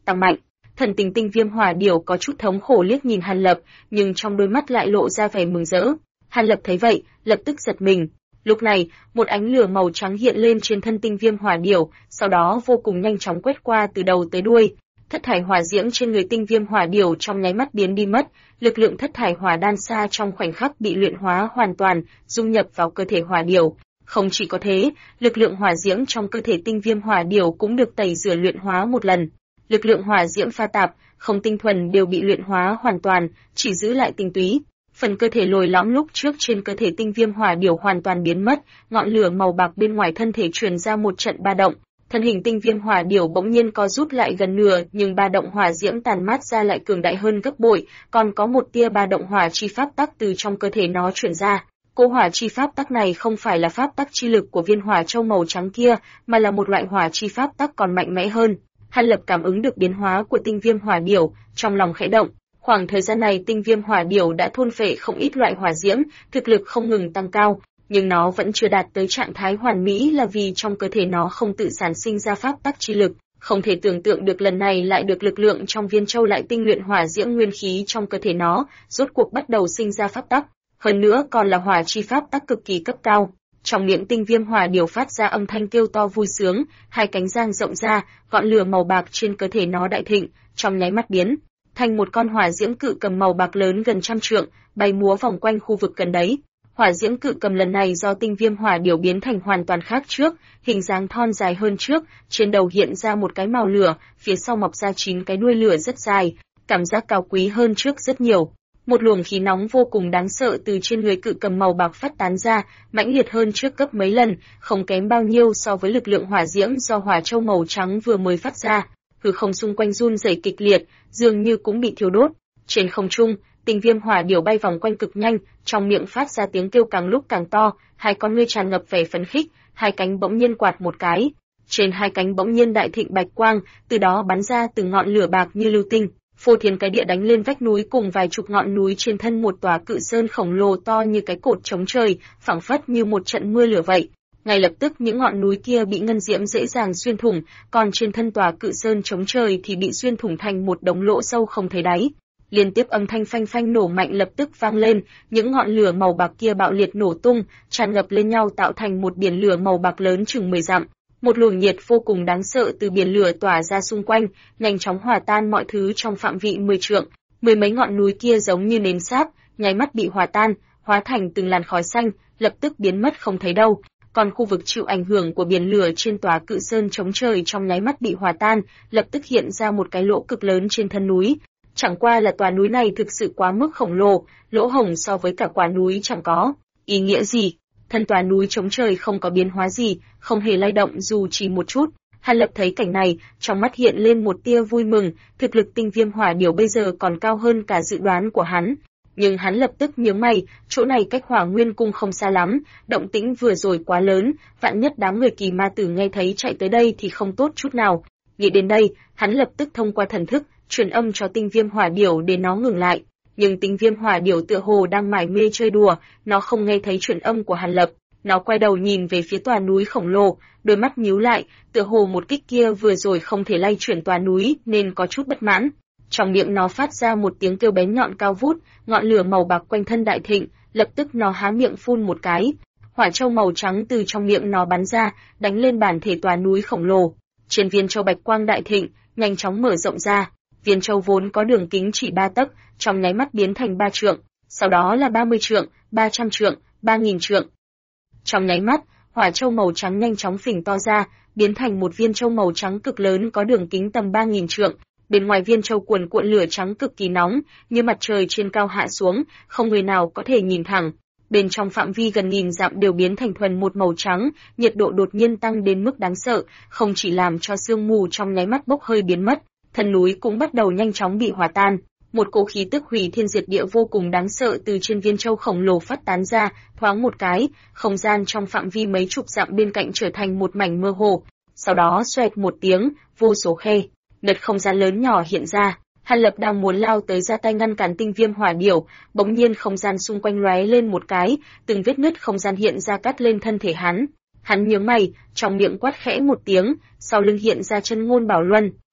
tăng mạnh. Thần tình tinh viêm hỏa điểu có chút thống khổ liếc nhìn Hàn Lập, nhưng trong đôi mắt lại lộ ra vẻ mừng rỡ. Hàn Lập thấy vậy, lập tức giật mình. Lúc này, một ánh lửa màu trắng hiện lên trên thân tinh viêm hỏa điểu, sau đó vô cùng nhanh chóng quét qua từ đầu tới đuôi. Thất thải hỏa diễm trên người tinh viêm hỏa điểu trong nháy mắt biến đi mất, lực lượng thất thải hỏa đan xa trong khoảnh khắc bị luyện hóa hoàn toàn, dung nhập vào cơ thể hỏa điểu. Không chỉ có thế, lực lượng hỏa diễm trong cơ thể tinh viêm hỏa điểu cũng được tẩy rửa luyện hóa một lần. Lực lượng hỏa diễm pha tạp, không tinh thuần đều bị luyện hóa hoàn toàn, chỉ giữ lại tinh túy. Phần cơ thể lồi lõm lúc trước trên cơ thể tinh viêm hỏa điểu hoàn toàn biến mất, ngọn lửa màu bạc bên ngoài thân thể truyền ra một trận ba động. Thân hình tinh viêm hỏa điểu bỗng nhiên co rút lại gần nửa, nhưng ba động hỏa diễm tàn mát ra lại cường đại hơn gấp bội, còn có một tia ba động hỏa chi pháp tắc từ trong cơ thể nó truyền ra. Cỗ hỏa chi pháp tắc này không phải là pháp tắc chi lực của viên hỏa châu màu trắng kia, mà là một loại hỏa chi pháp tắc còn mạnh mẽ hơn. Hàn Lập cảm ứng được biến hóa của tinh viêm hỏa điểu, trong lòng khẽ động. Khoảng thời gian này tinh viêm hỏa điểu đã thôn phệ không ít loại hỏa diễm, thực lực không ngừng tăng cao, nhưng nó vẫn chưa đạt tới trạng thái hoàn mỹ là vì trong cơ thể nó không tự sản sinh ra pháp tắc chi lực. Không thể tưởng tượng được lần này lại được lực lượng trong viên châu lại tinh luyện hỏa diễm nguyên khí trong cơ thể nó, rốt cuộc bắt đầu sinh ra pháp tắc. Hơn nữa còn là hỏa chi pháp tắc cực kỳ cấp cao. Trong miệng tinh viêm hỏa điểu phát ra âm thanh kêu to vui sướng, hai cánh dang rộng ra, ngọn lửa màu bạc trên cơ thể nó đại thịnh, trong nháy mắt biến thành một con hỏa diễm cự cầm màu bạc lớn gần 100 trượng, bay múa vòng quanh khu vực gần đấy. Hỏa diễm cự cầm lần này do tinh viêm hỏa điểu biến thành hoàn toàn khác trước, hình dáng thon dài hơn trước, trên đầu hiện ra một cái mào lửa, phía sau mọc ra 9 cái đuôi lửa rất dài, cảm giác cao quý hơn trước rất nhiều. Một luồng khí nóng vô cùng đáng sợ từ trên người cự cầm màu bạc phát tán ra, mãnh liệt hơn trước gấp mấy lần, không kém bao nhiêu so với lực lượng hỏa diễm do hỏa châu màu trắng vừa mới phát ra. Hư không xung quanh run rẩy kịch liệt, dường như cũng bị thiêu đốt. Trên không trung, tinh viêm hỏa điểu bay vòng quanh cực nhanh, trong miệng phát ra tiếng kêu càng lúc càng to, hai con ngươi tràn ngập vẻ phấn khích, hai cánh bỗng nhiên quạt một cái. Trên hai cánh bỗng nhiên đại thịnh bạch quang, từ đó bắn ra từng ngọn lửa bạc như lưu tinh. Phô thiên cái địa đánh lên vách núi cùng vài chục ngọn núi trên thân một tòa cự sơn khổng lồ to như cái cột chống trời, phảng phất như một trận mưa lửa vậy. Ngay lập tức những ngọn núi kia bị ngân diễm dễ dàng xuyên thủng, còn trên thân tòa cự sơn chống trời thì bị xuyên thủng thành một đống lỗ sâu không thấy đáy. Liên tiếp âm thanh phanh phanh nổ mạnh lập tức vang lên, những ngọn lửa màu bạc kia bạo liệt nổ tung, tràn ngập lên nhau tạo thành một biển lửa màu bạc lớn chừng 10 dặm. Một luồng nhiệt vô cùng đáng sợ từ biển lửa tỏa ra xung quanh, nhanh chóng hòa tan mọi thứ trong phạm vị 10 trượng. Mười mấy ngọn núi kia giống như nến sáp, nháy mắt bị hòa tan, hóa thành từng làn khói xanh, lập tức biến mất không thấy đâu. Còn khu vực chịu ảnh hưởng của biển lửa trên tòa cự sơn chống trời trong nháy mắt bị hòa tan, lập tức hiện ra một cái lỗ cực lớn trên thân núi. Chẳng qua là tòa núi này thực sự quá mức khổng lồ, lỗ hổng so với cả quả núi chẳng có ý nghĩa gì. Thân tòa núi chống trời không có biến hóa gì, không hề lay động dù chỉ một chút. Hàn Lập thấy cảnh này, trong mắt hiện lên một tia vui mừng, thực lực tinh viêm hỏa điểu bây giờ còn cao hơn cả dự đoán của hắn. Nhưng hắn lập tức nhướng mày, chỗ này cách Hỏa Nguyên Cung không xa lắm, động tĩnh vừa rồi quá lớn, vạn nhất đám người Kỳ Ma Tử nghe thấy chạy tới đây thì không tốt chút nào. Nghĩ đến đây, hắn lập tức thông qua thần thức, truyền âm cho tinh viêm hỏa điểu để nó ngừng lại. Nhưng tinh viêm hỏa điểu tựa hồ đang mải mê chơi đùa, nó không nghe thấy truyền âm của Hàn Lập. Nó quay đầu nhìn về phía tòa núi khổng lồ, đôi mắt nhíu lại, tựa hồ một kích kia vừa rồi không thể lay chuyển tòa núi nên có chút bất mãn. Trong miệng nó phát ra một tiếng kêu bén nhọn cao vút, ngọn lửa màu bạc quanh thân đại thịnh, lập tức nó há miệng phun một cái. Hỏa châu màu trắng từ trong miệng nó bắn ra, đánh lên bản thể tòa núi khổng lồ. Trên viên châu bạch quang đại thịnh, nhanh chóng mở rộng ra. Viên châu vốn có đường kính chỉ 3 tấc, trong nháy mắt biến thành 3 trượng, sau đó là 30 trượng, 300 trượng, 3000 trượng. Trong nháy mắt, hỏa châu màu trắng nhanh chóng phình to ra, biến thành một viên châu màu trắng cực lớn có đường kính tầm 3000 trượng. Bên ngoài viên châu cuồn cuộn lửa trắng cực kỳ nóng, như mặt trời trên cao hạ xuống, không người nào có thể nhìn thẳng. Bên trong phạm vi gần 1000 dặm đều biến thành thuần một màu trắng, nhiệt độ đột nhiên tăng đến mức đáng sợ, không chỉ làm cho sương mù trong nháy mắt bốc hơi biến mất, thân núi cũng bắt đầu nhanh chóng bị hòa tan. Một cỗ khí tức hủy thiên diệt địa vô cùng đáng sợ từ trên viên châu khổng lồ phát tán ra, thoáng một cái, không gian trong phạm vi mấy chục dặm bên cạnh trở thành một mảnh mơ hồ. Sau đó xoẹt một tiếng, vô số khe nứt không gian lớn nhỏ hiện ra. Hàn Lập đang muốn lao tới ra tay ngăn cản tinh viêm hỏa điểu, bỗng nhiên không gian xung quanh lóe lên một cái, từng vết nứt không gian hiện ra cắt lên thân thể hắn. Hắn nhướng mày, trong miệng quát khẽ một tiếng, sau lưng hiện ra chân ngôn bảo luân.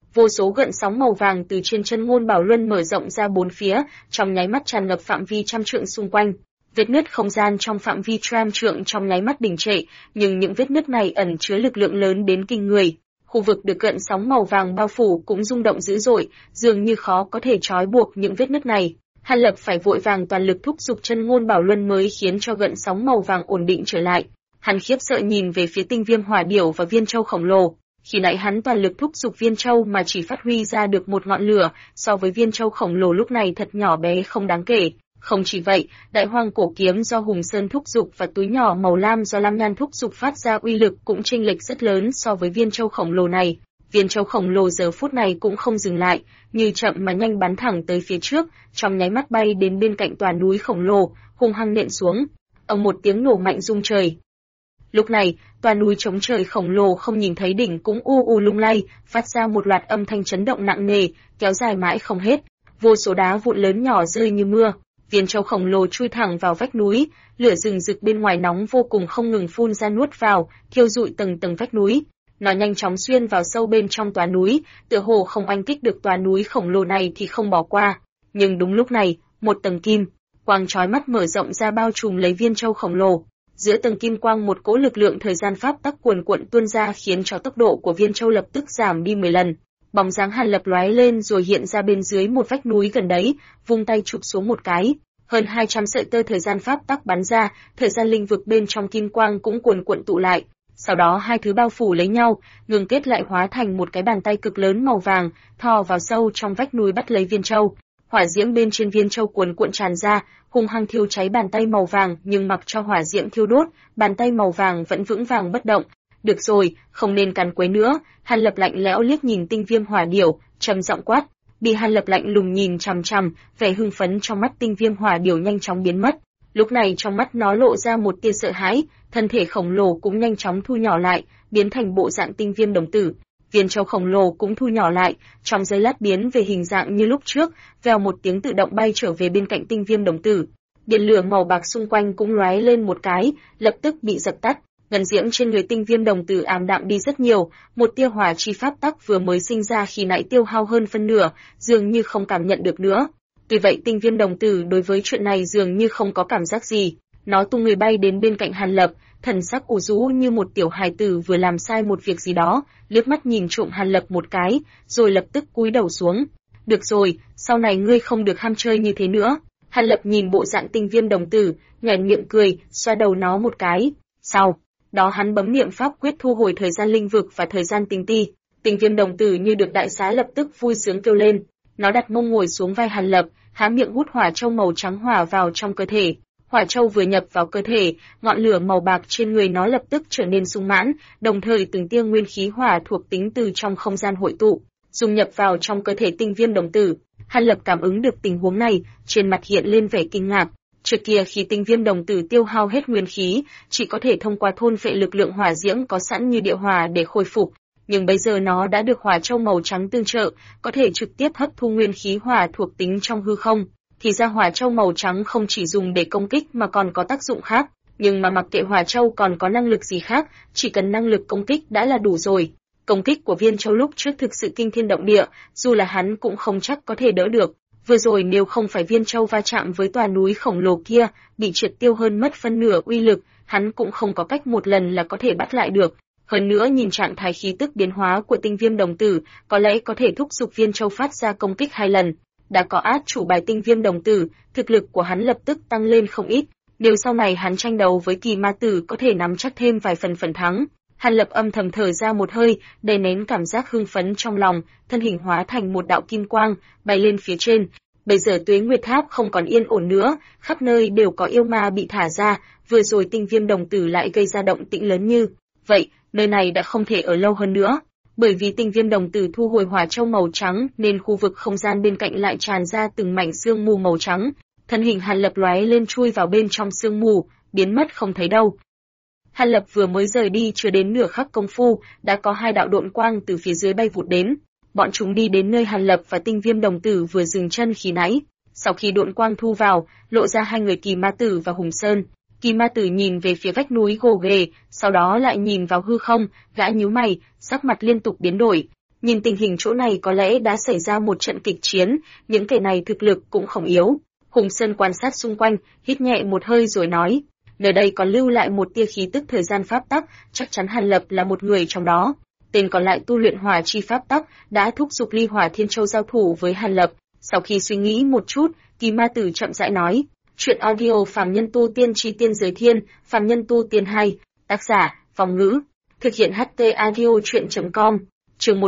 Vô số gợn sóng màu vàng từ trên chân ngôn bảo luân mở rộng ra bốn phía, trong nháy mắt tràn ngập phạm vi trăm trượng xung quanh. Vết nứt không gian trong phạm vi trăm trượng trong nháy mắt đình trệ, nhưng những vết nứt này ẩn chứa lực lượng lớn đến kinh người. Khu vực được gợn sóng màu vàng bao phủ cũng rung động dữ dội, dường như khó có thể trói buộc những vết nứt này. Hàn Lập phải vội vàng toàn lực thúc giục chân ngôn bảo luân mới khiến cho gợn sóng màu vàng ổn định trở lại. Hắn khiếp sợ nhìn về phía tinh viêm hỏa điểu và viên châu khổng lồ. Khi nãy hắn toàn lực thúc giục viên châu mà chỉ phát huy ra được một ngọn lửa, so với viên châu khổng lồ lúc này thật nhỏ bé không đáng kể. Không chỉ vậy, đại hoang cổ kiếm do Hùng Sơn thúc giục và túi nhỏ màu lam do Lam Nhan thúc giục phát ra uy lực cũng chênh lệch rất lớn so với viên châu khổng lồ này. Viên châu khổng lồ giờ phút này cũng không dừng lại, như chậm mà nhanh bắn thẳng tới phía trước, trong nháy mắt bay đến bên cạnh tòa núi khổng lồ, hung hăng nện xuống. Ầm một tiếng nổ mạnh rung trời. Lúc này, tòa núi chống trời khổng lồ không nhìn thấy đỉnh cũng u u lung lay, phát ra một loạt âm thanh chấn động nặng nề, kéo dài mãi không hết. Vô số đá vụn lớn nhỏ rơi như mưa. Viên châu khổng lồ chui thẳng vào vách núi, lửa rừng rực bên ngoài nóng vô cùng không ngừng phun ra nuốt vào, thiêu rụi tầng tầng vách núi. Nó nhanh chóng xuyên vào sâu bên trong tòa núi, tựa hồ không oanh kích được tòa núi khổng lồ này thì không bỏ qua. Nhưng đúng lúc này, một tầng kim quang chói mắt mở rộng ra bao trùm lấy viên châu khổng lồ. Giữa tầng kim quang một cỗ lực lượng thời gian pháp tắc cuồn cuộn tuôn ra khiến cho tốc độ của viên châu lập tức giảm đi 10 lần. Bóng dáng Hàn Lập lóe lên rồi hiện ra bên dưới một vách núi gần đấy, vung tay chụp xuống một cái. Hơn 200 sợi tơ thời gian pháp tắc bắn ra, thời gian linh vực bên trong kim quang cũng cuồn cuộn tụ lại. Sau đó hai thứ bao phủ lấy nhau, ngừng kết lại hóa thành một cái bàn tay cực lớn màu vàng, thò vào sâu trong vách núi bắt lấy viên châu. Hỏa diễm bên trên viên châu cuồn cuộn tràn ra, hung hăng thiêu cháy bàn tay màu vàng, nhưng mặc cho hỏa diễm thiêu đốt, bàn tay màu vàng vẫn vững vàng bất động. Được rồi, không nên càn quấy nữa. Hàn Lập lạnh lẽo liếc nhìn tinh viêm hỏa điểu, trầm giọng quát. Bị Hàn Lập lạnh lùng nhìn chằm chằm, vẻ hưng phấn trong mắt tinh viêm hỏa điểu nhanh chóng biến mất. Lúc này trong mắt nó lộ ra một tia sợ hãi, thân thể khổng lồ cũng nhanh chóng thu nhỏ lại, biến thành bộ dạng tinh viêm đồng tử. Viên châu khổng lồ cũng thu nhỏ lại, trong giây lát biến về hình dạng như lúc trước, vèo một tiếng tự động bay trở về bên cạnh tinh viêm đồng tử. Điện lửa màu bạc xung quanh cũng lóe lên một cái, lập tức bị dập tắt. Ngân diễm trên người tinh viêm đồng tử ảm đạm đi rất nhiều, một tia hỏa chi pháp tắc vừa mới sinh ra khi nãy tiêu hao hơn phân nửa, dường như không cảm nhận được nữa. Tuy vậy tinh viêm đồng tử đối với chuyện này dường như không có cảm giác gì, nó tung người bay đến bên cạnh Hàn Lập, thần sắc ủ rũ như một tiểu hài tử vừa làm sai một việc gì đó, liếc mắt nhìn trộm Hàn Lập một cái, rồi lập tức cúi đầu xuống. Được rồi, sau này ngươi không được ham chơi như thế nữa. Hàn Lập nhìn bộ dạng tinh viêm đồng tử, nhoẻn miệng cười, xoa đầu nó một cái. Sau đó hắn bấm niệm pháp quyết thu hồi thời gian linh vực và thời gian tinh ti. Tinh viêm đồng tử như được đại xá lập tức vui sướng kêu lên. Nó đặt mông ngồi xuống vai Hàn Lập, há miệng hút hỏa châu màu trắng hỏa vào trong cơ thể. Hỏa châu vừa nhập vào cơ thể, ngọn lửa màu bạc trên người nó lập tức trở nên sung mãn, đồng thời từng tia nguyên khí hỏa thuộc tính từ trong không gian hội tụ, dung nhập vào trong cơ thể tinh viêm đồng tử. Hàn Lập cảm ứng được tình huống này, trên mặt hiện lên vẻ kinh ngạc. Trước kia khi tinh viêm đồng tử tiêu hao hết nguyên khí, chỉ có thể thông qua thôn phệ lực lượng hỏa diễm có sẵn như địa hỏa để khôi phục, nhưng bây giờ nó đã được hỏa châu màu trắng tương trợ, có thể trực tiếp hấp thu nguyên khí hỏa thuộc tính trong hư không. Thì ra hỏa châu màu trắng không chỉ dùng để công kích mà còn có tác dụng khác, nhưng mà mặc kệ hỏa châu còn có năng lực gì khác, chỉ cần năng lực công kích đã là đủ rồi. Công kích của viên châu lúc trước thực sự kinh thiên động địa, dù là hắn cũng không chắc có thể đỡ được. Vừa rồi nếu không phải viên châu va chạm với tòa núi khổng lồ kia, bị triệt tiêu hơn mất phân nửa uy lực, hắn cũng không có cách một lần là có thể bắt lại được. Hơn nữa nhìn trạng thái khí tức biến hóa của tinh viêm đồng tử, có lẽ có thể thúc giục viên châu phát ra công kích 2 lần. Đã có át chủ bài tinh viêm đồng tử, thực lực của hắn lập tức tăng lên không ít. Nếu sau này hắn tranh đấu với kỳ ma tử có thể nắm chắc thêm vài phần thắng. Hàn Lập âm thầm thở ra một hơi, đè nén cảm giác hưng phấn trong lòng, thân hình hóa thành một đạo kim quang, bay lên phía trên. Bây giờ Tuế Nguyệt Tháp không còn yên ổn nữa, khắp nơi đều có yêu ma bị thả ra, vừa rồi tinh viêm đồng tử lại gây ra động tĩnh lớn như vậy, nơi này đã không thể ở lâu hơn nữa. Bởi vì tinh viêm đồng tử thu hồi hỏa châu màu trắng nên khu vực không gian bên cạnh lại tràn ra từng mảnh sương mù màu trắng. Thân hình Hàn Lập lóe lên chui vào bên trong sương mù, biến mất không thấy đâu. Hàn Lập vừa mới rời đi chưa đến nửa khắc công phu, đã có 2 đạo độn quang từ phía dưới bay vụt đến. Bọn chúng đi đến nơi Hàn Lập và tinh viêm đồng tử vừa dừng chân khi nãy. Sau khi độn quang thu vào, lộ ra 2 người Kỳ Ma Tử và Hùng Sơn. Kỳ Ma Tử nhìn về phía vách núi gồ ghề, sau đó lại nhìn vào hư không, gã nhíu mày, sắc mặt liên tục biến đổi. Nhìn tình hình chỗ này có lẽ đã xảy ra một trận kịch chiến, những kẻ này thực lực cũng không yếu. Hùng Sơn quan sát xung quanh, hít nhẹ một hơi rồi nói, nơi đây còn lưu lại một tia khí tức thời gian pháp tắc, chắc chắn Hàn Lập là một người trong đó. Tên còn lại tu luyện hỏa chi pháp tắc, đã thúc giục Ly Hỏa Thiên Châu giao thủ với Hàn Lập. Sau khi suy nghĩ một chút, Kỳ Ma Tử chậm rãi nói, chuyện audio Phàm Nhân Tu Tiên Chi Tiên Giới Thiên, Phàm Nhân Tu Tiên 2, tác giả, Phong Ngữ, thực hiện HT audio chuyện.com, chương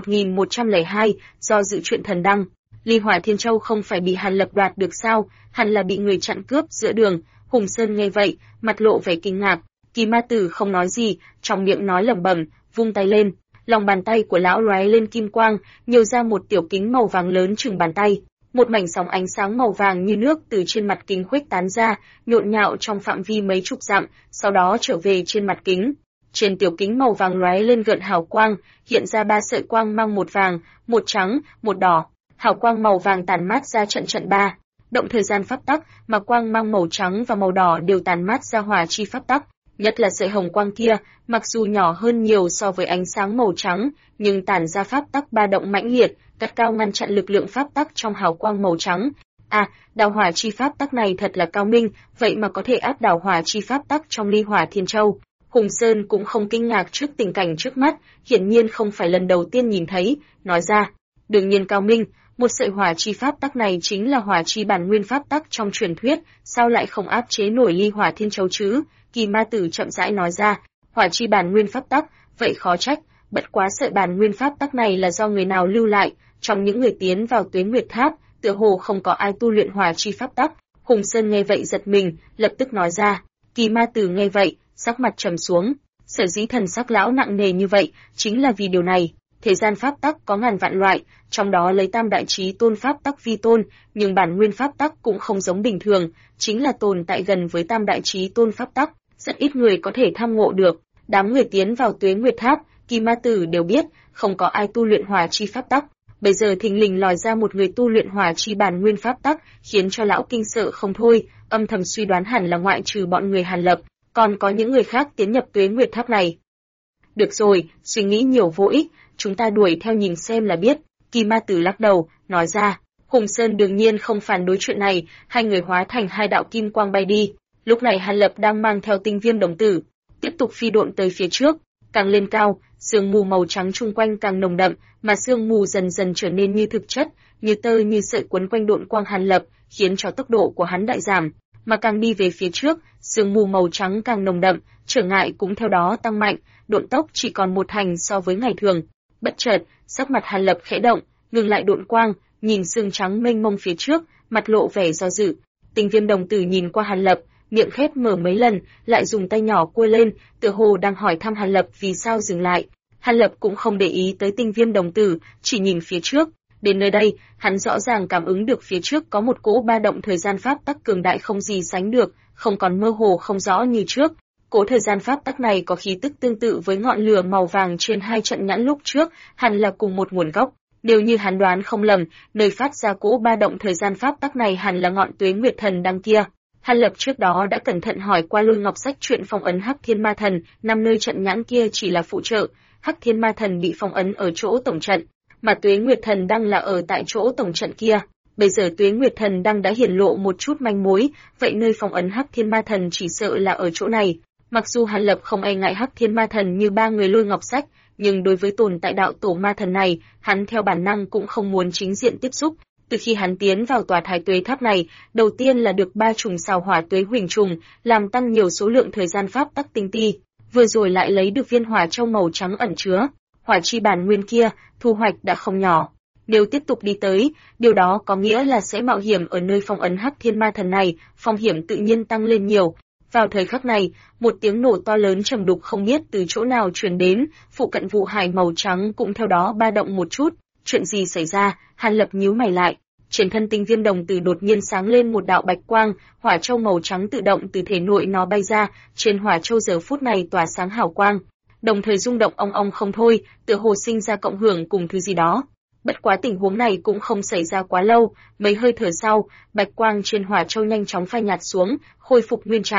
1102, do dự chuyện thần đăng. Ly Hỏa Thiên Châu không phải bị Hàn Lập đoạt được sao, hẳn là bị người chặn cướp giữa đường. Hùng Sơn nghe vậy, mặt lộ vẻ kinh ngạc. Kỳ Ma Tử không nói gì, trong miệng nói lẩm bẩm, vung tay lên, lòng bàn tay của lão lóe lên kim quang, nhiều ra một tiểu kính màu vàng lớn chừng bàn tay. Một mảnh sóng ánh sáng màu vàng như nước từ trên mặt kính khuếch tán ra, nhộn nhạo trong phạm vi mấy chục dặm, sau đó trở về trên mặt kính. Trên tiểu kính màu vàng lóe lên gợn hào quang, hiện ra 3 sợi quang mang, một vàng, một trắng, một đỏ. Hào quang màu vàng tản mát ra trận 3. Động thời gian pháp tắc, mà quang mang màu trắng và màu đỏ đều tản mát ra hỏa chi pháp tắc. Nhất là sợi hồng quang kia, mặc dù nhỏ hơn nhiều so với ánh sáng màu trắng, nhưng tản ra pháp tắc ba động mãnh liệt, cắt cao ngăn chặn lực lượng pháp tắc trong hào quang màu trắng. À, đào hỏa chi pháp tắc này thật là cao minh, vậy mà có thể áp đảo hỏa chi pháp tắc trong Ly Hỏa Thiên Châu. Hùng Sơn cũng không kinh ngạc trước tình cảnh trước mắt, hiển nhiên không phải lần đầu tiên nhìn thấy, nói ra, đương nhiên cao minh, một sợi hỏa chi pháp tắc này chính là hỏa chi bản nguyên pháp tắc trong truyền thuyết, sao lại không áp chế nổi Ly Hỏa Thiên Châu chứ? Kỳ Ma Tử chậm rãi nói ra, hỏa chi bản nguyên pháp tắc, vậy khó trách, bất quá sợi bản nguyên pháp tắc này là do người nào lưu lại, trong những người tiến vào Tuế Nguyệt Tháp, tựa hồ không có ai tu luyện hỏa chi pháp tắc. Hùng Sơn nghe vậy giật mình, lập tức nói ra. Kỳ Ma Tử nghe vậy, sắc mặt trầm xuống, sở dĩ thần sắc lão nặng nề như vậy, chính là vì điều này. Thế gian pháp tắc có ngàn vạn loại, trong đó lấy Tam Đại Chí Tôn pháp tắc vi tôn, nhưng bản nguyên pháp tắc cũng không giống bình thường, chính là tồn tại gần với Tam Đại Chí Tôn pháp tắc, rất ít người có thể tham ngộ được. Đám người tiến vào Tuế Nguyệt Tháp, Kỳ Ma Tử đều biết, không có ai tu luyện hỏa chi pháp tắc. Bây giờ thình lình lòi ra một người tu luyện hỏa chi bản nguyên pháp tắc, khiến cho lão kinh sợ không thôi, âm thầm suy đoán hẳn là ngoại trừ bọn người Hàn Lập, còn có những người khác tiến nhập Tuế Nguyệt Tháp này. Được rồi, suy nghĩ nhiều vô ích, chúng ta đuổi theo nhìn xem là biết. Kỳ Ma Tử lắc đầu, nói ra. Hùng Sơn đương nhiên không phản đối chuyện này, hai người hóa thành hai đạo kim quang bay đi. Lúc này Hàn Lập đang mang theo Tinh Viêm đồng tử, tiếp tục phi độn tới phía trước, càng lên cao, sương mù màu trắng chung quanh càng nồng đậm, mà sương mù dần dần trở nên như thực chất, như tơ như sợi quấn quanh độn quang Hàn Lập, khiến cho tốc độ của hắn đại giảm, mà càng đi về phía trước, sương mù màu trắng càng nồng đậm, trở ngại cũng theo đó tăng mạnh, độn tốc chỉ còn một thành so với ngày thường. Bất chợt, sắc mặt Hàn Lập khẽ động, ngừng lại độn quang, nhìn sương trắng mênh mông phía trước, mặt lộ vẻ do dự. Tinh Viêm đồng tử nhìn qua Hàn Lập, miệng khép mở mấy lần, lại dùng tay nhỏ cua lên, tựa hồ đang hỏi thăm Hàn Lập vì sao dừng lại. Hàn Lập cũng không để ý tới Tinh Viêm đồng tử, chỉ nhìn phía trước. Đến nơi đây, hắn rõ ràng cảm ứng được phía trước có một cỗ ba động thời gian pháp tắc cường đại không gì sánh được, không còn mơ hồ không rõ như trước. Cỗ thời gian pháp tắc này có khí tức tương tự với ngọn lửa màu vàng trên hai trận nhãn lúc trước, hẳn là cùng một nguồn gốc. Nếu như hắn đoán không lầm, nơi phát ra cỗ ba động thời gian pháp tắc này hẳn là ngọn Tuế Nguyệt Thần đăng kia. Hàn Lập trước đó đã cẩn thận hỏi qua Lôi Ngọc Sách chuyện phong ấn Hắc Thiên Ma Thần, năm nơi trận nhãn kia chỉ là phụ trợ, Hắc Thiên Ma Thần bị phong ấn ở chỗ tổng trận, mà Tuế Nguyệt Thần đăng là ở tại chỗ tổng trận kia. Bây giờ Tuế Nguyệt Thần đăng đã hiển lộ một chút manh mối, vậy nơi phong ấn Hắc Thiên Ma Thần chỉ sợ là ở chỗ này. Mặc dù Hàn Lập không e ngại Hắc Thiên Ma Thần như ba người Lôi Ngọc Sách, nhưng đối với tồn tại đạo tổ ma thần này, hắn theo bản năng cũng không muốn chính diện tiếp xúc. Từ khi hắn tiến vào tòa Thái Tuế Tháp này, đầu tiên là được 3 trùng xào hỏa tuế huỳnh trùng, làm tăng nhiều số lượng thời gian pháp tắc tinh ti, vừa rồi lại lấy được viên hỏa châu màu trắng ẩn chứa hỏa chi bản nguyên kia, thu hoạch đã không nhỏ. Nếu tiếp tục đi tới, điều đó có nghĩa là sẽ mạo hiểm ở nơi phong ấn Hắc Thiên Ma Thần này, phong hiểm tự nhiên tăng lên nhiều. Vào thời khắc này, một tiếng nổ to lớn trầm đục không biết từ chỗ nào truyền đến, phụ cận vụ hải màu trắng cũng theo đó ba động một chút. Chuyện gì xảy ra? Hàn Lập nhíu mày lại. Trên thân Tinh Viêm đồng tử đột nhiên sáng lên một đạo bạch quang, hỏa châu màu trắng tự động từ thể nội nó bay ra, trên hỏa châu giờ phút này tỏa sáng hào quang, đồng thời rung động ong ong không thôi, tựa hồ sinh ra cộng hưởng cùng thứ gì đó. Bất quá tình huống này cũng không xảy ra quá lâu, mấy hơi thở sau, bạch quang trên hỏa châu nhanh chóng phai nhạt xuống, khôi phục nguyên trạng.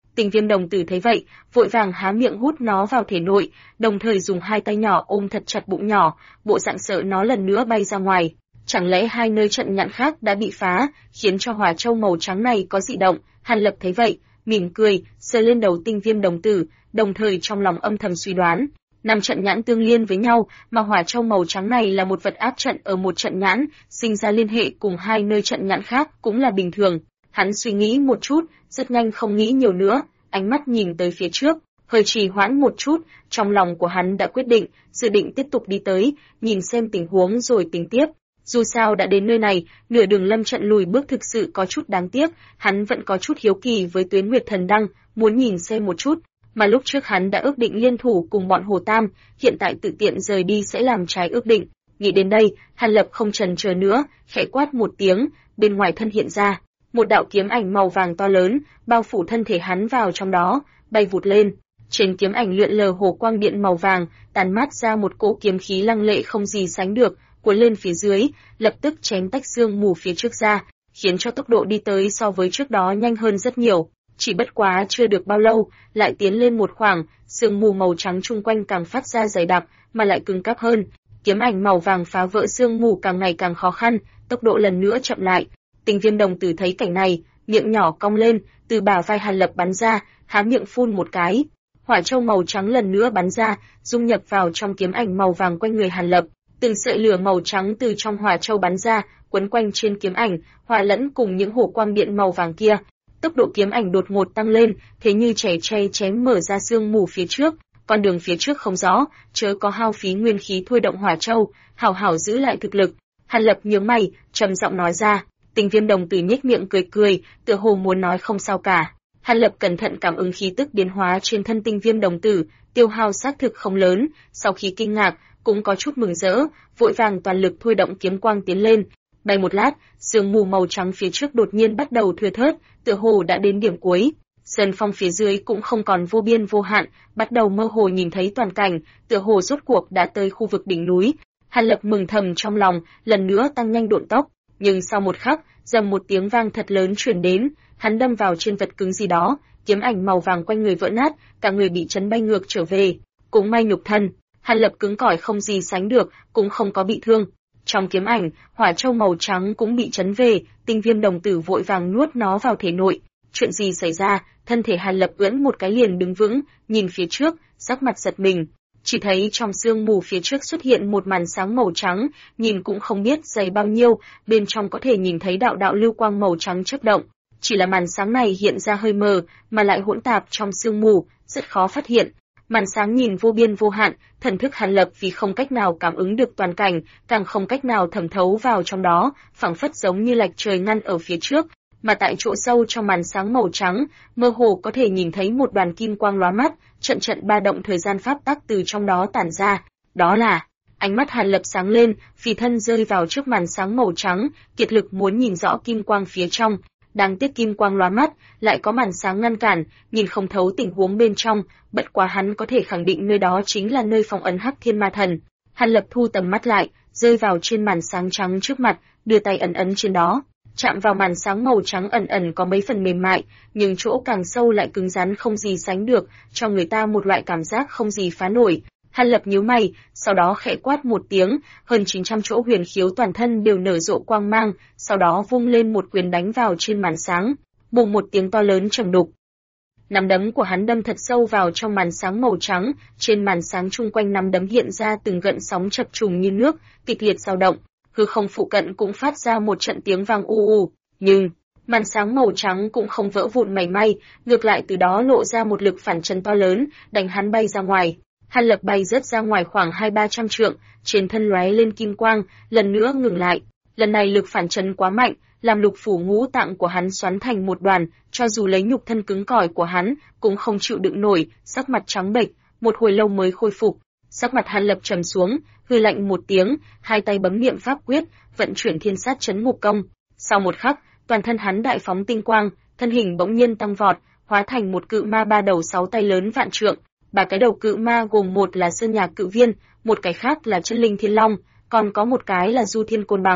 Tình Viêm đồng tử thấy vậy, vội vàng há miệng hút nó vào thể nội, đồng thời dùng hai tay nhỏ ôm thật chặt bụng nhỏ, bộ dạng sợ nó lần nữa bay ra ngoài. Chẳng lẽ hai nơi trận nhãn khác đã bị phá, khiến cho hỏa châu màu trắng này có dị động? Hàn Lập thấy vậy, mỉm cười, sờ lên đầu Tinh Viêm đồng tử, đồng thời trong lòng âm thầm suy đoán, năm trận nhãn tương liên với nhau, mà hỏa châu màu trắng này là một vật áp trận ở một trận nhãn, sinh ra liên hệ cùng hai nơi trận nhãn khác cũng là bình thường. Hắn suy nghĩ một chút, rất nhanh không nghĩ nhiều nữa, ánh mắt nhìn tới phía trước, hơi trì hoãn một chút, trong lòng của hắn đã quyết định, dự định tiếp tục đi tới, nhìn xem tình huống rồi tính tiếp. Dù sao đã đến nơi này, nửa đường lâm trận lùi bước thực sự có chút đáng tiếc, hắn vẫn có chút hiếu kỳ với Tuyến Nguyệt Thần Đăng, muốn nhìn xem một chút, mà lúc trước hắn đã ước định liên thủ cùng bọn Hồ Tam, hiện tại tự tiện rời đi sẽ làm trái ước định. Nghĩ đến đây, Hàn Lập không chần chờ nữa, khẽ quát một tiếng, bên ngoài thân hiện ra một đạo kiếm ảnh màu vàng to lớn, bao phủ thân thể hắn vào trong đó, bay vụt lên. Trên kiếm ảnh lượn lờ hồ quang điện màu vàng, tàn mát ra một cỗ kiếm khí lăng lệ không gì sánh được, cuốn lên phía dưới, lập tức chém tách sương mù phía trước ra, khiến cho tốc độ đi tới so với trước đó nhanh hơn rất nhiều. Chỉ bất quá chưa được bao lâu, lại tiến lên một khoảng, sương mù màu trắng chung quanh càng phát ra dày đặc, mà lại cứng cáp hơn. Kiếm ảnh màu vàng phá vỡ sương mù càng ngày càng khó khăn, tốc độ lần nữa chậm lại. Tình Viêm đồng tử thấy cảnh này, miệng nhỏ cong lên, từ bả vai Hàn Lập bắn ra, há miệng phun một cái. Hỏa châu màu trắng lần nữa bắn ra, dung nhập vào trong kiếm ảnh màu vàng quanh người Hàn Lập. Từng sợi lửa màu trắng từ trong hỏa châu bắn ra, quấn quanh trên kiếm ảnh, hòa lẫn cùng những hồ quang điện màu vàng kia. Tốc độ kiếm ảnh đột ngột tăng lên, thế như trẻ tre chém mở ra sương mù phía trước, con đường phía trước không rõ, chớ có hao phí nguyên khí thôi động hỏa châu, hảo hảo giữ lại thực lực. Hàn Lập nhướng mày, trầm giọng nói ra. Tình Viêm đồng tử nhếch miệng cười cười, tựa hồ muốn nói không sao cả. Hàn Lập cẩn thận cảm ứng khí tức biến hóa trên thân Tinh Viêm đồng tử, tiêu hao xác thực không lớn, sau khi kinh ngạc, cũng có chút mừng rỡ, vội vàng toàn lực thôi động kiếm quang tiến lên. Bay một lát, sương mù màu trắng phía trước đột nhiên bắt đầu thưa thớt, tựa hồ đã đến điểm cuối. Sơn phong phía dưới cũng không còn vô biên vô hạn, bắt đầu mơ hồ nhìn thấy toàn cảnh, tựa hồ rốt cuộc đã tới khu vực đỉnh núi. Hàn Lập mừng thầm trong lòng, lần nữa tăng nhanh độn tốc, nhưng sau một khắc, rầm một tiếng vang thật lớn truyền đến, hắn đâm vào trên vật cứng gì đó, kiếm ảnh màu vàng quanh người vỡ nát, cả người bị chấn bay ngược trở về. Cũng may nhục thân, Hàn Lập cứng cỏi không gì sánh được, cũng không có bị thương. Trong kiếm ảnh, hỏa châu màu trắng cũng bị chấn về, Tinh Viêm đồng tử vội vàng nuốt nó vào thể nội. Chuyện gì xảy ra? Thân thể Hàn Lập ưỡn một cái liền đứng vững, nhìn phía trước, sắc mặt giật mình. Chỉ thấy trong sương mù phía trước xuất hiện một màn sáng màu trắng, nhìn cũng không biết dày bao nhiêu, bên trong có thể nhìn thấy đạo đạo lưu quang màu trắng chớp động. Chỉ là màn sáng này hiện ra hơi mờ, mà lại hỗn tạp trong sương mù, rất khó phát hiện. Màn sáng nhìn vô biên vô hạn, thần thức Hàn Lập vì không cách nào cảm ứng được toàn cảnh, càng không cách nào thẩm thấu vào trong đó, phảng phất giống như lạch trời ngăn ở phía trước, mà tại chỗ sâu trong màn sáng màu trắng, mơ hồ có thể nhìn thấy một đoàn kim quang lóa mắt, trận trận ba động thời gian pháp tắc từ trong đó tản ra. Đó là, ánh mắt Hàn Lập sáng lên, phi thân rơi vào trước màn sáng màu trắng, kiệt lực muốn nhìn rõ kim quang phía trong. Đáng tiếc kim quang lóa mắt, lại có màn sáng ngăn cản, nhìn không thấu tình huống bên trong, bất quá hắn có thể khẳng định nơi đó chính là nơi phong ấn Hắc Thiên Ma Thần. Hàn Lập thu tầm mắt lại, rơi vào trên màn sáng trắng trước mặt, đưa tay ấn ấn trên đó. Chạm vào màn sáng màu trắng ẩn ẩn có mấy phần mềm mại, nhưng chỗ càng sâu lại cứng rắn không gì sánh được, cho người ta một loại cảm giác không gì phá nổi. Hàn Lập nhíu mày, sau đó khẽ quát một tiếng, hơn 900 chỗ huyền khiếu toàn thân đều nở rộ quang mang, sau đó vung lên một quyền đánh vào trên màn sáng, bùng một tiếng to lớn trầm đục. Nắm đấm của hắn đâm thật sâu vào trong màn sáng màu trắng, trên màn sáng chung quanh nắm đấm hiện ra từng gợn sóng chập trùng như nước, kịch liệt dao động. Hư không phụ cận cũng phát ra một trận tiếng vang u u, nhưng màn sáng màu trắng cũng không vỡ vụn mảy may, ngược lại từ đó lộ ra một lực phản chấn to lớn, đánh hắn bay ra ngoài. Hàn Lập bay rớt ra ngoài khoảng 200-300 trượng, trên thân lóe lên kim quang, lần nữa ngừng lại. Lần này lực phản chấn quá mạnh, làm lục phủ ngũ tạng của hắn xoắn thành một đoàn, cho dù lấy nhục thân cứng cỏi của hắn, cũng không chịu đựng nổi, sắc mặt trắng bệch, một hồi lâu mới khôi phục. Sắc mặt Hàn Lập trầm xuống, hừ lạnh một tiếng, hai tay bấm niệm pháp quyết, vận chuyển thiên sát chấn ngục công. Sau một khắc, toàn thân hắn đại phóng tinh quang, thân hình bỗng nhiên tăng vọt, hóa thành một cự ma ba đầu 6 tay lớn vạn trượng. Ba cái đầu cự ma gồm một là Sơn Nhạc Cự Viên, một cái khác là Chân Linh Thiên Long, còn có một cái là Du Thiên Côn Bằng.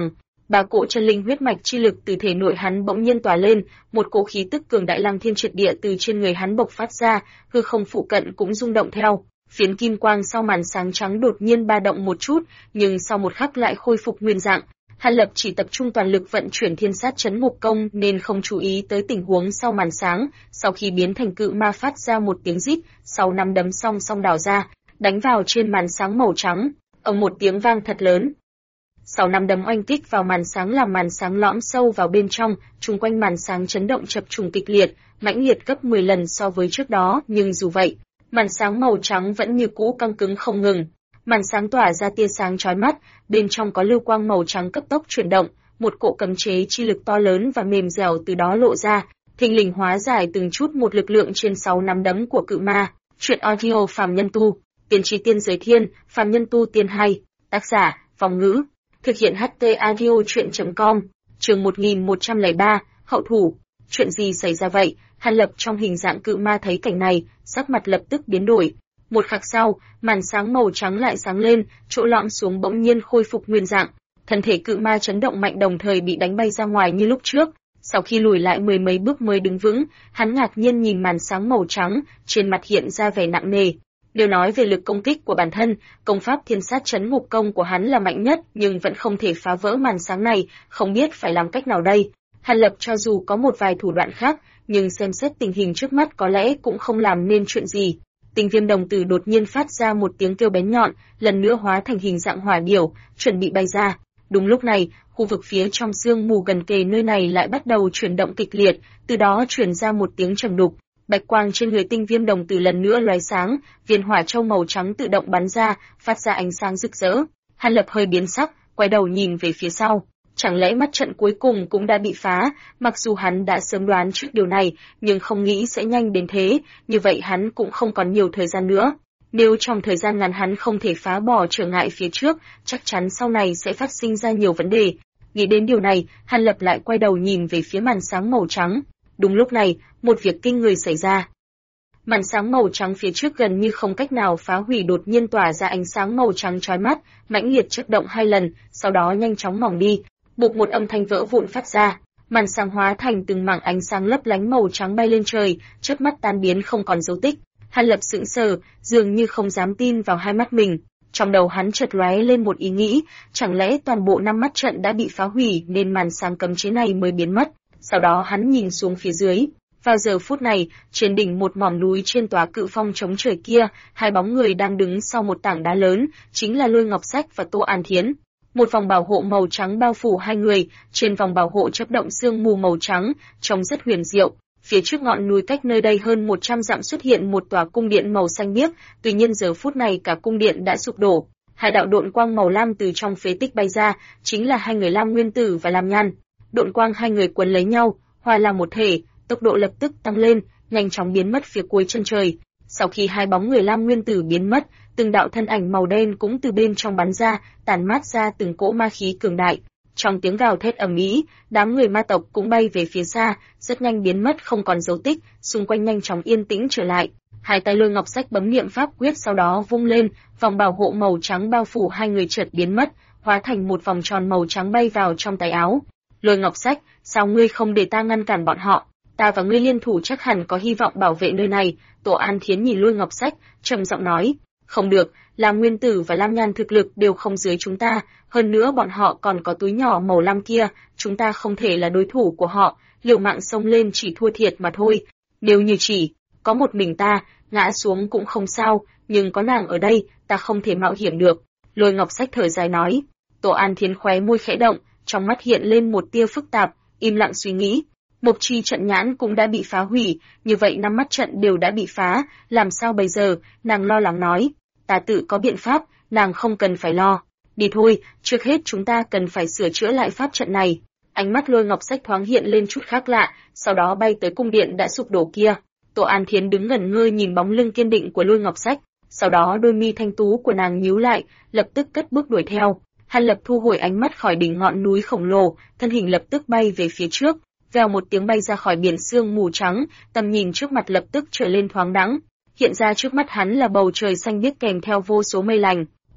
Ba cỗ chân linh huyết mạch chi lực từ thể nội hắn bỗng nhiên tỏa lên, một cỗ khí tức cường đại lăng thiên triệt địa từ trên người hắn bộc phát ra, hư không phụ cận cũng rung động theo. Phiến kim quang sau màn sáng trắng đột nhiên ba động một chút, nhưng sau một khắc lại khôi phục nguyên dạng. Hàn Lập chỉ tập trung toàn lực vận chuyển Thiên Sát Chấn Ngục Công nên không chú ý tới tình huống sau màn sáng, sau khi biến thành cự ma phát ra một tiếng rít, sau năm đấm song song đảo ra, đánh vào trên màn sáng màu trắng, một tiếng vang thật lớn. Sau năm đấm oanh kích vào màn sáng làm màn sáng lõm sâu vào bên trong, chung quanh màn sáng chấn động chập trùng kịch liệt, mãnh liệt gấp 10 lần so với trước đó, nhưng dù vậy, màn sáng màu trắng vẫn như cũ căng cứng không ngừng. Màn sáng tỏa ra tia sáng chói mắt, bên trong có lưu quang màu trắng cấp tốc chuyển động, một cỗ cấm chế chi lực to lớn và mềm dẻo từ đó lộ ra, thình lình hóa giải từng chút một lực lượng trên 6 nắm đấm của cự ma. Truyện audio Phàm Nhân Tu, Tiên Trí Tiên Giới Thiên, Phàm Nhân Tu Tiên Hay, tác giả, Vong Ngữ, thực hiện HT audio truyện.com, chương 1103, hậu thủ. Chuyện gì xảy ra vậy? Hàn Lập trong hình dạng cự ma thấy cảnh này, sắc mặt lập tức biến đổi. Một khắc sau, màn sáng màu trắng lại sáng lên, chỗ lõm xuống bỗng nhiên khôi phục nguyên dạng. Thân thể cự ma chấn động mạnh đồng thời bị đánh bay ra ngoài như lúc trước. Sau khi lùi lại mười mấy bước mới đứng vững, hắn ngạc nhiên nhìn màn sáng màu trắng, trên mặt hiện ra vẻ nặng nề. Nếu nói về lực công kích của bản thân, công pháp Thiên Sát Chấn Ngục Công của hắn là mạnh nhất, nhưng vẫn không thể phá vỡ màn sáng này, không biết phải làm cách nào đây. Hàn Lập cho dù có một vài thủ đoạn khác, nhưng xem xét tình hình trước mắt có lẽ cũng không làm nên chuyện gì. Tinh Viêm đồng tử đột nhiên phát ra một tiếng kêu bén nhọn, lần nữa hóa thành hình dạng hỏa điểu, chuẩn bị bay ra. Đúng lúc này, khu vực phía trong sương mù gần kề nơi này lại bắt đầu chuyển động kịch liệt, từ đó truyền ra một tiếng trầm đục. Bạch quang trên người Tinh Viêm đồng tử lần nữa lóe sáng, viên hỏa châu màu trắng tự động bắn ra, phát ra ánh sáng rực rỡ. Hàn Lập hơi biến sắc, quay đầu nhìn về phía sau. Chẳng lẽ mắt trận cuối cùng cũng đã bị phá, mặc dù hắn đã sớm đoán trước điều này, nhưng không nghĩ sẽ nhanh đến thế, như vậy hắn cũng không còn nhiều thời gian nữa. Nếu trong thời gian ngắn hắn không thể phá bỏ trở ngại phía trước, chắc chắn sau này sẽ phát sinh ra nhiều vấn đề. Nghĩ đến điều này, Hàn Lập lại quay đầu nhìn về phía màn sáng màu trắng. Đúng lúc này, một việc kinh người xảy ra. Màn sáng màu trắng phía trước gần như không cách nào phá hủy đột nhiên tỏa ra ánh sáng màu trắng chói mắt, mãnh liệt chớp động 2 lần, sau đó nhanh chóng mỏng đi. Bụp một âm thanh vỡ vụn phát ra, màn sáng hóa thành từng mảng ánh sáng lấp lánh màu trắng bay lên trời, chớp mắt tan biến không còn dấu tích. Hàn Lập sững sờ, dường như không dám tin vào hai mắt mình. Trong đầu hắn chợt lóe lên một ý nghĩ, chẳng lẽ toàn bộ 5 mắt trận đã bị phá hủy nên màn sáng cấm chế này mới biến mất. Sau đó hắn nhìn xuống phía dưới. Vào giờ phút này, trên đỉnh một mỏm núi trên tòa cự phong chống trời kia, hai bóng người đang đứng sau một tảng đá lớn, chính là Lôi Ngọc Sách và Tô An Thiến. Một vòng bảo hộ màu trắng bao phủ hai người, trên vòng bảo hộ chớp động sương mù màu trắng, trông rất huyền diệu. Phía trước ngọn núi cách nơi đây hơn 100 dặm xuất hiện một tòa cung điện màu xanh biếc, tuy nhiên giờ phút này cả cung điện đã sụp đổ. Hai đạo độn quang màu lam từ trong phế tích bay ra, chính là hai người Lam Nguyên Tử và Lam Nhan. Độn quang hai người quấn lấy nhau, hòa làm một thể, tốc độ lập tức tăng lên, nhanh chóng biến mất phía cuối chân trời. Sau khi hai bóng người Lam Nguyên Tử biến mất, từng đạo thân ảnh màu đen cũng từ bên trong bắn ra, tản mát ra từng cỗ ma khí cường đại. Trong tiếng gào thét ầm ĩ, đám người ma tộc cũng bay về phía xa, rất nhanh biến mất không còn dấu tích, xung quanh nhanh chóng yên tĩnh trở lại. Hai tay Lôi Ngọc Sách bấm niệm pháp quyết sau đó vung lên, vòng bảo hộ màu trắng bao phủ hai người chợt biến mất, hóa thành một vòng tròn màu trắng bay vào trong tay áo. Lôi Ngọc Sách, sao ngươi không để ta ngăn cản bọn họ? Ta và ngươi liên thủ chắc hẳn có hy vọng bảo vệ nơi này. Tổ An Thiến nhìn Lôi Ngọc Sách, trầm giọng nói. Không được, Lam Nguyên Tử và Lam Nhan thực lực đều không dưới chúng ta, hơn nữa bọn họ còn có túi nhỏ màu lam kia, chúng ta không thể là đối thủ của họ, liều mạng xông lên chỉ thua thiệt mà thôi. Nếu như chỉ có một mình ta, ngã xuống cũng không sao, nhưng có nàng ở đây, ta không thể mạo hiểm được. Lôi Ngọc Sách thở dài nói. Tổ An Thiến khóe môi khẽ động, trong mắt hiện lên một tia phức tạp, im lặng suy nghĩ. Mộc Chi trận nhãn cũng đã bị phá hủy, như vậy 5 mắt trận đều đã bị phá, làm sao bây giờ? Nàng lo lắng nói. Ta tự có biện pháp, nàng không cần phải lo. Đi thôi, trước hết chúng ta cần phải sửa chữa lại pháp trận này. Ánh mắt Lôi Ngọc Sách thoáng hiện lên chút khác lạ, sau đó bay tới cung điện đã sụp đổ kia. Tổ An Thiến đứng ngẩn ngơ nhìn bóng lưng kiên định của Lôi Ngọc Sách, sau đó đôi mi thanh tú của nàng nhíu lại, lập tức cất bước đuổi theo. Hàn Lập thu hồi ánh mắt khỏi đỉnh ngọn núi khổng lồ, thân hình lập tức bay về phía trước, vèo một tiếng bay ra khỏi biển sương mù trắng, tầm nhìn trước mặt lập tức trở lên thoáng đãng. Hiện ra trước mắt hắn là bầu trời xanh biếc kèm theo vô số mây lành.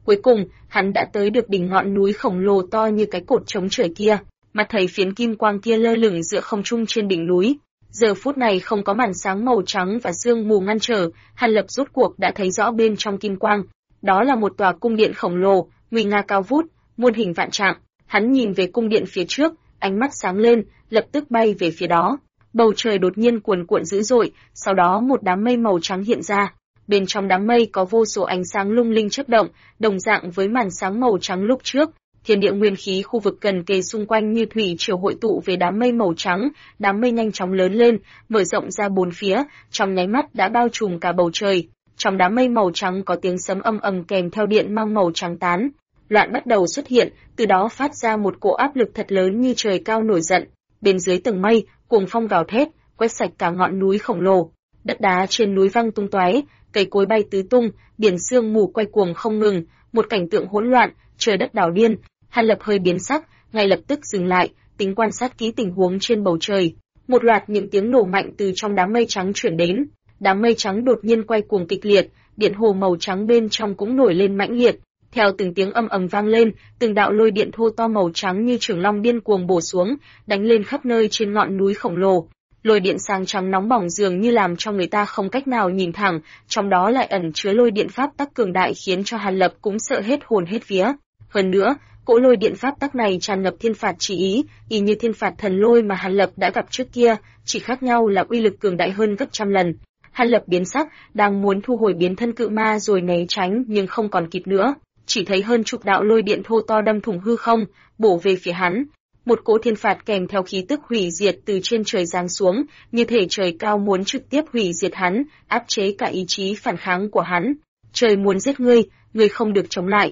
Cuối cùng, hắn đã tới được đỉnh ngọn núi khổng lồ to như cái cột chống trời kia, mà thấy phiến kim quang kia lơ lửng giữa không trung trên đỉnh núi. Giờ phút này không có màn sáng màu trắng và sương mù ngăn trở, Hàn Lập rốt cuộc đã thấy rõ bên trong kim quang. Đó là một tòa cung điện khổng lồ, nguy nga cao vút, muôn hình vạn trạng. Hắn nhìn về cung điện phía trước, ánh mắt sáng lên, lập tức bay về phía đó. Bầu trời đột nhiên cuồn cuộn dữ dội, sau đó một đám mây màu trắng hiện ra. Bên trong đám mây có vô số ánh sáng lung linh chớp động, đồng dạng với màn sáng màu trắng lúc trước. Thiên địa nguyên khí khu vực gần kề xung quanh như thủy triều hội tụ về đám mây màu trắng, đám mây nhanh chóng lớn lên, mở rộng ra bốn phía, trong nháy mắt đã bao trùm cả bầu trời. Trong đám mây màu trắng có tiếng sấm ầm ầm kèm theo điện mang màu trắng tán. Loạn bắt đầu xuất hiện, từ đó phát ra một cỗ áp lực thật lớn như trời cao nổi giận. Bên dưới tầng mây, cuồng phong gào thét, quét sạch cả ngọn núi khổng lồ. Đất đá trên núi văng tung tóe, cây cối bay tứ tung, biển sương mù quay cuồng không ngừng, một cảnh tượng hỗn loạn, trời đất đảo điên. Hàn Lập hơi biến sắc, ngay lập tức dừng lại, tính quan sát kỹ tình huống trên bầu trời. Một loạt những tiếng nổ mạnh từ trong đám mây trắng chuyển đến, đám mây trắng đột nhiên quay cuồng kịch liệt, điện hồ màu trắng bên trong cũng nổi lên mãnh liệt. Theo từng tiếng ầm ầm vang lên, từng đạo lôi điện thô to màu trắng như trường long điên cuồng bổ xuống, đánh lên khắp nơi trên ngọn núi khổng lồ. Lôi điện sáng trắng nóng bỏng dường như làm cho người ta không cách nào nhìn thẳng, trong đó lại ẩn chứa lôi điện pháp tắc cường đại khiến cho Hàn Lập cũng sợ hết hồn hết vía. Hơn nữa, cỗ lôi điện pháp tắc này tràn ngập thiên phạt chỉ ý, y như thiên phạt thần lôi mà Hàn Lập đã gặp trước kia, chỉ khác nhau là uy lực cường đại hơn gấp trăm lần. Hàn Lập biến sắc, đang muốn thu hồi biến thân cự ma rồi né tránh nhưng không còn kịp nữa, chỉ thấy hơn chục đạo lôi điện thô to đâm thủng hư không, bổ về phía hắn. Một cỗ thiên phạt kèm theo khí tức hủy diệt từ trên trời giáng xuống, như thể trời cao muốn trực tiếp hủy diệt hắn, áp chế cả ý chí phản kháng của hắn. Trời muốn giết ngươi, ngươi không được chống lại.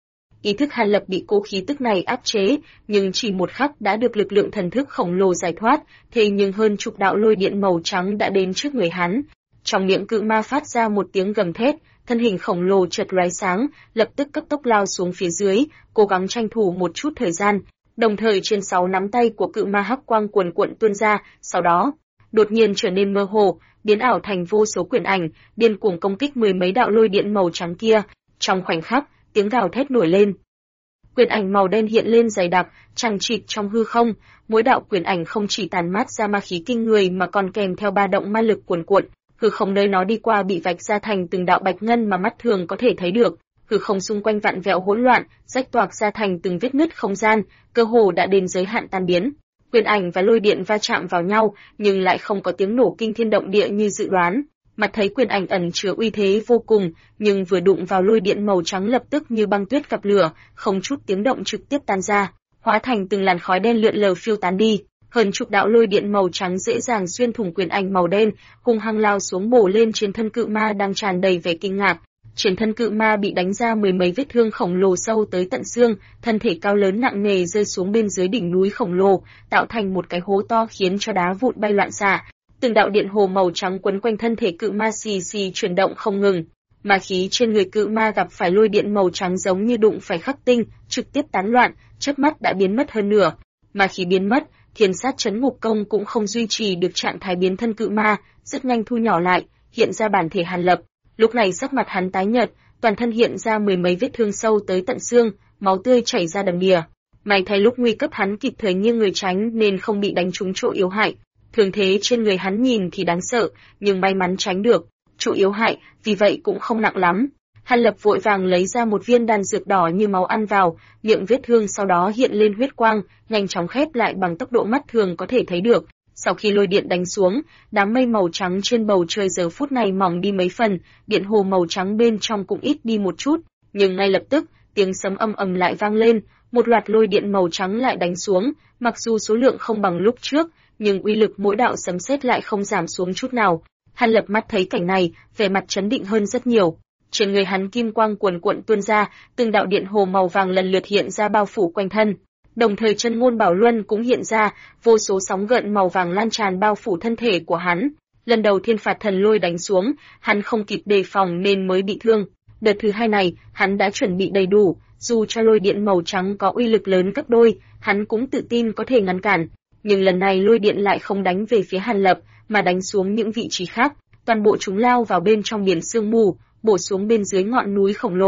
Ý thức Hàn Lập bị cỗ khí tức này áp chế, nhưng chỉ một khắc đã được lực lượng thần thức khổng lồ giải thoát, thế nhưng hơn chục đạo lôi điện màu trắng đã đến trước người hắn. Trong miệng cự ma phát ra một tiếng gầm thét, thân hình khổng lồ chợt lóe sáng, lập tức cấp tốc lao xuống phía dưới, cố gắng tranh thủ một chút thời gian. Đồng thời trên 6 nắm tay của cự ma hắc quang cuồn cuộn tuôn ra, sau đó đột nhiên trở nên mơ hồ, biến ảo thành vô số quyền ảnh, điên cuồng công kích mười mấy đạo lôi điện màu trắng kia. Trong khoảnh khắc, tiếng gào thét nổi lên. Quyền ảnh màu đen hiện lên dày đặc, chằng chịt trong hư không, mỗi đạo quyền ảnh không chỉ tàn mát ra ma khí kinh người mà còn kèm theo ba động ma lực cuồn cuộn, hư không nơi nó đi qua bị vạch ra thành từng đạo bạch ngân mà mắt thường có thể thấy được. Hư không xung quanh vặn vẹo hỗn loạn, rách toạc ra thành từng vết nứt không gian, cơ hồ đã đến giới hạn tan biến. Quyền ảnh và lôi điện va chạm vào nhau, nhưng lại không có tiếng nổ kinh thiên động địa như dự đoán. Mặt thấy quyền ảnh ẩn chứa uy thế vô cùng, nhưng vừa đụng vào lôi điện màu trắng lập tức như băng tuyết gặp lửa, không chút tiếng động trực tiếp tan ra, hóa thành từng làn khói đen lượn lờ phiêu tán đi. Hơn chục đạo lôi điện màu trắng dễ dàng xuyên thủng quyền ảnh màu đen, hung hăng lao xuống bổ lên trên thân cự ma đang tràn đầy vẻ kinh ngạc. Trên thân cự ma bị đánh ra mười mấy vết thương khổng lồ sâu tới tận xương, thân thể cao lớn nặng nề rơi xuống bên dưới đỉnh núi khổng lồ, tạo thành một cái hố to khiến cho đá vụn bay loạn xạ. Từng đạo điện hồ màu trắng quấn quanh thân thể cự ma xì xì chuyển động không ngừng. Ma khí trên người cự ma gặp phải lôi điện màu trắng giống như đụng phải khắc tinh, trực tiếp tán loạn, chớp mắt đã biến mất hơn nửa. Ma khí biến mất, Thiên Sát Chấn Ngục Công cũng không duy trì được trạng thái biến thân cự ma, rất nhanh thu nhỏ lại, hiện ra bản thể Hàn Lập. Lúc này sắc mặt hắn tái nhợt, toàn thân hiện ra mười mấy vết thương sâu tới tận xương, máu tươi chảy ra đầm đìa. May thay lúc nguy cấp hắn kịp thời nghiêng người tránh nên không bị đánh trúng chỗ yếu hại. Thương thế trên người hắn nhìn thì đáng sợ, nhưng may mắn tránh được. Chỗ yếu hại, vì vậy cũng không nặng lắm. Hàn Lập vội vàng lấy ra một viên đan dược đỏ như máu ăn vào, miệng vết thương sau đó hiện lên huyết quang, nhanh chóng khép lại bằng tốc độ mắt thường có thể thấy được. Sau khi lôi điện đánh xuống, đám mây màu trắng trên bầu trời giờ phút này mỏng đi mấy phần, điện hồ màu trắng bên trong cũng ít đi một chút, nhưng ngay lập tức, tiếng sấm ầm ầm lại vang lên, một loạt lôi điện màu trắng lại đánh xuống, mặc dù số lượng không bằng lúc trước, nhưng uy lực mỗi đạo sấm sét lại không giảm xuống chút nào. Hàn Lập mắt thấy cảnh này, vẻ mặt chấn định hơn rất nhiều. Trên người hắn kim quang cuồn cuộn tuôn ra, từng đạo điện hồ màu vàng lần lượt hiện ra bao phủ quanh thân. Đồng thời chân ngôn bảo luân cũng hiện ra, vô số sóng gợn màu vàng lan tràn bao phủ thân thể của hắn. Lần đầu thiên phạt thần lôi đánh xuống, hắn không kịp đề phòng nên mới bị thương. Đợt thứ hai này, hắn đã chuẩn bị đầy đủ, dù cho lôi điện màu trắng có uy lực lớn gấp đôi, hắn cũng tự tin có thể ngăn cản. Nhưng lần này lôi điện lại không đánh về phía Hàn Lập, mà đánh xuống những vị trí khác. Toàn bộ chúng lao vào bên trong biển sương mù, bổ xuống bên dưới ngọn núi khổng lồ.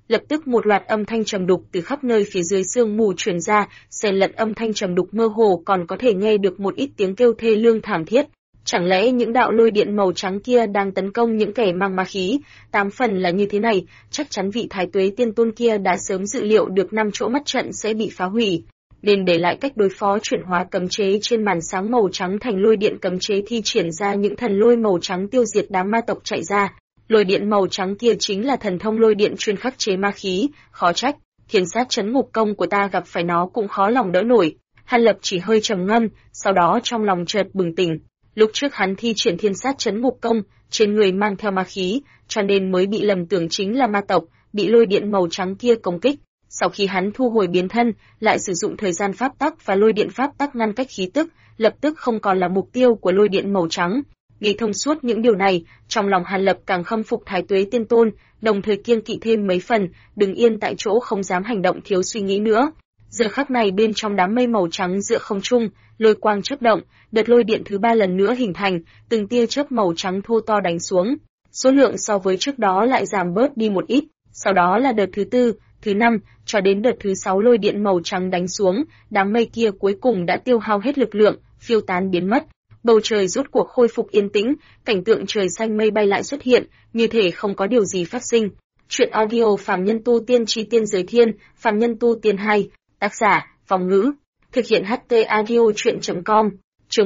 Lập tức một loạt âm thanh trầm đục từ khắp nơi phía dưới sương mù truyền ra, xen lẫn âm thanh trầm đục mơ hồ còn có thể nghe được một ít tiếng kêu thê lương thảm thiết. Chẳng lẽ những đạo lôi điện màu trắng kia đang tấn công những kẻ mang ma khí? 8 phần là như thế này, chắc chắn vị Thái Tuế Tiên Tôn kia đã sớm dự liệu được 5 chỗ mắt trận sẽ bị phá hủy, nên để lại cách đối phó chuyển hóa cấm chế trên màn sáng màu trắng thành lôi điện cấm chế, thi triển ra những thần lôi màu trắng tiêu diệt đám ma tộc chạy ra. Lôi điện màu trắng kia chính là thần thông lôi điện chuyên khắc chế ma khí, khó trách Thiên Sát Trấn Ngục Công của ta gặp phải nó cũng khó lòng đỡ nổi. Hàn Lập chỉ hơi trầm ngâm, sau đó trong lòng chợt bừng tỉnh. Lúc trước hắn thi triển Thiên Sát Trấn Ngục Công, trên người mang theo ma khí, cho nên mới bị lầm tưởng chính là ma tộc, bị lôi điện màu trắng kia công kích. Sau khi hắn thu hồi biến thân, lại sử dụng thời gian pháp tắc và lôi điện pháp tắc ngăn cách khí tức, lập tức không còn là mục tiêu của lôi điện màu trắng. Nghĩ thông suốt những điều này, trong lòng Hàn Lập càng khâm phục Thái Tuế Tiên Tôn, đồng thời kiêng kỵ thêm mấy phần, đứng yên tại chỗ không dám hành động thiếu suy nghĩ nữa. Giờ khắc này bên trong đám mây màu trắng giữa không trung, lôi quang chớp động, đợt lôi điện thứ 3 lần nữa hình thành, từng tia chớp màu trắng thô to đánh xuống. Số lượng so với trước đó lại giảm bớt đi một ít, sau đó là đợt thứ 4, thứ 5, cho đến đợt thứ 6 lôi điện màu trắng đánh xuống, đám mây kia cuối cùng đã tiêu hao hết lực lượng, phiêu tán biến mất. Bầu trời rốt cuộc khôi phục yên tĩnh, cảnh tượng trời xanh mây bay lại xuất hiện, như thể không có điều gì phát sinh. Chuyện audio Phàm Nhân Tu Tiên Chi Tiên Giới Thiên, Phàm Nhân Tu Tiên 2, tác giả, Vong Ngữ, thực hiện HT audio chuyện.com, chương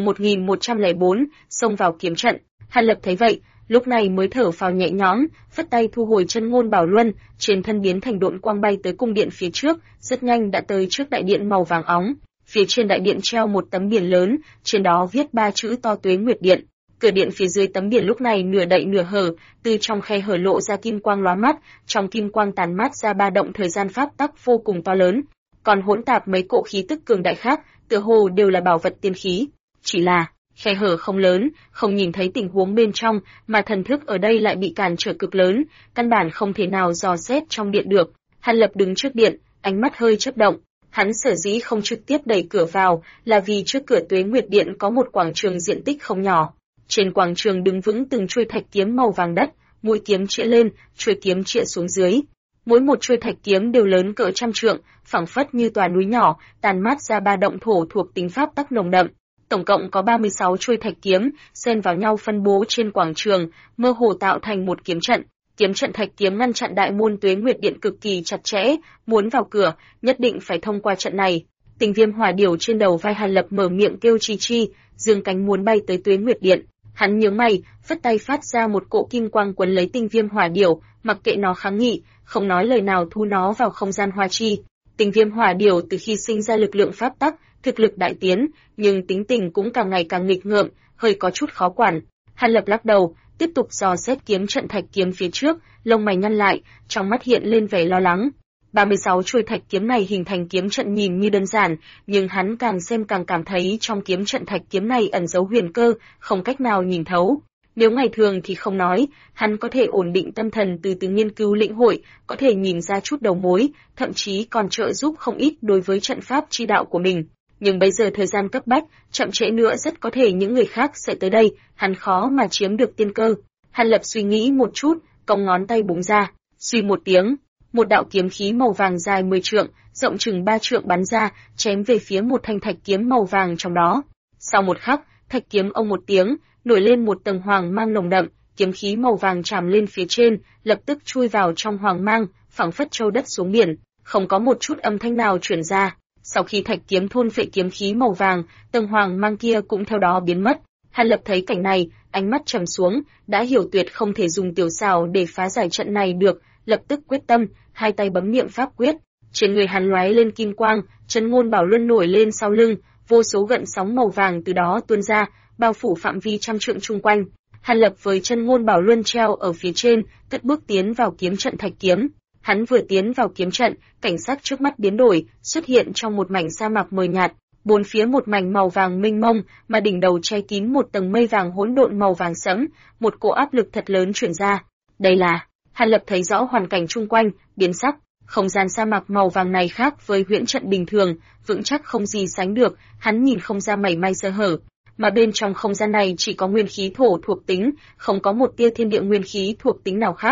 1104, xông vào kiếm trận. Hàn Lập thấy vậy, lúc này mới thở phào nhẹ nhõm, phất tay thu hồi chân ngôn bảo luân, trên thân biến thành độn quang bay tới cung điện phía trước, rất nhanh đã tới trước đại điện màu vàng óng. Phía trên đại điện treo một tấm biển lớn, trên đó viết 3 chữ to Tuế Nguyệt Điện. Cửa điện phía dưới tấm biển lúc này nửa đậy nửa hở, từ trong khe hở lộ ra kim quang lóa mắt, trong kim quang tàn mát ra ba động thời gian pháp tắc vô cùng to lớn, còn hỗn tạp mấy cỗ khí tức cường đại khác, tựa hồ đều là bảo vật tiên khí. Chỉ là khe hở không lớn, không nhìn thấy tình huống bên trong, mà thần thức ở đây lại bị cản trở cực lớn, căn bản không thể nào dò xét trong điện được. Hàn Lập đứng trước điện, ánh mắt hơi chớp động. Hắn sở dĩ không trực tiếp đẩy cửa vào, là vì trước cửa Tuế Nguyệt Điện có một quảng trường diện tích không nhỏ. Trên quảng trường đứng vững từng chuôi thạch kiếm màu vàng đất, mũi kiếm chĩa lên, chuôi kiếm chĩa xuống dưới. Mỗi một chuôi thạch kiếm đều lớn cỡ trăm trượng, phẳng phất như tòa núi nhỏ, tàn mát ra ba động thổ thuộc tính pháp tắc nồng đậm. Tổng cộng có 36 chuôi thạch kiếm, xen vào nhau phân bố trên quảng trường, mơ hồ tạo thành một kiếm trận. Kiếm trận thạch kiếm ngăn chặn đại môn Tuế Nguyệt Điện cực kỳ chặt chẽ, muốn vào cửa, nhất định phải thông qua trận này. Tình Viêm Hỏa Điểu trên đầu vai Hàn Lập mở miệng kêu chi chi, dương cánh muốn bay tới Tuế Nguyệt Điện. Hắn nhướng mày, phất tay phát ra một cỗ kim quang quấn lấy Tình Viêm Hỏa Điểu, mặc kệ nó kháng nghị, không nói lời nào thu nó vào không gian hoa chi. Tình Viêm Hỏa Điểu từ khi sinh ra lực lượng pháp tắc, thực lực đại tiến, nhưng tính tình cũng càng ngày càng nghịch ngợm, hơi có chút khó quản. Hàn Lập lắc đầu, tiếp tục dò xét kiếm trận thạch kiếm phía trước, lông mày nhăn lại, trong mắt hiện lên vẻ lo lắng. 36 chuôi thạch kiếm này hình thành kiếm trận nhìn như đơn giản, nhưng hắn càng xem càng cảm thấy trong kiếm trận thạch kiếm này ẩn giấu huyền cơ, không cách nào nhìn thấu. Nếu ngày thường thì không nói, hắn có thể ổn định tâm thần từ từ nghiên cứu lĩnh hội, có thể nhìn ra chút đầu mối, thậm chí còn trợ giúp không ít đối với trận pháp chi đạo của mình. Nhưng bây giờ thời gian cấp bách, chậm trễ nữa rất có thể những người khác sẽ tới đây, hắn khó mà chiếm được tiên cơ. Hàn Lập suy nghĩ một chút, cong ngón tay búng ra, suy một tiếng, một đạo kiếm khí màu vàng dài 10 trượng, rộng chừng 3 trượng bắn ra, chém về phía một thanh thạch kiếm màu vàng trong đó. Sau một khắc, thạch kiếm ông một tiếng, nổi lên một tầng hoàng mang nồng đậm, kiếm khí màu vàng tràm lên phía trên, lập tức chui vào trong hoàng mang, phảng phất trâu đất xuống biển, không có một chút âm thanh nào truyền ra. Sau khi thạch kiếm thôn phệ kiếm khí màu vàng, tầng hoàng mang kia cũng theo đó biến mất. Hàn Lập thấy cảnh này, ánh mắt trầm xuống, đã hiểu tuyệt không thể dùng tiểu xảo để phá giải trận này được, lập tức quyết tâm, hai tay bấm niệm pháp quyết. Trên người hắn lóe lên kim quang, chân ngôn bảo luân nổi lên sau lưng, vô số gợn sóng màu vàng từ đó tuôn ra, bao phủ phạm vi trăm trượng chung quanh. Hàn Lập với chân ngôn bảo luân treo ở phía trên, cất bước tiến vào kiếm trận thạch kiếm. Hắn vừa tiến vào kiếm trận, cảnh sắc trước mắt biến đổi, xuất hiện trong một mảnh sa mạc mờ nhạt, bốn phía một mảnh màu vàng mênh mông, mà đỉnh đầu che kín một tầng mây vàng hỗn độn màu vàng sẫm, một cỗ áp lực thật lớn truyền ra. Đây là, Hàn Lập thấy rõ hoàn cảnh chung quanh, biến sắc, không gian sa mạc màu vàng này khác với huyễn trận bình thường, vững chắc không gì sánh được, hắn nhìn không ra mảy may sơ hở, mà bên trong không gian này chỉ có nguyên khí thổ thuộc tính, không có một tia thiên địa nguyên khí thuộc tính nào khác.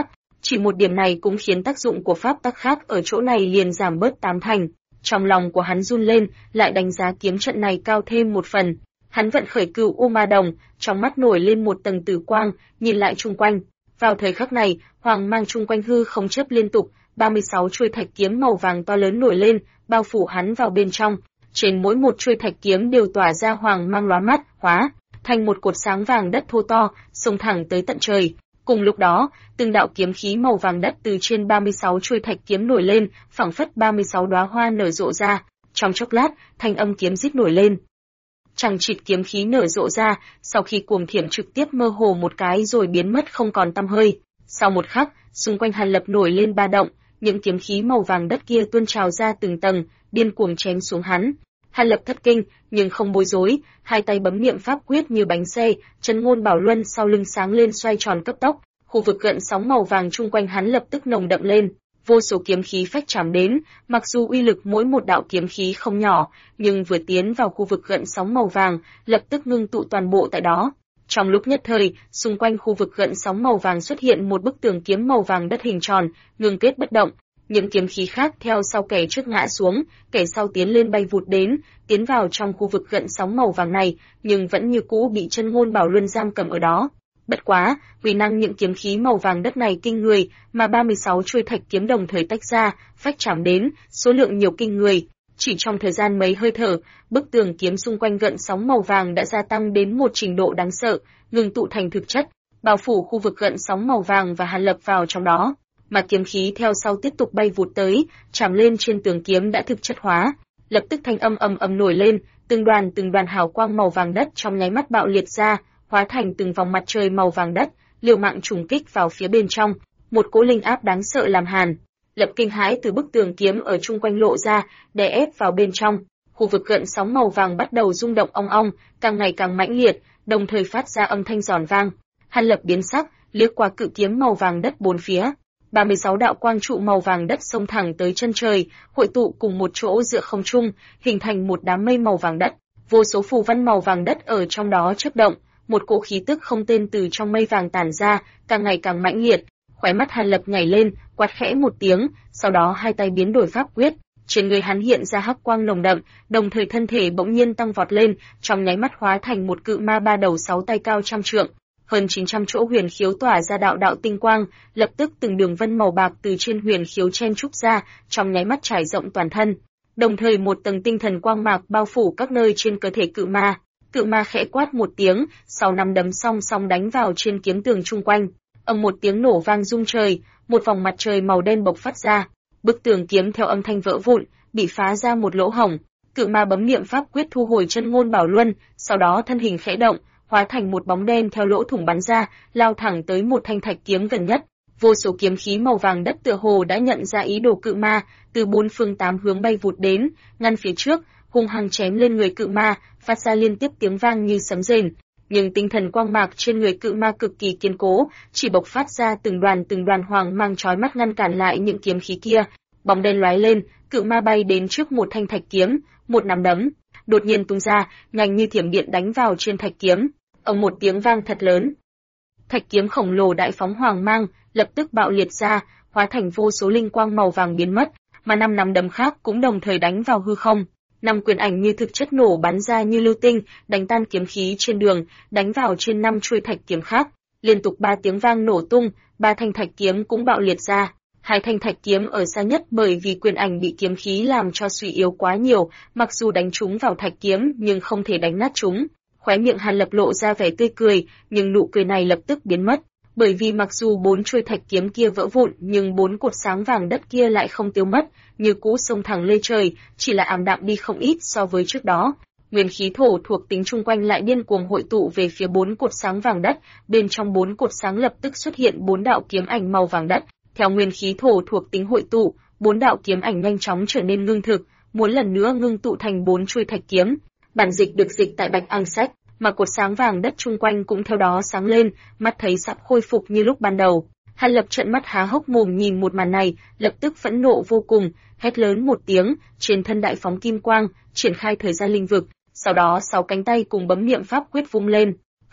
Chỉ một điểm này cũng khiến tác dụng của pháp tắc khác ở chỗ này liền giảm bớt 8 thành. Trong lòng của hắn run lên, lại đánh giá kiếm trận này cao thêm một phần. Hắn vận khởi Cửu U Ma Đồng, trong mắt nổi lên một tầng tử quang, nhìn lại chung quanh. Vào thời khắc này, hoàng mang chung quanh hư không chớp liên tục, 36 chuôi thạch kiếm màu vàng to lớn nổi lên, bao phủ hắn vào bên trong. Trên mỗi một chuôi thạch kiếm đều tỏa ra hoàng mang lóa mắt, hóa thành một cột sáng vàng đất thô to, xông thẳng tới tận trời. Cùng lúc đó, từng đạo kiếm khí màu vàng đất từ trên 36 chuôi thạch kiếm nổi lên, phảng phất 36 đóa hoa nở rộ ra. Trong chốc lát, thanh âm kiếm rít nổi lên. Chằng chịt kiếm khí nở rộ ra, sau khi cuồng thiểm trực tiếp mơ hồ một cái rồi biến mất không còn tăm hơi. Sau một khắc, xung quanh Hàn Lập nổi lên ba động, những kiếm khí màu vàng đất kia tuôn trào ra từng tầng, điên cuồng chém xuống hắn. Hàn Lập thất kinh, nhưng không bối rối, hai tay bấm niệm pháp quyết như bánh xe, chân ngôn bảo luân sau lưng sáng lên xoay tròn cấp tốc, khu vực gợn sóng màu vàng chung quanh hắn lập tức nồng đậm lên. Vô số kiếm khí phách chạm đến, mặc dù uy lực mỗi một đạo kiếm khí không nhỏ, nhưng vừa tiến vào khu vực gợn sóng màu vàng, lập tức ngưng tụ toàn bộ tại đó. Trong lúc nhất thời, xung quanh khu vực gợn sóng màu vàng xuất hiện một bức tường kiếm màu vàng đất hình tròn, ngưng kết bất động. Những kiếm khí khác theo sau kẻ trước ngã xuống, kẻ sau tiến lên bay vụt đến, tiến vào trong khu vực gợn sóng màu vàng này, nhưng vẫn như cũ bị chân ngôn bảo luân giam cầm ở đó. Bất quá, uy năng những kiếm khí màu vàng đất này kinh người, mà 36 chuôi thạch kiếm đồng thời tách ra, phách chạm đến, số lượng nhiều kinh người. Chỉ trong thời gian mấy hơi thở, bức tường kiếm xung quanh gợn sóng màu vàng đã gia tăng đến một trình độ đáng sợ, ngừng tụ thành thực chất, bao phủ khu vực gợn sóng màu vàng và Hàn Lập vào trong đó. Mà kiếm khí theo sau tiếp tục bay vụt tới, chạm lên trên tường kiếm đã thực chất hóa. Lập tức thanh âm ầm ầm nổi lên, từng đoàn hào quang màu vàng đất trong nháy mắt bạo liệt ra, hóa thành từng vòng mặt trời màu vàng đất, liều mạng trùng kích vào phía bên trong. Một cỗ linh áp đáng sợ làm Hàn Lập kinh hãi từ bức tường kiếm ở chung quanh lộ ra, đè ép vào bên trong. Khu vực gợn sóng màu vàng bắt đầu rung động ong ong, càng ngày càng mãnh liệt, đồng thời phát ra âm thanh giòn vang. Hàn Lập biến sắc, liếc qua cự kiếm màu vàng đất bốn phía. 36 đạo quang trụ màu vàng đất xông thẳng tới chân trời, hội tụ cùng một chỗ giữa không trung, hình thành một đám mây màu vàng đất. Vô số phù văn màu vàng đất ở trong đó chớp động, một cỗ khí tức không tên từ trong mây vàng tản ra, càng ngày càng mãnh liệt. Khóe mắt Hàn Lập nhảy lên, quát khẽ một tiếng, sau đó hai tay biến đổi pháp quyết, trên người hắn hiện ra hắc quang nồng đậm, đồng thời thân thể bỗng nhiên tăng vọt lên, trong nháy mắt hóa thành một cự ma ba đầu sáu tay cao trăm trượng. Hơn 900 chỗ huyền khiếu tỏa ra đạo đạo tinh quang, lập tức từng đường vân màu bạc từ trên huyền khiếu chen trúc ra, trong nháy mắt trải rộng toàn thân. Đồng thời một tầng tinh thần quang mạc bao phủ các nơi trên cơ thể cự ma. Cự ma khẽ quát một tiếng, sau năm đấm song song đánh vào trên kiếm tường chung quanh. Ầm một tiếng nổ vang rung trời, một vòng mặt trời màu đen bộc phát ra. Bức tường kiếm theo âm thanh vỡ vụn, bị phá ra một lỗ hổng. Cự ma bấm niệm pháp quyết thu hồi chân ngôn bảo luân, sau đó thân hình khẽ động, hóa thành một bóng đen theo lỗ thủng bắn ra, lao thẳng tới một thanh thạch kiếm gần nhất. Vô số kiếm khí màu vàng đất tựa hồ đã nhận ra ý đồ cự ma, từ bốn phương tám hướng bay vụt đến, ngăn phía trước, hung hăng chém lên người cự ma, phát ra liên tiếp tiếng vang như sấm rền. Nhưng tinh thần quang mạc trên người cự ma cực kỳ kiên cố, chỉ bộc phát ra từng đoàn hoàng mang chói mắt ngăn cản lại những kiếm khí kia. Bóng đen lóe lên, cự ma bay đến trước một thanh thạch kiếm, một nắm đấm đột nhiên tung ra, nhanh như thiểm điện đánh vào trên thạch kiếm. Ầm một tiếng vang thật lớn. Thạch kiếm khổng lồ đại phóng hoàng mang, lập tức bạo liệt ra, hóa thành vô số linh quang màu vàng biến mất, mà năm nắm đấm khác cũng đồng thời đánh vào hư không. Năm quyền ảnh như thực chất nổ bắn ra như lưu tinh, đánh tan kiếm khí trên đường, đánh vào trên năm chuôi thạch kiếm khác. Liên tục 3 tiếng vang nổ tung, 3 thanh thạch kiếm cũng bạo liệt ra. 2 thanh thạch kiếm ở xa nhất bởi vì quyền ảnh bị kiếm khí làm cho suy yếu quá nhiều, mặc dù đánh trúng vào thạch kiếm nhưng không thể đánh nát chúng. Khóe miệng Hàn Lập lộ ra vẻ tươi cười, nhưng nụ cười này lập tức biến mất, bởi vì mặc dù 4 chuôi thạch kiếm kia vỡ vụn, nhưng 4 cột sáng vàng đất kia lại không tiêu mất, như cũ xông thẳng lên trời, chỉ là ảm đạm đi không ít so với trước đó. Nguyên khí thổ thuộc tính chung quanh lại điên cuồng hội tụ về phía 4 cột sáng vàng đất, bên trong 4 cột sáng lập tức xuất hiện 4 đạo kiếm ảnh màu vàng đất. Theo nguyên khí thổ thuộc tính hội tụ, 4 đạo kiếm ảnh nhanh chóng trở nên ngưng thực, muốn lần nữa ngưng tụ thành 4 chuôi thạch kiếm. Bản dịch được dịch tại Bạch Ang Sách, mà cột sáng vàng đất chung quanh cũng theo đó sáng lên, mắt thấy sắp khôi phục như lúc ban đầu. Hàn Lập trợn mắt há hốc mồm nhìn một màn này, lập tức phẫn nộ vô cùng, hét lớn một tiếng, trên thân đại phóng kim quang, triển khai thời gian linh vực, sau đó 6 cánh tay cùng bấm niệm pháp quyết vung lên.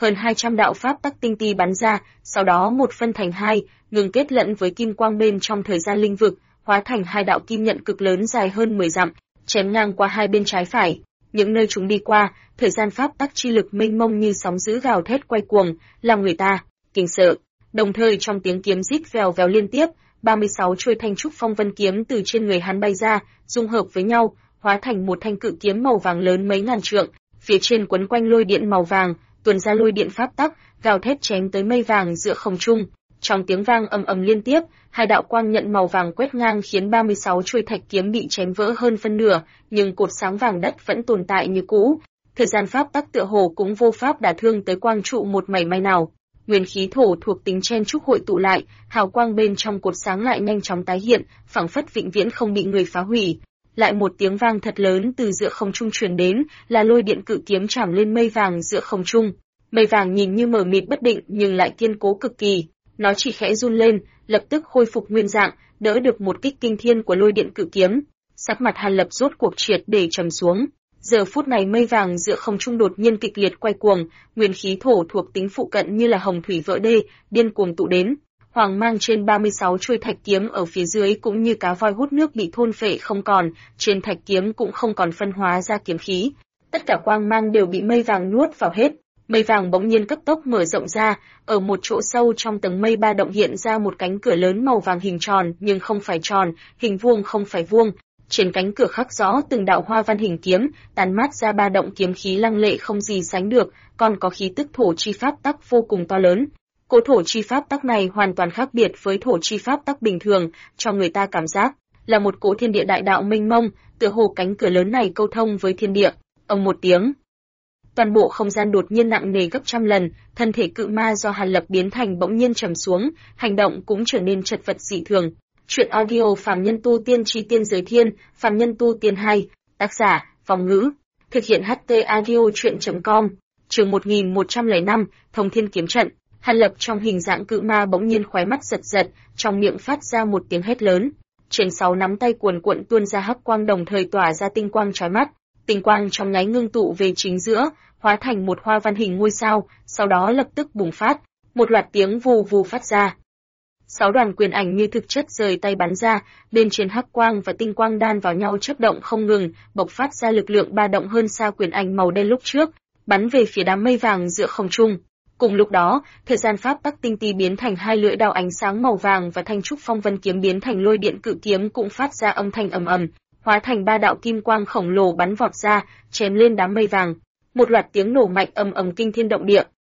hơn 200 đạo pháp tắc tinh ti bắn ra, sau đó một phân thành hai, ngừng kết lẫn với kim quang bên trong thời gian linh vực, hóa thành hai đạo kim nhận cực lớn dài hơn 10 dặm, chém ngang qua hai bên trái phải. Những nơi chúng đi qua, thời gian pháp tắc chi lực mênh mông như sóng dữ gào thét quay cuồng, làm người ta kinh sợ. Đồng thời trong tiếng kiếm rít vèo vèo liên tiếp, 36 chuôi thanh trúc phong vân kiếm từ trên người hắn bay ra, dung hợp với nhau, hóa thành một thanh cự kiếm màu vàng lớn mấy ngàn trượng, phía trên quấn quanh lôi điện màu vàng, tuôn ra lôi điện pháp tắc, gào thét chém tới mây vàng giữa không trung. Trong tiếng vang ầm ầm liên tiếp, hai đạo quang nhận màu vàng quét ngang khiến 36 chuôi thạch kiếm bị chém vỡ hơn phân nửa, nhưng cột sáng vàng đất vẫn tồn tại như cũ. Thời gian pháp tắc tựa hồ cũng vô pháp đả thương tới quang trụ một mảy may nào. Nguyên khí thổ thuộc tính chen trúc hội tụ lại, hào quang bên trong cột sáng lại nhanh chóng tái hiện, phảng phất vĩnh viễn không bị người phá hủy. Lại một tiếng vang thật lớn từ giữa không trung truyền đến, là lôi điện cự kiếm chạm lên mây vàng giữa không trung. Mây vàng nhìn như mờ mịt bất định nhưng lại kiên cố cực kỳ. Nó chỉ khẽ run lên, lập tức khôi phục nguyên dạng, đỡ được một kích kinh thiên của lôi điện cự kiếm. Sắc mặt Hàn Lập rốt cuộc triệt để trầm xuống. Giờ phút này mây vàng giữa không trung đột nhiên kịch liệt quay cuồng, nguyên khí thổ thuộc tính phụ cận như là hồng thủy vỡ đê, điên cuồng tụ đến. Hoàng mang trên 36 chuôi thạch kiếm ở phía dưới cũng như cá voi hút nước bị thôn phệ không còn, trên thạch kiếm cũng không còn phân hóa ra kiếm khí. Tất cả quang mang đều bị mây vàng nuốt vào hết. Mây vàng bỗng nhiên cấp tốc mở rộng ra, ở một chỗ sâu trong tầng mây ba động hiện ra một cánh cửa lớn màu vàng hình tròn nhưng không phải tròn, hình vuông không phải vuông. Trên cánh cửa khắc rõ từng đạo hoa văn hình kiếm, tàn mát ra ba động kiếm khí lăng lệ không gì sánh được, còn có khí tức thổ chi pháp tắc vô cùng to lớn. Cỗ thổ chi pháp tắc này hoàn toàn khác biệt với thổ chi pháp tắc bình thường, cho người ta cảm giác là một cỗ thiên địa đại đạo mênh mông, tựa hồ cánh cửa lớn này câu thông với thiên địa. Ầm một tiếng, toàn bộ không gian đột nhiên nặng nề gấp trăm lần, thân thể cự ma do Hàn Lập biến thành bỗng nhiên trầm xuống, hành động cũng trở nên chật vật dị thường. Truyện audio Phàm Nhân Tu Tiên Chi Tiên Giới Thiên, Phàm Nhân Tu Tiên 2, tác giả, Vong Ngữ, thực hiện HT audio truyện.com, chương 1105, Thông Thiên Kiếm Trận. Hàn Lập trong hình dạng cự ma bỗng nhiên khóe mắt giật giật, trong miệng phát ra một tiếng hét lớn. Trên 6 nắm tay cuồn cuộn tuôn ra hắc quang đồng thời tỏa ra tinh quang chói mắt. Tinh quang trong nháy ngưng tụ về chính giữa, hóa thành một hoa văn hình ngôi sao, sau đó lập tức bùng phát, một loạt tiếng vù vù phát ra. 6 đoàn quyền ảnh như thực chất rời tay bắn ra, bên trên hắc quang và tinh quang đan vào nhau chớp động không ngừng, bộc phát ra lực lượng ba động hơn xa quyền ảnh màu đen lúc trước, bắn về phía đám mây vàng giữa không trung. Cùng lúc đó, thời gian pháp tắc tinh ti biến thành hai lưỡi đao ánh sáng màu vàng và thanh trúc phong vân kiếm biến thành lôi điện cự kiếm cũng phát ra âm thanh ầm ầm, hóa thành ba đạo kim quang khổng lồ bắn vọt ra, chém lên đám mây vàng. Một loạt tiếng nổ mạnh ầm ầm kinh thiên động địa.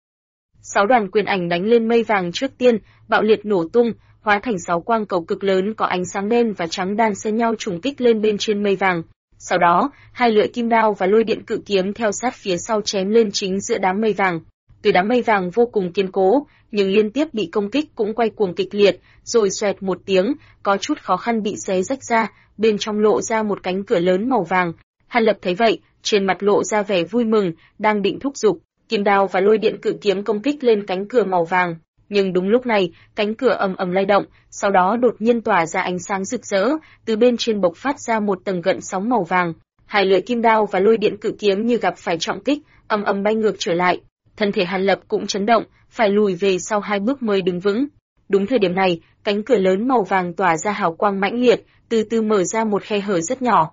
6 đoàn quyền ảnh đánh lên mây vàng trước tiên, bạo liệt nổ tung, hóa thành 6 quang cầu cực lớn có ánh sáng đen và trắng đan xen nhau trùng kích lên bên trên mây vàng. Sau đó, hai lưỡi kim đao và lôi điện cự kiếm theo sát phía sau chém lên chính giữa đám mây vàng. Từ đám mây vàng vô cùng kiên cố, nhưng liên tiếp bị công kích cũng quay cuồng kịch liệt, rồi xoẹt một tiếng, có chút khó khăn bị xé rách ra, bên trong lộ ra một cánh cửa lớn màu vàng. Hàn Lập thấy vậy, trên mặt lộ ra vẻ vui mừng, đang định thúc giục kim đao và lôi điện cự kiếm công kích lên cánh cửa màu vàng, nhưng đúng lúc này, cánh cửa ầm ầm lay động, sau đó đột nhiên tỏa ra ánh sáng rực rỡ, từ bên trên bộc phát ra một tầng gợn sóng màu vàng. Hai lưỡi kim đao và lôi điện cự kiếm như gặp phải trọng kích, ầm ầm bay ngược trở lại. Thân thể Hàn Lập cũng chấn động, phải lùi về sau 2 bước mới đứng vững. Đúng thời điểm này, cánh cửa lớn màu vàng tỏa ra hào quang mãnh liệt, từ từ mở ra một khe hở rất nhỏ.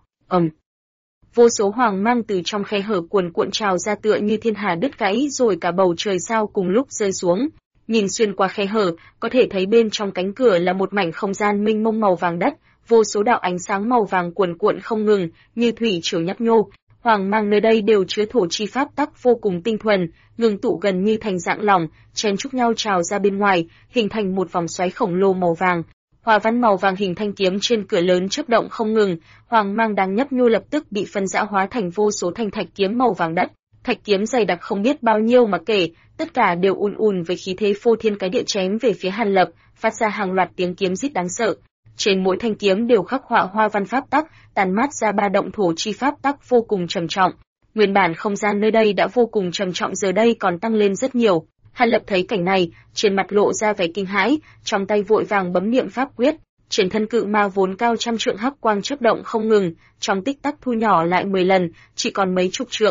Vô số hoàng mang từ trong khe hở cuồn cuộn trào ra tựa như thiên hà đứt gãy rồi cả bầu trời sao cùng lúc rơi xuống. Nhìn xuyên qua khe hở, có thể thấy bên trong cánh cửa là một mảnh không gian mênh mông màu vàng đất, vô số đạo ánh sáng màu vàng cuồn cuộn không ngừng, như thủy triều nhấp nhô. Hoàng mang nơi đây đều chứa thổ chi pháp tắc vô cùng tinh thuần, ngưng tụ gần như thành dạng lỏng, chen chúc nhau trào ra bên ngoài, hình thành một vòng xoáy khổng lồ màu vàng. Hoa văn màu vàng hình thanh kiếm trên cửa lớn chớp động không ngừng, hoàng mang đang nhấp nhô lập tức bị phân rã hóa thành vô số thanh thạch kiếm màu vàng đất. Thạch kiếm dày đặc không biết bao nhiêu mà kể, tất cả đều ùn ùn với khí thế phô thiên cái địa chém về phía Hàn Lập, phát ra hàng loạt tiếng kiếm rít đáng sợ. Trên mỗi thanh kiếm đều khắc họa hoa văn pháp tắc, tàn mát ra ba động thổ chi pháp tắc vô cùng trầm trọng. Nguyên bản không gian nơi đây đã vô cùng trầm trọng giờ đây còn tăng lên rất nhiều. Hàn Lập thấy cảnh này, trên mặt lộ ra vẻ kinh hãi, trong tay vội vàng bấm niệm pháp quyết, trên thân cự ma vốn cao trăm trượng hắc quang chớp động không ngừng, trong tích tắc thu nhỏ lại 10 lần, chỉ còn mấy chục trượng.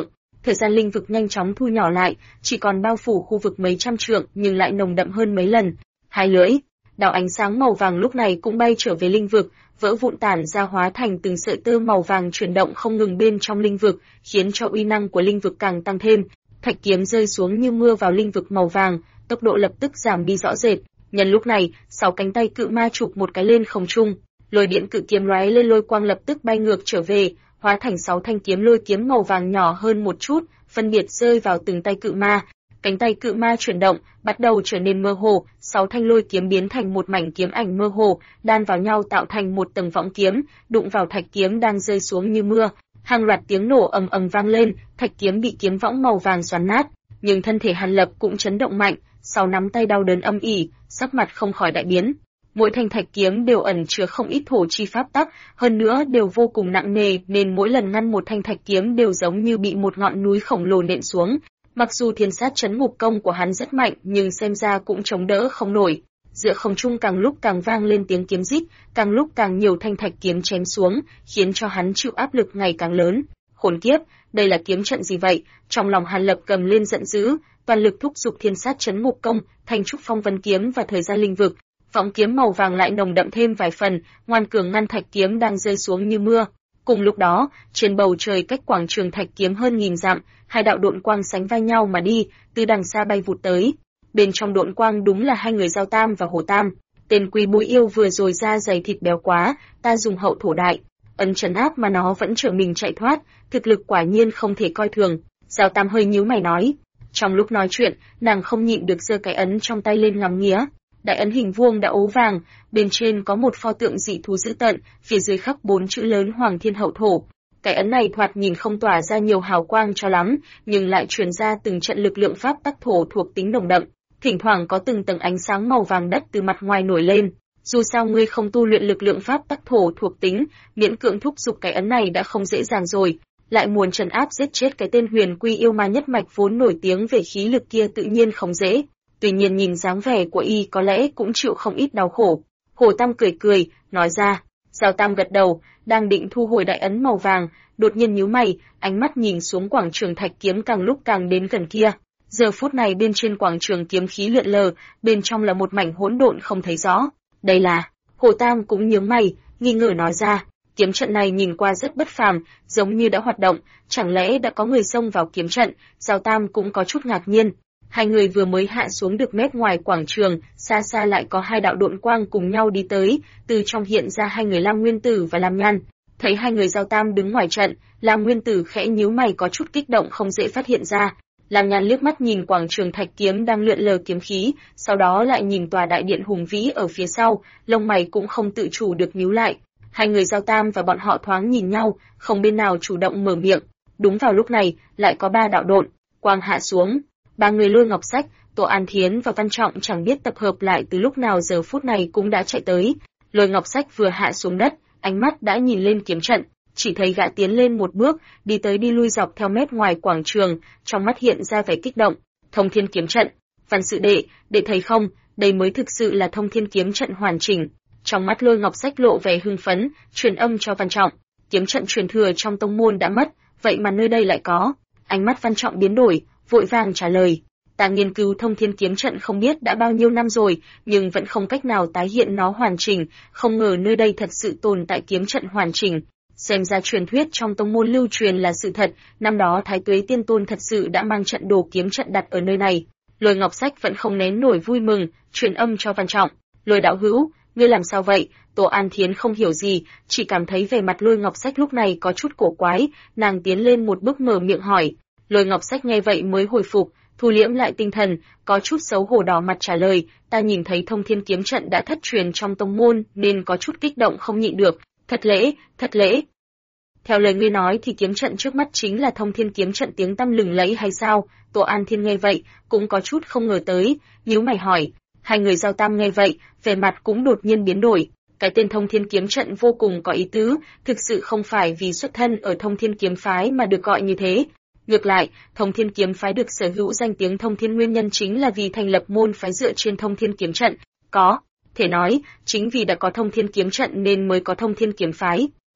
Thời gian linh vực nhanh chóng thu nhỏ lại, chỉ còn bao phủ khu vực mấy trăm trượng nhưng lại nồng đậm hơn mấy lần. Hai lưỡi, đạo ánh sáng màu vàng lúc này cũng bay trở về linh vực, vỡ vụn tản ra hóa thành từng sợi tơ màu vàng chuyển động không ngừng bên trong linh vực, khiến cho uy năng của linh vực càng tăng thêm. Thạch kiếm rơi xuống như mưa vào linh vực màu vàng, tốc độ lập tức giảm đi rõ rệt. Nhân lúc này, 6 cánh tay cự ma chụp một cái lên không trung, lôi điện cự kiếm lóe lên lôi quang lập tức bay ngược trở về, hóa thành 6 thanh kiếm lôi kiếm màu vàng nhỏ hơn một chút, phân biệt rơi vào từng tay cự ma. Cánh tay cự ma chuyển động, bắt đầu trở nên mơ hồ, 6 thanh lôi kiếm biến thành một mảnh kiếm ảnh mơ hồ, đan vào nhau tạo thành một tầng võng kiếm, đụng vào thạch kiếm đang rơi xuống như mưa. Hàng loạt tiếng nổ ầm ầm vang lên, thạch kiếm bị kiếm võng màu vàng xoắn nát, nhưng thân thể Hàn Lập cũng chấn động mạnh, sau nắm tay đau đớn âm ỉ, sắc mặt không khỏi đại biến. Mỗi thanh thạch kiếm đều ẩn chứa không ít thổ chi pháp tắc, hơn nữa đều vô cùng nặng nề nên mỗi lần ngăn một thanh thạch kiếm đều giống như bị một ngọn núi khổng lồ nện xuống. Mặc dù thiên sát chấn ngục công của hắn rất mạnh nhưng xem ra cũng chống đỡ không nổi. Giữa không trung càng lúc càng vang lên tiếng kiếm rít, càng lúc càng nhiều thanh thạch kiếm chém xuống, khiến cho hắn chịu áp lực ngày càng lớn. Khốn kiếp, đây là kiếm trận gì vậy? Trong lòng Hàn Lập cầm lên giận dữ, toàn lực thúc giục thiên sát chấn ngục công, thanh trúc phong vân kiếm và thời gian linh vực. Võng kiếm màu vàng lại nồng đậm thêm vài phần, ngoan cường ngăn thạch kiếm đang rơi xuống như mưa. Cùng lúc đó, trên bầu trời cách quảng trường thạch kiếm hơn 1000 dặm, hai đạo độn quang sánh vai nhau mà đi, từ đằng xa bay vụt tới. Bên trong độn quang đúng là hai người Giao Tam và Hồ Tam. Tên Quý Bối Yêu vừa rồi ra dày thịt béo quá, ta dùng hậu thổ đại ấn trấn áp mà nó vẫn trở mình chạy thoát, thực lực quả nhiên không thể coi thường. Giao Tam hơi nhíu mày nói. Trong lúc nói chuyện, nàng không nhịn được giơ cái ấn trong tay lên ngắm nghía. Đại ấn hình vuông đã ố vàng, bên trên có một pho tượng dị thú dữ tợn, phía dưới khắc 4 chữ lớn Hoàng Thiên Hậu Thổ. Cái ấn này thoạt nhìn không tỏa ra nhiều hào quang cho lắm, nhưng lại truyền ra từng trận lực lượng pháp tắc thổ thuộc tính nồng đậm. Thỉnh thoảng có từng tầng ánh sáng màu vàng đất từ mặt ngoài nổi lên. Dù sao ngươi không tu luyện lực lượng pháp tắc thổ thuộc tính, miễn cưỡng thúc giục cái ấn này đã không dễ dàng rồi, lại muốn trấn áp giết chết cái tên Huyền Quy yêu ma nhất mạch vốn nổi tiếng về khí lực kia tự nhiên không dễ. Tuy nhiên nhìn dáng vẻ của y có lẽ cũng chịu không ít đau khổ. Hồ Tam cười cười, nói ra. Giao Tam gật đầu, đang định thu hồi đại ấn màu vàng, đột nhiên nhíu mày, ánh mắt nhìn xuống quảng trường thạch kiếm càng lúc càng đến gần kia. Giờ phút này bên trên quảng trường kiếm khí lượn lờ, bên trong là một mảnh hỗn độn không thấy rõ. Đây là... Hồ Tam cũng nhướng mày, nghi ngờ nói ra. Kiếm trận này nhìn qua rất bất phàm, giống như đã hoạt động, chẳng lẽ đã có người xông vào kiếm trận? Giao Tam cũng có chút ngạc nhiên. Hai người vừa mới hạ xuống được mét ngoài quảng trường, xa xa lại có hai đạo độn quang cùng nhau đi tới, từ trong hiện ra hai người Lam Nguyên Tử và Lam Nhan. Thấy hai người Giao Tam đứng ngoài trận, Lam Nguyên Tử khẽ nhíu mày có chút kích động không dễ phát hiện ra. Lam Nhan liếc mắt nhìn quảng trường thạch kiếm đang lượn lờ kiếm khí, sau đó lại nhìn tòa đại điện hùng vĩ ở phía sau, lông mày cũng không tự chủ được nhíu lại. Hai người Giao Tam và bọn họ thoáng nhìn nhau, không bên nào chủ động mở miệng. Đúng vào lúc này, lại có ba đạo độn quang hạ xuống. Ba người Lôi Ngọc Sách, Tô An Thiến và Văn Trọng chẳng biết tập hợp lại từ lúc nào giờ phút này cũng đã chạy tới. Lôi Ngọc Sách vừa hạ xuống đất, ánh mắt đã nhìn lên kiếm trận, chỉ thấy gã tiến lên một bước, đi tới đi lui dọc theo mét ngoài quảng trường, trong mắt hiện ra vẻ kích động. Thông Thiên kiếm trận, Văn sự đệ thấy không, đây mới thực sự là Thông Thiên kiếm trận hoàn chỉnh. Trong mắt Lôi Ngọc Sách lộ vẻ hưng phấn, truyền âm cho Văn Trọng, kiếm trận truyền thừa trong tông môn đã mất, vậy mà nơi đây lại có. Ánh mắt Văn Trọng biến đổi, vội vàng trả lời, ta nghiên cứu Thông Thiên kiếm trận không biết đã bao nhiêu năm rồi, nhưng vẫn không cách nào tái hiện nó hoàn chỉnh, không ngờ nơi đây thật sự tồn tại kiếm trận hoàn chỉnh. Xem ra truyền thuyết trong tông môn lưu truyền là sự thật, năm đó Thái Tuế Tiên Tôn thật sự đã mang trận đồ kiếm trận đặt ở nơi này. Lôi Ngọc Sách vẫn không nén nổi vui mừng, truyền âm cho Văn Trọng, Lôi đạo hữu, ngươi làm sao vậy? Tô An Thiến không hiểu gì, chỉ cảm thấy vẻ mặt Lôi Ngọc Sách lúc này có chút cổ quái, nàng tiến lên một bước mở miệng hỏi. Lôi Ngọc Sách nghe vậy mới hồi phục, thu liễm lại tinh thần, có chút xấu hổ đỏ mặt trả lời, ta nhìn thấy Thông Thiên kiếm trận đã thất truyền trong tông môn nên có chút kích động không nhịn được, thật lễ. Theo lời ngươi nói thì kiếm trận trước mắt chính là Thông Thiên kiếm trận tiếng tăm lừng lẫy hay sao? Tô An Thiên nghe vậy, cũng có chút không ngờ tới, nhíu mày hỏi. Hai người Giao Tam nghe vậy, vẻ mặt cũng đột nhiên biến đổi. Cái tên Thông Thiên kiếm trận vô cùng có ý tứ, thực sự không phải vì xuất thân ở Thông Thiên kiếm phái mà được gọi như thế. Ngược lại, Thông Thiên kiếm phái được sở hữu danh tiếng Thông Thiên nguyên nhân chính là vì thành lập môn phái dựa trên Thông Thiên kiếm trận. Có thể nói, chính vì đã có Thông Thiên kiếm trận nên mới có Thông Thiên kiếm phái.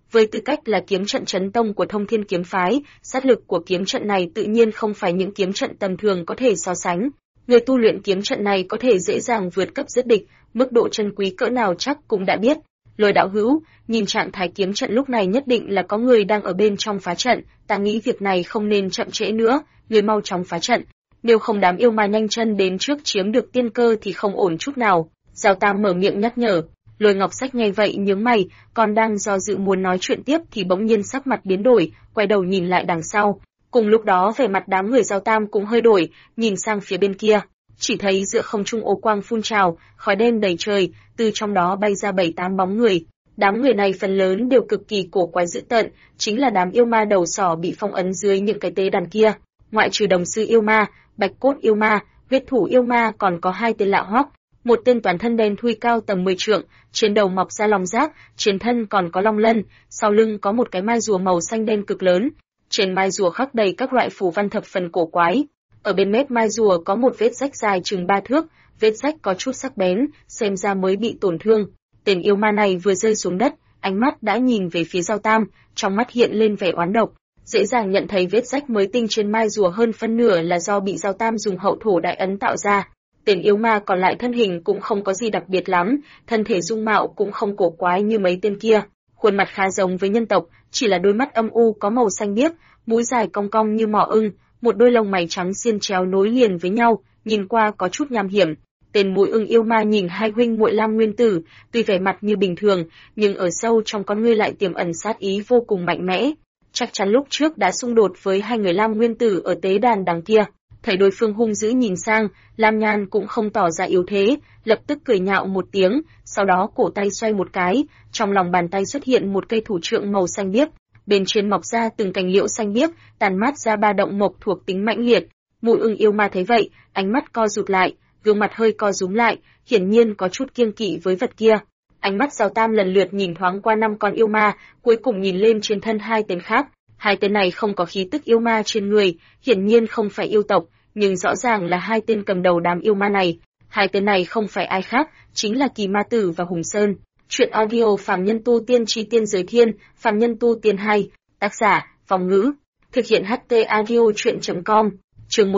Với tư cách là kiếm trận chấn tông của Thông Thiên kiếm phái, sát lực của kiếm trận này tự nhiên không phải những kiếm trận tầm thường có thể so sánh. Người tu luyện kiếm trận này có thể dễ dàng vượt cấp giết địch, mức độ chân quý cỡ nào chắc cũng đã biết. Lôi đạo hữu, nhìn trạng thái kiếm trận lúc này nhất định là có người đang ở bên trong phá trận, ta nghĩ việc này không nên chậm trễ nữa, người mau chóng phá trận. Nếu không đám yêu ma nhanh chân đến trước chiếm được tiên cơ thì không ổn chút nào. Giao Tam mở miệng nhắc nhở. Lôi Ngọc Sách nghe vậy nhướng mày, còn đang do dự muốn nói chuyện tiếp thì bỗng nhiên sắc mặt biến đổi, quay đầu nhìn lại đằng sau. Cùng lúc đó vẻ mặt đám người Giao Tam cũng hơi đổi, nhìn sang phía bên kia, chỉ thấy giữa không trung ô quang phun trào, khói đen đầy trời, từ trong đó bay ra 7-8 bóng người. Đám người này phần lớn đều cực kỳ cổ quái dữ tợn, chính là đám yêu ma đầu sỏ bị phong ấn dưới những cái tế đàn kia. Ngoại trừ đồng sư yêu ma, bạch cốt yêu ma, huyết thủ yêu ma còn có 2 tên lạ hoắc. Một tên toàn thân đen thui cao tầm 10 trượng, trên đầu mọc ra long giác, trên thân còn có long lân, sau lưng có một cái mai rùa màu xanh đen cực lớn. Trên mai rùa khắc đầy các loại phù văn thập phần cổ quái. Ở bên mép mai rùa có một vết rách dài chừng 3 thước, vết rách có chút sắc bén, xem ra mới bị tổn thương. Tên yêu ma này vừa rơi xuống đất, ánh mắt đã nhìn về phía Giao Tam, trong mắt hiện lên vẻ oán độc. Dễ dàng nhận thấy vết rách mới tinh trên mai rùa hơn phân nửa là do bị Giao Tam dùng hậu thổ đại ấn tạo ra. Tên yêu ma còn lại thân hình cũng không có gì đặc biệt lắm, thân thể dung mạo cũng không cổ quái như mấy tên kia. Khuôn mặt khá giống với nhân tộc, chỉ là đôi mắt âm u có màu xanh biếc, mũi dài cong cong như mỏ ưng, một đôi lông mày trắng xiên chéo nối liền với nhau, nhìn qua có chút nham hiểm. Tên mũi ưng yêu ma nhìn hai huynh muội Lam Nguyên Tử, tuy vẻ mặt như bình thường, nhưng ở sâu trong con ngươi lại tiềm ẩn sát ý vô cùng mạnh mẽ. Chắc chắn lúc trước đã xung đột với hai người Lam Nguyên Tử ở tế đàn đằng kia. Thấy đối phương hung dữ nhìn sang, Lam Nhan cũng không tỏ ra yếu thế, lập tức cười nhạo một tiếng, sau đó cổ tay xoay một cái, trong lòng bàn tay xuất hiện một cây thủ trượng màu xanh biếc, bên trên mọc ra từng cành liễu xanh biếc, tàn mát ra ba động mộc thuộc tính mãnh liệt. Mũi ưng yêu ma thấy vậy, ánh mắt co rụt lại, gương mặt hơi co rúm lại, hiển nhiên có chút kiêng kỵ với vật kia. Ánh mắt Giao Tam lần lượt nhìn thoáng qua 5 con yêu ma, cuối cùng nhìn lên trên thân 2 tên khác. 2 tên này không có khí tức yêu ma trên người, hiển nhiên không phải yêu tộc, nhưng rõ ràng là 2 tên cầm đầu đám yêu ma này. 2 tên này không phải ai khác, chính là Kỳ Ma Tử và Hùng Sơn. Chuyện audio Phàm Nhân Tu Tiên Chi Tiên Giới Thiên, Phàm Nhân Tu Tiên 2, tác giả, Vong Ngữ, thực hiện HT audio chuyện.com, chương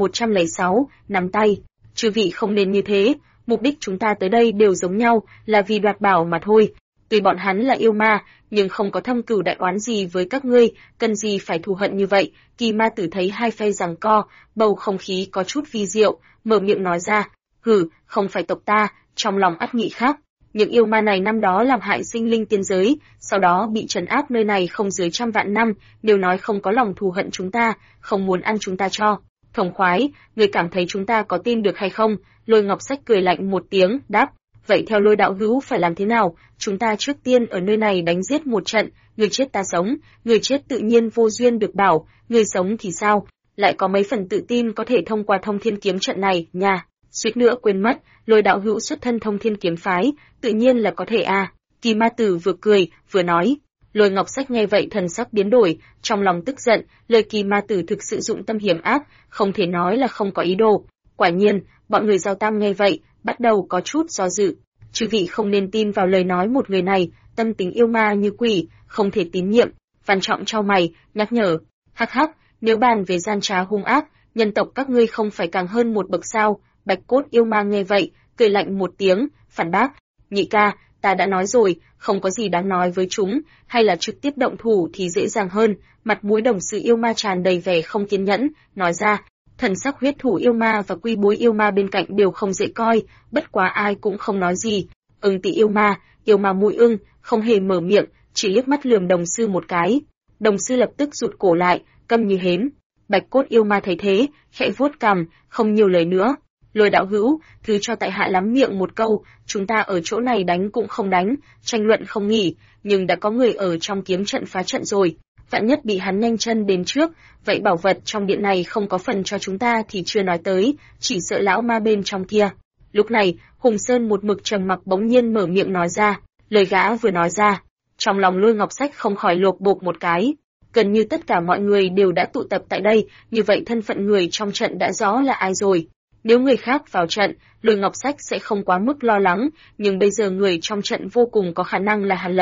1106, nắm tay. Chư vị không nên như thế, mục đích chúng ta tới đây đều giống nhau, là vì đoạt bảo mà thôi. Tuy bọn hắn là yêu ma, nhưng không có thâm cửu đại oán gì với các ngươi, cần gì phải thù hận như vậy. Kỳ Ma Tử thấy hai phe giằng co, bầu không khí có chút vi diệu, mở miệng nói ra, hừ, không phải tộc ta, trong lòng ắt nghĩ khác. Những yêu ma này năm đó làm hại sinh linh tiên giới, sau đó bị trấn áp nơi này không dưới 100 vạn năm, đều nói không có lòng thù hận chúng ta, không muốn ăn chúng ta cho. Thống khoái, người cảm thấy chúng ta có tin được hay không? Lôi Ngọc Sách cười lạnh một tiếng, đáp, vậy theo Lôi đạo hữu phải làm thế nào? Chúng ta trước tiên ở nơi này đánh giết một trận, người chết ta sống, người chết tự nhiên vô duyên được bảo, người sống thì sao? Lại có mấy phần tự tin có thể thông qua Thông Thiên kiếm trận này, nha. Suýt nữa quên mất, Lôi đạo hữu xuất thân Thông Thiên kiếm phái, tự nhiên là có thể à. Kỳ Ma Tử vừa cười, vừa nói. Lôi Ngọc Sách nghe vậy thần sắc biến đổi, trong lòng tức giận, lời Kỳ Ma Tử thực sự dụng tâm hiểm ác, không thể nói là không có ý đồ. Quả nhiên, bọn người Giao Tam nghe vậy, bắt đầu có chút do dự. Chư vị không nên tin vào lời nói một người này, tâm tính yêu ma như quỷ, không thể tín nhiệm. Văn Trọng chau mày, nhắc nhở. Hắc hắc, nếu bàn về gian trá hung ác, nhân tộc các ngươi không phải càng hơn một bậc sao? Bạch cốt yêu ma nghe vậy, cười lạnh một tiếng, phản bác. Nhị ca, ta đã nói rồi, không có gì đáng nói với chúng, hay là trực tiếp động thủ thì dễ dàng hơn. Mặt mũi đồng sự yêu ma tràn đầy vẻ không kiên nhẫn, nói ra. Thần sắc huyết thủ yêu ma và quy bối yêu ma bên cạnh đều không dễ coi, bất quá ai cũng không nói gì. Ưng Tị yêu ma mũi ưng, không hề mở miệng, chỉ liếc mắt lườm đồng sư một cái. Đồng sư lập tức rụt cổ lại, câm như hến. Bạch cốt yêu ma thấy thế, khẽ vuốt cằm, không nhiều lời nữa. Lôi đạo hữu, thứ cho tại hạ lắm miệng một câu, chúng ta ở chỗ này đánh cũng không đánh, tranh luận không nghỉ, nhưng đã có người ở trong kiếm trận phá trận rồi. Vạn nhất bị hắn nhanh chân đến trước, vậy bảo vật trong điện này không có phần cho chúng ta thì chưa nói tới, chỉ sợ lão ma bên trong kia. Lúc này, Hùng Sơn một mực trầm mặc bỗng nhiên mở miệng nói ra, lời gã vừa nói ra, trong lòng Lôi Ngọc Sách không khỏi lột bột một cái. Gần như tất cả mọi người đều đã tụ tập tại đây, như vậy thân phận người trong trận đã rõ là ai rồi. Nếu người khác vào trận, Lôi Ngọc Sách sẽ không quá mức lo lắng, nhưng bây giờ người trong trận vô cùng có khả năng là Hàn Lập.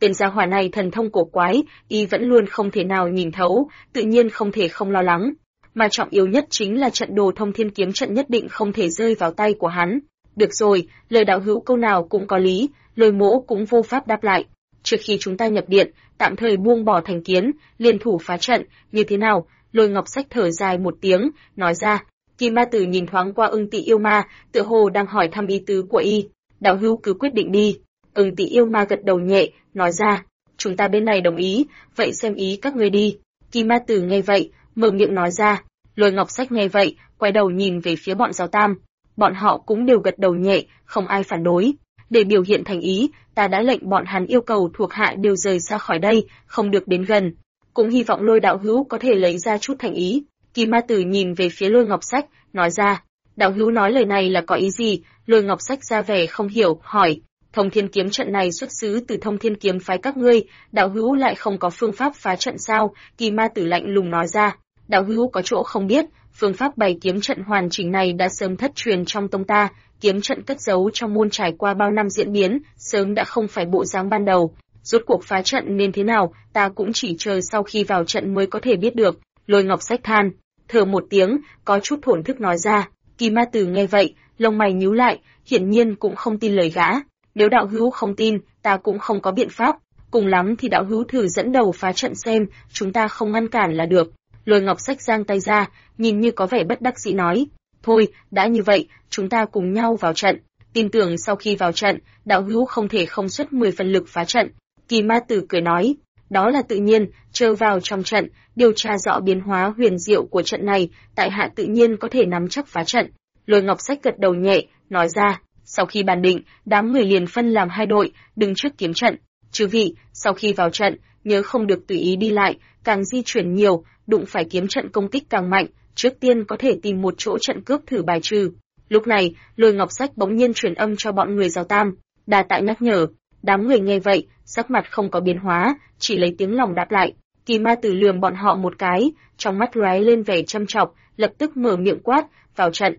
Tên gia hỏa này thần thông cổ quái, y vẫn luôn không thể nào nhìn thấu, tự nhiên không thể không lo lắng. Mà trọng yếu nhất chính là trận đồ thông thiên kiếm trận nhất định không thể rơi vào tay của hắn. Được rồi, lời đạo hữu câu nào cũng có lý, Lôi Mỗ cũng vô pháp đáp lại. Trước khi chúng ta nhập điện, tạm thời buông bỏ thành kiến, liên thủ phá trận, như thế nào? Lôi Ngọc Sách thở dài một tiếng, nói ra. Kim Ma Tử nhìn thoáng qua Ưng Tị yêu ma, tựa hồ đang hỏi thăm ý tứ của y. Đạo hữu cứ quyết định đi. Ưng Tị yêu ma gật đầu nhẹ, nói ra. Chúng ta bên này đồng ý, vậy xem ý các ngươi đi. Kim Ma Tử nghe vậy, mở miệng nói ra. Lôi Ngọc Sách nghe vậy, quay đầu nhìn về phía bọn Giáo Tam. Bọn họ cũng đều gật đầu nhẹ, không ai phản đối. Để biểu hiện thành ý, ta đã lệnh bọn hắn yêu cầu thuộc hạ đều rời xa khỏi đây, không được đến gần. Cũng hy vọng Lôi đạo hữu có thể lấy ra chút thành ý. Kim Ma Tử nhìn về phía Lôi Ngọc Sách, nói ra. Đạo hữu nói lời này là có ý gì? Lôi Ngọc Sách ra vẻ không hiểu, hỏi. Thông Thiên kiếm trận này xuất xứ từ Thông Thiên kiếm phái các ngươi, đạo hữu lại không có phương pháp phá trận sao? Kim Ma Tử lạnh lùng nói ra. Đạo hữu có chỗ không biết, phương pháp bày kiếm trận hoàn chỉnh này đã sớm thất truyền trong tông ta, kiếm trận cất giấu trong môn trải qua bao năm diễn biến, sớm đã không phải bộ dáng ban đầu. Rốt cuộc phá trận nên thế nào, ta cũng chỉ chờ sau khi vào trận mới có thể biết được. Lôi Ngọc Sách than, thở một tiếng, có chút thổn thức nói ra. Kim Ma Tử nghe vậy, lông mày nhíu lại, hiển nhiên cũng không tin lời gã. Nếu đạo hữu không tin, ta cũng không có biện pháp. Cùng lắm thì đạo hữu thử dẫn đầu phá trận xem, chúng ta không ngăn cản là được. Lôi Ngọc Sách giang tay ra, nhìn như có vẻ bất đắc dĩ nói. Thôi, đã như vậy, chúng ta cùng nhau vào trận. Tin tưởng sau khi vào trận, đạo hữu không thể không xuất 10 phần lực phá trận. Kim Ma Tử cười nói. Đó là tự nhiên, chờ vào trong trận, điều tra rõ biến hóa huyền diệu của trận này, tại hạ tự nhiên có thể nắm chắc phá trận. Lôi Ngọc Sách gật đầu nhẹ, nói ra. Sau khi bàn định, đám người liền phân làm hai đội, đứng trước kiếm trận. Chư vị, sau khi vào trận, nhớ không được tùy ý đi lại, càng di chuyển nhiều, đụng phải kiếm trận công kích càng mạnh, trước tiên có thể tìm một chỗ trận cướp thử bài trừ. Lúc này, Lôi Ngọc Sách bỗng nhiên truyền âm cho bọn người Giáo Tam, đa tạ nhắc nhở. Đám người nghe vậy, sắc mặt không có biến hóa, chỉ lấy tiếng lòng đáp lại. Kim Ma Tử lườm bọn họ một cái, trong mắt lóe lên vẻ châm chọc, lập tức mở miệng quát, vào trận.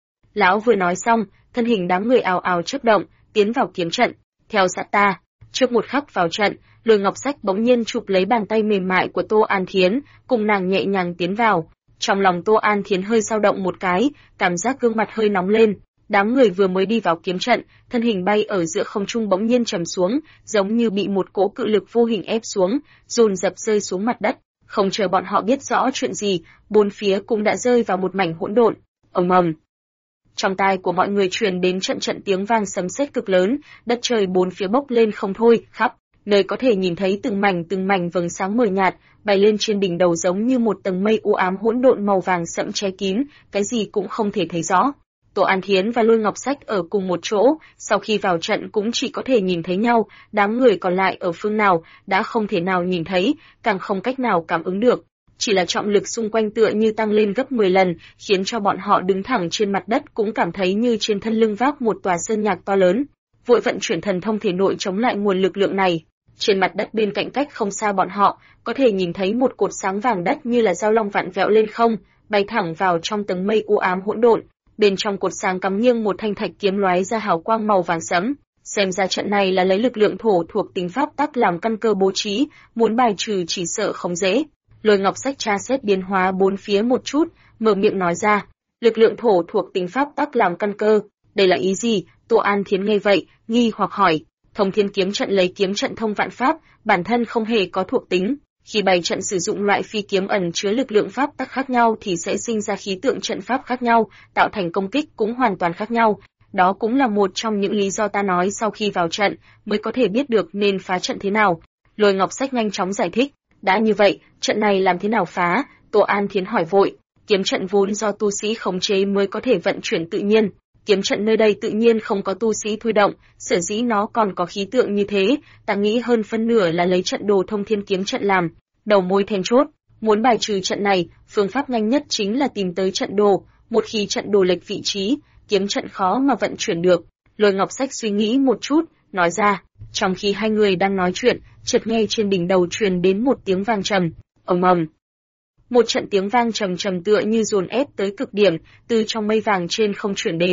Lão vừa nói xong, thân hình đám người ào ào chớp động, tiến vào kiếm trận. Theo sát ta. Trước một khắc vào trận, Lôi Ngọc Sách bỗng nhiên chụp lấy bàn tay mềm mại của Tô An Thiến, cùng nàng nhẹ nhàng tiến vào. Trong lòng Tô An Thiến hơi dao động một cái, cảm giác gương mặt hơi nóng lên. Đám người vừa mới đi vào kiếm trận, thân hình bay ở giữa không trung bỗng nhiên trầm xuống, giống như bị một cỗ cự lực vô hình ép xuống, dồn dập rơi xuống mặt đất. Không chờ bọn họ biết rõ chuyện gì, bốn phía cũng đã rơi vào một mảnh hỗn độn. Ầm ầm. Trong tai của mọi người truyền đến trận trận tiếng vang sấm sét cực lớn, đất trời bốn phía bốc lên không thôi, khắp nơi có thể nhìn thấy từng mảnh vầng sáng mờ nhạt bay lên trên đỉnh đầu giống như một tầng mây u ám hỗn độn màu vàng sẫm che kín, cái gì cũng không thể thấy rõ. Tô An Thiến và Lôi Ngọc Sách ở cùng một chỗ, sau khi vào trận cũng chỉ có thể nhìn thấy nhau, đám người còn lại ở phương nào đã không thể nào nhìn thấy, càng không cách nào cảm ứng được. Chỉ là trọng lực xung quanh tựa như tăng lên gấp 10 lần, khiến cho bọn họ đứng thẳng trên mặt đất cũng cảm thấy như trên thân lưng vác một tòa sơn nhạc to lớn. Vội vận chuyển thần thông thể nội chống lại nguồn lực lượng này. Trên mặt đất bên cạnh cách không xa bọn họ, có thể nhìn thấy một cột sáng vàng đất như là dao long vặn vẹo lên không, bay thẳng vào trong tầng mây u ám hỗn độn. Bên trong cột sáng cắm nghiêng một thanh thạch kiếm lóe ra hào quang màu vàng sẫm. Xem ra trận này là lấy lực lượng thổ thuộc tính pháp tắc làm căn cơ bố trí, muốn bài trừ chỉ sợ không dễ. Lôi Ngọc Sách tra xét biến hóa bốn phía một chút, mở miệng nói ra, lực lượng thổ thuộc tính pháp tắc làm căn cơ, đây là ý gì? Tô An Thiến nghe vậy, nghi hoặc hỏi. Thông Thiên kiếm trận lấy kiếm trận thông vạn pháp, bản thân không hề có thuộc tính. Khi bày trận sử dụng loại phi kiếm ẩn chứa lực lượng pháp tắc khác nhau thì sẽ sinh ra khí tượng trận pháp khác nhau, tạo thành công kích cũng hoàn toàn khác nhau. Đó cũng là một trong những lý do ta nói sau khi vào trận mới có thể biết được nên phá trận thế nào. Lôi Ngọc Sách nhanh chóng giải thích. Đã như vậy, trận này làm thế nào phá? Tô An Thiến hỏi vội. Kiếm trận vốn do tu sĩ khống chế mới có thể vận chuyển tự nhiên. Kiếm trận nơi đây tự nhiên không có tu sĩ thôi động, sở dĩ nó còn có khí tượng như thế, ta nghĩ hơn phân nửa là lấy trận đồ Thông Thiên kiếm trận làm đầu mối then chốt. Muốn bài trừ trận này, phương pháp nhanh nhất chính là tìm tới trận đồ, một khi trận đồ lệch vị trí, kiếm trận khó mà vận chuyển được. Lôi Ngọc Sách suy nghĩ một chút, nói ra. Trong khi hai người đang nói chuyện, chợt nghe trên đỉnh đầu truyền đến một tiếng vang trầm, ầm ầm. Một trận tiếng vang trầm trầm tựa như dồn ép tới cực điểm, từ trong mây vàng trên không truyền đến.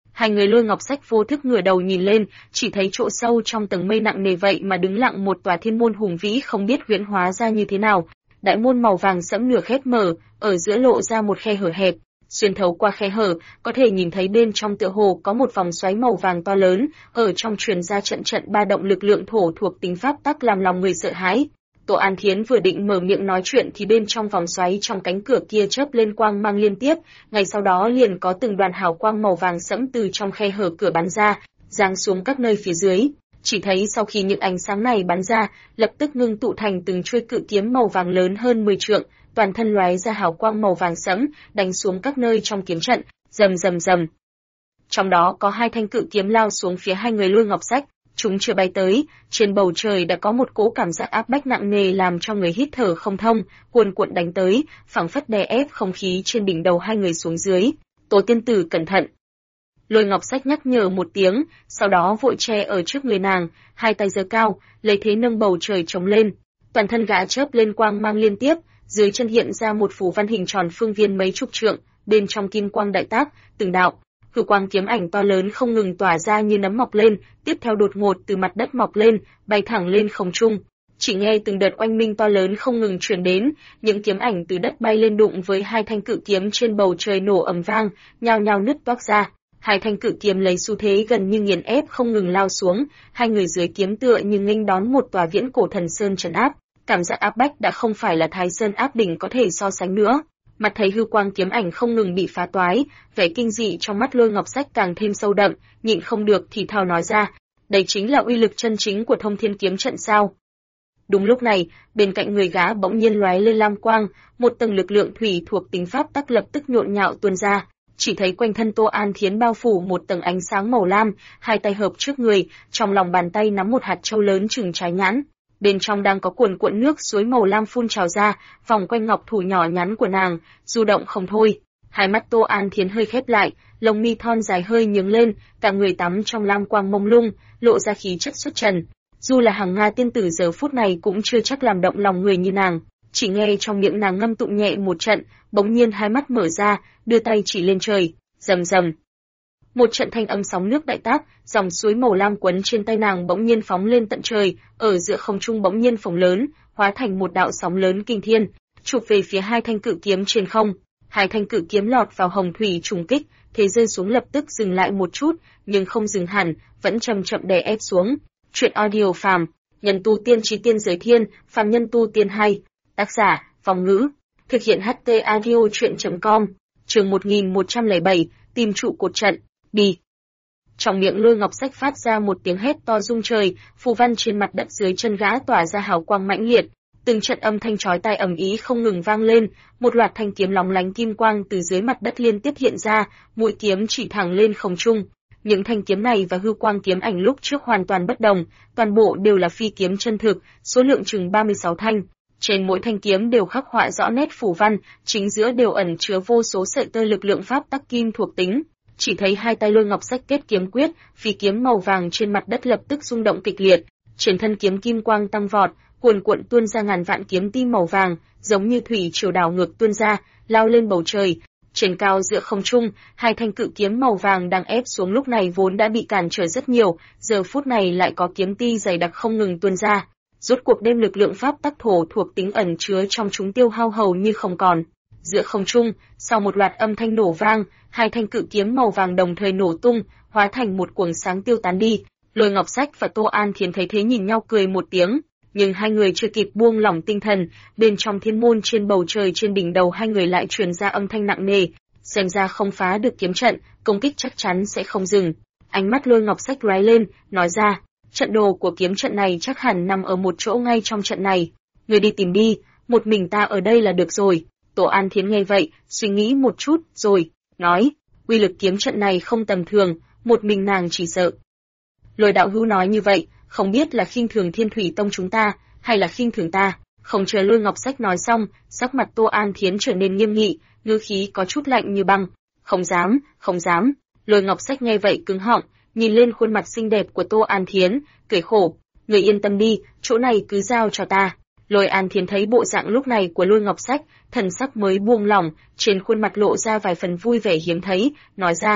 Hai người Lôi Ngọc Sách vô thức ngửa đầu nhìn lên, chỉ thấy chỗ sâu trong tầng mây nặng nề vậy mà đứng lặng một tòa thiên môn hùng vĩ không biết huyễn hóa ra như thế nào. Đại môn màu vàng sẫm nửa khép mở, ở giữa lộ ra một khe hở hẹp. Xuyên thấu qua khe hở, có thể nhìn thấy bên trong tựa hồ có một vòng xoáy màu vàng to lớn, ở trong truyền ra trận trận ba động lực lượng thổ thuộc tính pháp tắc làm lòng người sợ hãi. Tô An Thiến vừa định mở miệng nói chuyện thì bên trong vòng xoáy trong cánh cửa kia chớp lên quang mang liên tiếp, ngay sau đó liền có từng đoàn hào quang màu vàng sẫm từ trong khe hở cửa bắn ra, giáng xuống các nơi phía dưới. Chỉ thấy sau khi những ánh sáng này bắn ra, lập tức ngưng tụ thành từng chuôi cự kiếm màu vàng lớn hơn 10 trượng, toàn thân lóe ra hào quang màu vàng sẫm, đánh xuống các nơi trong kiếm trận, rầm rầm rầm. Trong đó có hai thanh cự kiếm lao xuống phía hai người Lôi Ngọc Sách, chúng chưa bay tới, trên bầu trời đã có một cỗ cảm giác áp bách nặng nề làm cho người hít thở không thông, cuồn cuộn đánh tới, phảng phất đè ép không khí trên đỉnh đầu hai người xuống dưới. Tố tiên tử cẩn thận. Lôi Ngọc Sách nhắc nhở một tiếng, sau đó vội che ở trước người nàng, hai tay giơ cao, lấy thế nâng bầu trời chống lên. Toàn thân gã chớp lên quang mang liên tiếp, dưới chân hiện ra một phù văn hình tròn phương viên mấy chục trượng, bên trong kim quang đại tác, từng đạo hư quang kiếm ảnh to lớn không ngừng tỏa ra như nấm mọc lên, tiếp theo đột ngột từ mặt đất mọc lên, bay thẳng lên không trung. Chỉ nghe từng đợt oanh minh to lớn không ngừng truyền đến, những kiếm ảnh từ đất bay lên đụng với hai thanh cự kiếm trên bầu trời nổ ầm vang, nhao nhao nứt toác ra. Hai thanh cự kiếm lấy xu thế gần như nghiền ép không ngừng lao xuống, hai người dưới kiếm tựa như nghênh đón một tòa viễn cổ thần sơn trấn áp. Cảm giác áp bách đã không phải là Thái Sơn áp đỉnh có thể so sánh nữa. Mặt thấy hư quang kiếm ảnh không ngừng bị phá toái, vẻ kinh dị trong mắt Lôi Ngọc Sách càng thêm sâu đậm, nhịn không được thì thào nói ra, đây chính là uy lực chân chính của Thông Thiên kiếm trận sao? Đúng lúc này, bên cạnh người gã bỗng nhiên lóe lên lam quang, một tầng lực lượng thủy thuộc tính pháp tắc lập tức nhộn nhạo tuôn ra, chỉ thấy quanh thân Tô An Thiến bao phủ một tầng ánh sáng màu lam, hai tay hợp trước người, trong lòng bàn tay nắm một hạt châu lớn chừng trái nhãn. Bên trong đang có cuồn cuộn nước suối màu lam phun trào ra, vòng quanh ngọc thủ nhỏ nhắn của nàng, du động không thôi. Hai mắt Tô An Thiến hơi khép lại, lông mi thon dài hơi nhướng lên, cả người tắm trong lam quang mông lung, lộ ra khí chất xuất trần. Dù là hàng Nga tiên tử giờ phút này cũng chưa chắc làm động lòng người như nàng, chỉ nghe trong miệng nàng ngâm tụng nhẹ một trận, bỗng nhiên hai mắt mở ra, đưa tay chỉ lên trời, rầm rầm. Một trận thanh âm sóng nước đại tác, dòng suối màu lam quấn trên tay nàng bỗng nhiên phóng lên tận trời, ở giữa không trung bỗng nhiên phồng lớn, hóa thành một đạo sóng lớn kinh thiên, chụp về phía hai thanh cự kiếm trên không. Hai thanh cự kiếm lọt vào hồng thủy trùng kích, thế rơi xuống lập tức dừng lại một chút, nhưng không dừng hẳn, vẫn chậm chậm đè ép xuống. Truyện audio phàm, nhân tu tiên chí tiên giới thiên, phàm nhân tu tiên hay. Tác giả, Vong Ngữ. Thực hiện HT audio truyện.com. Chương 1107, tìm trụ cột trận. Đi. Trong miệng Lôi Ngọc Sách phát ra một tiếng hét to rung trời, phù văn trên mặt đất dưới chân gã tỏa ra hào quang mãnh liệt, từng trận âm thanh chói tai ầm ĩ không ngừng vang lên, một loạt thanh kiếm lóng lánh kim quang từ dưới mặt đất liên tiếp hiện ra, mũi kiếm chỉ thẳng lên không trung. Những thanh kiếm này và hư quang kiếm ảnh lúc trước hoàn toàn bất đồng, toàn bộ đều là phi kiếm chân thực, số lượng chừng 36 thanh. Trên mỗi thanh kiếm đều khắc họa rõ nét phù văn, chính giữa đều ẩn chứa vô số sợi tơ lực lượng pháp tắc kim thuộc tính. Chỉ thấy hai tay Lôi Ngọc Sách kết kiếm quyết, phi kiếm màu vàng trên mặt đất lập tức rung động kịch liệt, trên thân kiếm kim quang tăng vọt, cuồn cuộn tuôn ra ngàn vạn kiếm tim màu vàng, giống như thủy triều đảo ngược tuôn ra, lao lên bầu trời. Trên cao giữa không trung, hai thanh cự kiếm màu vàng đang ép xuống lúc này vốn đã bị cản trở rất nhiều, giờ phút này lại có kiếm ti dày đặc không ngừng tuôn ra. Rốt cuộc đêm lực lượng pháp tắc thổ thuộc tính ẩn chứa trong chúng tiêu hao hầu như không còn. Giữa không trung, sau một loạt âm thanh nổ vang, hai thanh cự kiếm màu vàng đồng thời nổ tung, hóa thành một quầng sáng tiêu tán đi. Lôi Ngọc Sách và Tô An Thiến thấy thế nhìn nhau cười một tiếng, nhưng hai người chưa kịp buông lỏng tinh thần, bên trong thiên môn trên bầu trời trên đỉnh đầu hai người lại truyền ra âm thanh nặng nề, xem ra không phá được kiếm trận, công kích chắc chắn sẽ không dừng. Ánh mắt Lôi Ngọc Sách lóe lên, nói ra, trận đồ của kiếm trận này chắc hẳn nằm ở một chỗ ngay trong trận này, người đi tìm đi, một mình ta ở đây là được rồi. Tô An Thiến nghe vậy, suy nghĩ một chút, rồi nói, uy lực kiếm trận này không tầm thường, một mình nàng chỉ sợ. Lôi đạo hữu nói như vậy, không biết là khinh thường Thiên Thủy Tông chúng ta, hay là khinh thường ta. Không chờ Lôi Ngọc Sách nói xong, sắc mặt Tô An Thiến trở nên nghiêm nghị, ngữ khí có chút lạnh như băng. Không dám, không dám. Lôi Ngọc Sách nghe vậy cứng họng, nhìn lên khuôn mặt xinh đẹp của Tô An Thiến, cười khổ. Người yên tâm đi, chỗ này cứ giao cho ta. Lôi An Thiến thấy bộ dạng lúc này của Lôi Ngọc Sách, thần sắc mới buông lỏng, trên khuôn mặt lộ ra vài phần vui vẻ hiếm thấy, nói ra,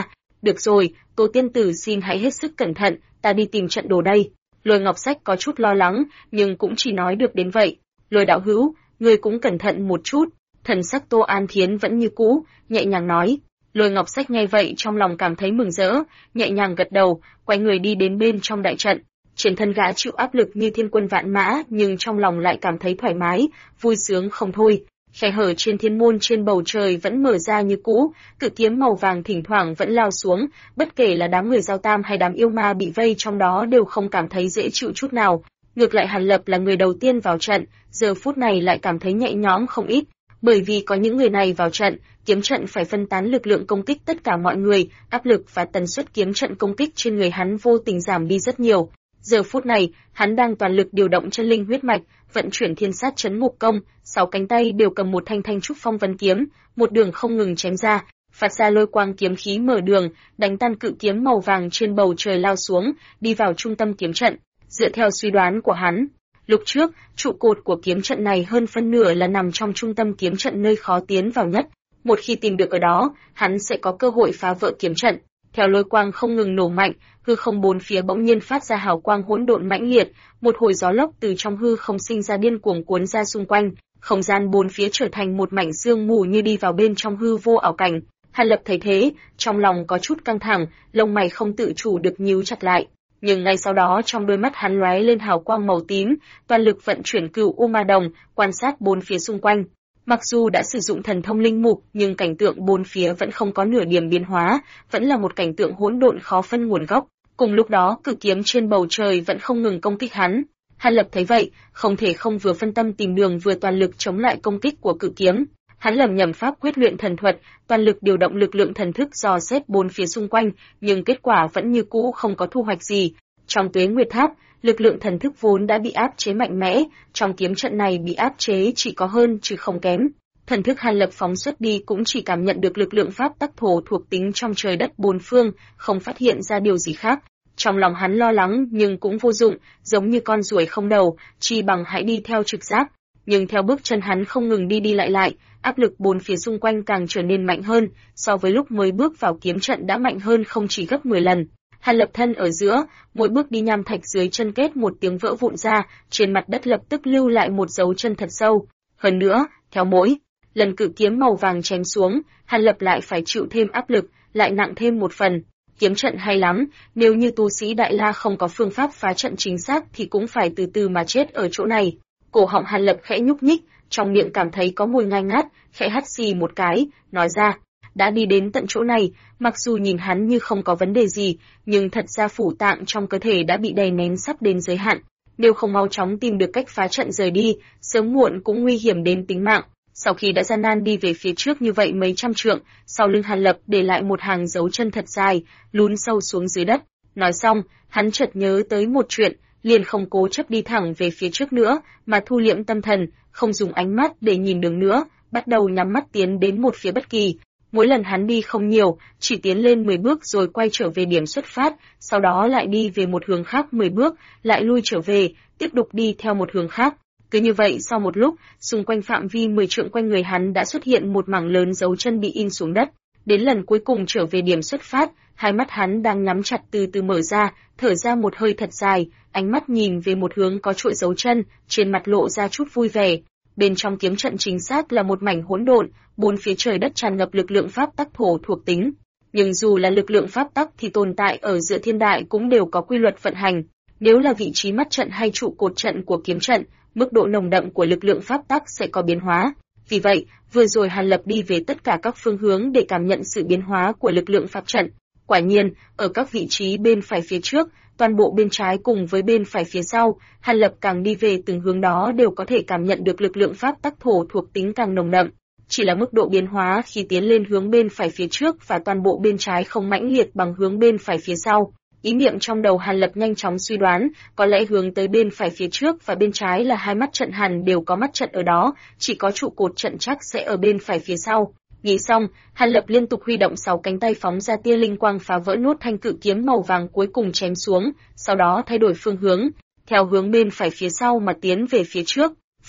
Được rồi, Tô tiên tử xin hãy hết sức cẩn thận, ta đi tìm trận đồ đây. Lôi Ngọc Sách có chút lo lắng, nhưng cũng chỉ nói được đến vậy. Lôi đạo hữu, ngươi cũng cẩn thận một chút. Thần sắc Tô An Thiến vẫn như cũ, nhẹ nhàng nói. Lôi Ngọc Sách nghe vậy trong lòng cảm thấy mừng rỡ, nhẹ nhàng gật đầu, quay người đi đến bên trong đại trận. Trên thân gã chịu áp lực như thiên quân vạn mã, nhưng trong lòng lại cảm thấy thoải mái, vui sướng không thôi. Khe hở trên thiên môn trên bầu trời vẫn mở ra như cũ, cự kiếm màu vàng thỉnh thoảng vẫn lao xuống, bất kể là đám người Giao Tam hay đám yêu ma bị vây trong đó đều không cảm thấy dễ chịu chút nào. Ngược lại Hàn Lập là người đầu tiên vào trận, giờ phút này lại cảm thấy nhẹ nhõm không ít, bởi vì có những người này vào trận, kiếm trận phải phân tán lực lượng công kích tất cả mọi người, áp lực và tần suất kiếm trận công kích trên người hắn vô tình giảm đi rất nhiều. Giờ phút này, hắn đang toàn lực điều động chân linh huyết mạch, vận chuyển thiên sát chấn ngục công, 6 cánh tay đều cầm một thanh trúc phong vân kiếm, một đường không ngừng chém ra, phát ra lôi quang kiếm khí mở đường, đánh tan cự kiếm màu vàng trên bầu trời lao xuống, đi vào trung tâm kiếm trận. Dựa theo suy đoán của hắn, lúc trước, trụ cột của kiếm trận này hơn phân nửa là nằm trong trung tâm kiếm trận nơi khó tiến vào nhất. Một khi tìm được ở đó, hắn sẽ có cơ hội phá vỡ kiếm trận. Theo lôi quang không ngừng nổ mạnh, hư không bốn phía bỗng nhiên phát ra hào quang hỗn độn mãnh liệt, một hồi gió lốc từ trong hư không sinh ra điên cuồng cuốn ra xung quanh, không gian bốn phía trở thành một mảnh sương mù như đi vào bên trong hư vô ảo cảnh. Hàn Lập thấy thế, trong lòng có chút căng thẳng, lông mày không tự chủ được nhíu chặt lại. Nhưng ngay sau đó trong đôi mắt hắn lóe lên hào quang màu tím, toàn lực vận chuyển Cửu U Ma Đồng, quan sát bốn phía xung quanh. Mặc dù đã sử dụng thần thông linh mục, nhưng cảnh tượng bốn phía vẫn không có nửa điểm biến hóa, vẫn là một cảnh tượng hỗn độn khó phân nguồn gốc. Cùng lúc đó, cự kiếm trên bầu trời vẫn không ngừng công kích hắn. Hàn Lập thấy vậy, không thể không vừa phân tâm tìm đường vừa toàn lực chống lại công kích của cự kiếm. Hắn lẩm nhẩm pháp quyết luyện thần thuật, toàn lực điều động lực lượng thần thức dò xét bốn phía xung quanh, nhưng kết quả vẫn như cũ không có thu hoạch gì. Trong Tuế Nguyệt Tháp, lực lượng thần thức vốn đã bị áp chế mạnh mẽ, trong kiếm trận này bị áp chế chỉ có hơn chứ không kém. Thần thức Hàn Lập phóng xuất đi cũng chỉ cảm nhận được lực lượng pháp tắc thổ thuộc tính trong trời đất bốn phương, không phát hiện ra điều gì khác. Trong lòng hắn lo lắng nhưng cũng vô dụng, giống như con ruồi không đầu, chi bằng hãy đi theo trực giác. Nhưng theo bước chân hắn không ngừng đi lại, áp lực bốn phía xung quanh càng trở nên mạnh hơn, so với lúc mới bước vào kiếm trận đã mạnh hơn không chỉ gấp 10 lần. Hàn Lập thân ở giữa, mỗi bước đi nham thạch dưới chân kết một tiếng vỡ vụn ra, trên mặt đất lập tức lưu lại một dấu chân thật sâu. Hơn nữa, theo mỗi lần cự kiếm màu vàng chém xuống, Hàn Lập lại phải chịu thêm áp lực, lại nặng thêm một phần. Kiếm trận hay lắm, nếu như tu sĩ Đại La không có phương pháp phá trận chính xác thì cũng phải từ từ mà chết ở chỗ này. Cổ họng Hàn Lập khẽ nhúc nhích, trong miệng cảm thấy có mùi ngai ngát, khẽ hắt xì một cái, nói ra, đã đi đến tận chỗ này, mặc dù nhìn hắn như không có vấn đề gì, nhưng thật ra phủ tạng trong cơ thể đã bị đè nén sắp đến giới hạn. Nếu không mau chóng tìm được cách phá trận rời đi, sớm muộn cũng nguy hiểm đến tính mạng. Sau khi đã gian nan đi về phía trước như vậy mấy trăm trượng, sau lưng Hàn Lập để lại một hàng dấu chân thật dài, lún sâu xuống dưới đất. Nói xong, hắn chợt nhớ tới một chuyện, liền không cố chấp đi thẳng về phía trước nữa, mà thu liễm tâm thần, không dùng ánh mắt để nhìn đường nữa, bắt đầu nhắm mắt tiến đến một phía bất kỳ. Mỗi lần hắn đi không nhiều, chỉ tiến lên 10 bước rồi quay trở về điểm xuất phát, sau đó lại đi về một hướng khác 10 bước, lại lui trở về, tiếp tục đi theo một hướng khác. Cứ như vậy sau một lúc, xung quanh phạm vi 10 trượng quanh người hắn đã xuất hiện một mảng lớn dấu chân bị in xuống đất. Đến lần cuối cùng trở về điểm xuất phát, hai mắt hắn đang nhắm chặt từ từ mở ra, thở ra một hơi thật dài, ánh mắt nhìn về một hướng có chuỗi dấu chân, trên mặt lộ ra chút vui vẻ. Bên trong kiếm trận chính xác là một mảnh hỗn độn, bốn phía trời đất tràn ngập lực lượng pháp tắc thổ thuộc tính. Nhưng dù là lực lượng pháp tắc thì tồn tại ở giữa thiên đại cũng đều có quy luật vận hành. Nếu là vị trí mắt trận hay trụ cột trận của kiếm trận, mức độ nồng đậm của lực lượng pháp tắc sẽ có biến hóa. Vì vậy, vừa rồi Hàn Lập đi về tất cả các phương hướng để cảm nhận sự biến hóa của lực lượng pháp trận. Quả nhiên, ở các vị trí bên phải phía trước, toàn bộ bên trái cùng với bên phải phía sau, Hàn Lập càng đi về từng hướng đó đều có thể cảm nhận được lực lượng pháp tắc thổ thuộc tính càng nồng đậm. Chỉ là mức độ biến hóa khi tiến lên hướng bên phải phía trước và toàn bộ bên trái không mãnh liệt bằng hướng bên phải phía sau. Ý niệm trong đầu Hàn Lập nhanh chóng suy đoán, có lẽ hướng tới bên phải phía trước và bên trái là hai mắt trận hẳn đều có mắt trận ở đó, chỉ có trụ cột trận chắc sẽ ở bên phải phía sau. Nghĩ xong, Hàn Lập liên tục huy động 6 cánh tay phóng ra tia linh quang phá vỡ nốt thanh cự kiếm màu vàng cuối cùng chém xuống, sau đó thay đổi phương hướng, theo hướng bên phải phía sau mà tiến về phía trước.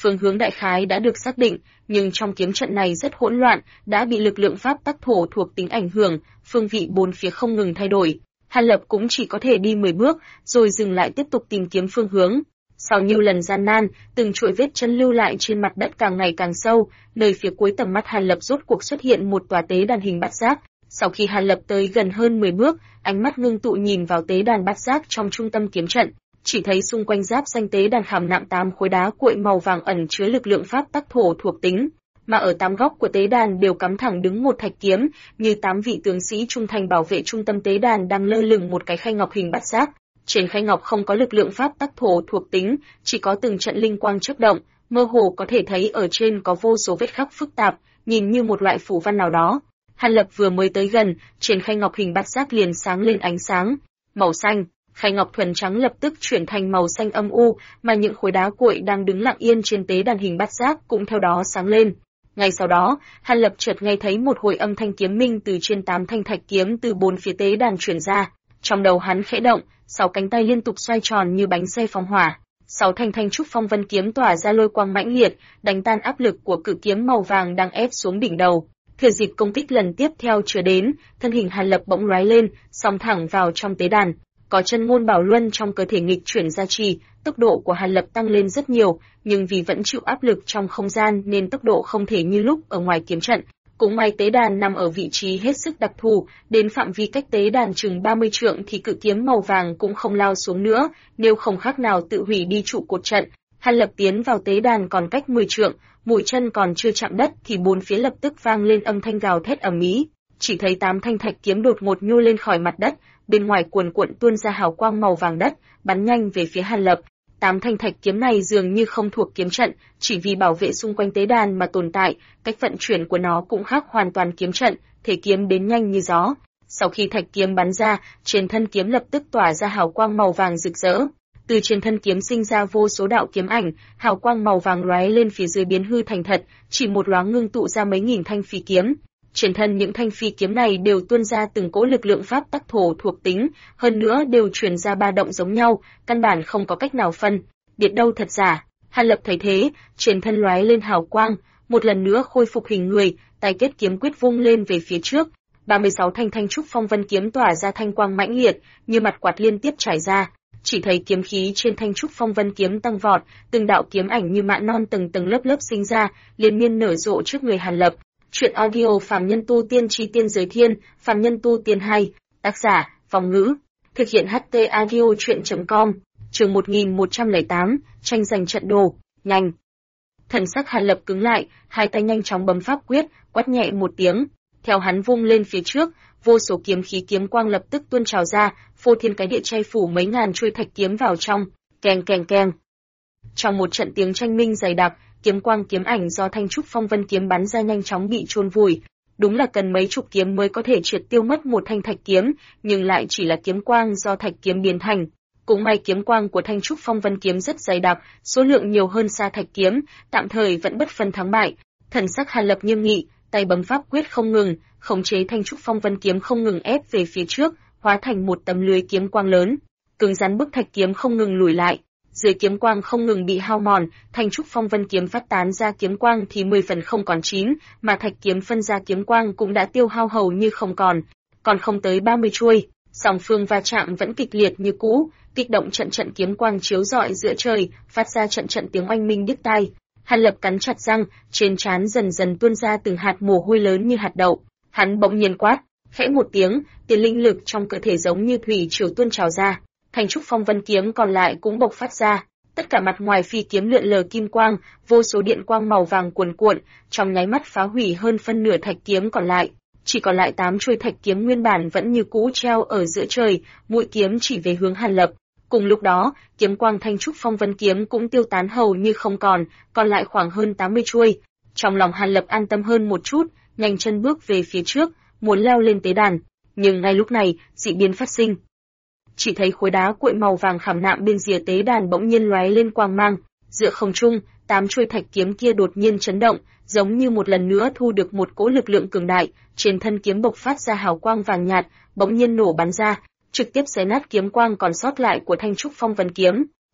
phương hướng đại khái đã được xác định, nhưng trong kiếm trận này rất hỗn loạn, đã bị lực lượng pháp tắc thổ thuộc tính ảnh hưởng, phương vị bốn phía không ngừng thay đổi. Hàn Lập cũng chỉ có thể đi 10 bước, rồi dừng lại tiếp tục tìm kiếm phương hướng. Sau nhiều lần gian nan, từng chuỗi vết chân lưu lại trên mặt đất càng ngày càng sâu, nơi phía cuối tầm mắt Hàn Lập rốt cuộc xuất hiện một tòa tế đàn hình bát giác. Sau khi Hàn Lập tới gần hơn 10 bước, ánh mắt ngưng tụ nhìn vào tế đàn bát giác trong trung tâm kiếm trận, chỉ thấy xung quanh giáp xanh tế đàn khảm nạm 8 khối đá cuội màu vàng ẩn chứa lực lượng pháp tắc thổ thuộc tính, mà ở 8 góc của tế đàn đều cắm thẳng đứng một thạch kiếm, như 8 vị tướng sĩ trung thành bảo vệ trung tâm tế đàn đang lơ lửng một cái khay ngọc hình bát giác. Trên khay ngọc không có lực lượng pháp tắc thổ thuộc tính, chỉ có từng trận linh quang chớp động, mơ hồ có thể thấy ở trên có vô số vết khắc phức tạp, nhìn như một loại phù văn nào đó. Hàn Lập vừa mới tới gần, trên khay ngọc hình bát giác liền sáng lên ánh sáng màu xanh, khay ngọc thuần trắng lập tức chuyển thành màu xanh âm u, mà những khối đá cuội đang đứng lặng yên trên tế đàn hình bát giác cũng theo đó sáng lên. Ngay sau đó, Hàn Lập chợt nghe thấy một hồi âm thanh kiếm minh từ trên 8 thanh thạch kiếm từ bốn phía tế đàn truyền ra. Trong đầu hắn khẽ động, 6 cánh tay liên tục xoay tròn như bánh xe phóng hỏa. 6 thanh trúc phong vân kiếm tỏa ra lôi quang mãnh liệt, đánh tan áp lực của cự kiếm màu vàng đang ép xuống đỉnh đầu. Thừa dịp công kích lần tiếp theo chưa đến, thân hình Hàn Lập bỗng lóe lên, xông thẳng vào trong tế đàn. Có chân ngôn bảo luân trong cơ thể nghịch chuyển gia trì, tốc độ của Hàn Lập tăng lên rất nhiều, nhưng vì vẫn chịu áp lực trong không gian nên tốc độ không thể như lúc ở ngoài kiếm trận. Cũng may tế đàn nằm ở vị trí hết sức đặc thù, đến phạm vi cách tế đàn chừng 30 trượng thì cự kiếm màu vàng cũng không lao xuống nữa, nếu không khác nào tự hủy đi trụ cột trận. Hàn Lập tiến vào tế đàn còn cách 10 trượng, mũi chân còn chưa chạm đất thì bốn phía lập tức vang lên âm thanh gào thét ầm ĩ. Chỉ thấy 8 thanh thạch kiếm đột ngột nhô lên khỏi mặt đất, bên ngoài cuồn cuộn tuôn ra hào quang màu vàng đất, bắn nhanh về phía Hàn Lập. 8 thanh thạch kiếm này dường như không thuộc kiếm trận, chỉ vì bảo vệ xung quanh tế đàn mà tồn tại, cách vận chuyển của nó cũng khác hoàn toàn kiếm trận, thể kiếm đến nhanh như gió. Sau khi thạch kiếm bắn ra, trên thân kiếm lập tức tỏa ra hào quang màu vàng rực rỡ. Từ trên thân kiếm sinh ra vô số đạo kiếm ảnh, hào quang màu vàng lóe lên phía dưới biến hư thành thật, chỉ một loáng ngưng tụ ra mấy nghìn thanh phi kiếm. Trên thân những thanh phi kiếm này đều tuôn ra từng cỗ lực lượng pháp tắc thổ thuộc tính, hơn nữa đều truyền ra ba động giống nhau, căn bản không có cách nào phân biệt đâu thật giả. Hàn Lập thấy thế, trên thân lóe lên hào quang, một lần nữa khôi phục hình người, tay kết kiếm quyết vung lên về phía trước. 36 thanh trúc phong vân kiếm tỏa ra thanh quang mãnh liệt, như mặt quạt liên tiếp trải ra. Chỉ thấy kiếm khí trên thanh trúc phong vân kiếm tăng vọt, từng đạo kiếm ảnh như mạ non từng tầng lớp lớp sinh ra, liên miên nở rộ trước người Hàn Lập. Chuyện audio Phàm Nhân Tu Tiên Chi Tiên Giới Thiên, Phàm Nhân Tu Tiên 2, tác giả, Vong Ngữ, thực hiện HT audio chuyện.com, chương 1108, tranh giành trận đồ, nhanh. Thần sắc Hàn Lập cứng lại, hai tay nhanh chóng bấm pháp quyết, quát nhẹ một tiếng, theo hắn vung lên phía trước, vô số kiếm khí kiếm quang lập tức tuôn trào ra, phô thiên cái địa che phủ mấy ngàn chuôi thạch kiếm vào trong, keng keng keng. Trong một trận tiếng tranh minh dày đặc, kiếm quang kiếm ảnh do thanh trúc phong vân kiếm bắn ra nhanh chóng bị chôn vùi. Đúng là cần mấy chục kiếm mới có thể triệt tiêu mất một thanh thạch kiếm, nhưng lại chỉ là kiếm quang do thạch kiếm biến thành. Cũng may kiếm quang của thanh trúc phong vân kiếm rất dày đặc, số lượng nhiều hơn xa thạch kiếm, tạm thời vẫn bất phân thắng bại. Thần sắc Hàn Lập nghiêm nghị, tay bấm pháp quyết không ngừng, khống chế thanh trúc phong vân kiếm không ngừng ép về phía trước, hóa thành một tấm lưới kiếm quang lớn, cứng rắn bức thạch kiếm không ngừng lùi lại. Dưới kiếm quang không ngừng bị hao mòn, thanh trúc phong vân kiếm phát tán ra kiếm quang thì 10 phần không còn 9, mà thạch kiếm phân ra kiếm quang cũng đã tiêu hao hầu như không còn không tới 30 chuôi. Song phương va chạm vẫn kịch liệt như cũ, kích động trận kiếm quang chiếu rọi giữa trời, phát ra trận tiếng oanh minh điếc tai. Hàn Lập cắn chặt răng, trên trán dần dần tuôn ra từng hạt mồ hôi lớn như hạt đậu. Hắn bỗng nhiên quát, khẽ một tiếng, tiền linh lực trong cơ thể giống như thủy triều tuôn trào ra. Thanh trúc phong vân kiếm còn lại cũng bộc phát ra, tất cả mặt ngoài phi kiếm lượn lờ kim quang, vô số điện quang màu vàng cuồn cuộn, trong nháy mắt phá hủy hơn phân nửa thạch kiếm còn lại. Chỉ còn lại 8 chuôi thạch kiếm nguyên bản vẫn như cũ treo ở giữa trời, mũi kiếm chỉ về hướng Hàn Lập. Cùng lúc đó, kiếm quang thanh trúc phong vân kiếm cũng tiêu tán hầu như không còn lại khoảng hơn 80 chuôi. Trong lòng Hàn Lập an tâm hơn một chút, nhanh chân bước về phía trước, muốn leo lên tế đàn. Nhưng ngay lúc này, dị biến phát sinh. Chỉ thấy khối đá cuội màu vàng khảm nạm bên rìa tế đàn bỗng nhiên lóe lên quang mang, giữa không trung, 8 chuôi thạch kiếm kia đột nhiên chấn động, giống như một lần nữa thu được một cỗ lực lượng cường đại, trên thân kiếm bộc phát ra hào quang vàng nhạt, bỗng nhiên nổ bắn ra, trực tiếp xé nát kiếm quang còn sót lại của thanh trúc phong vân kiếm.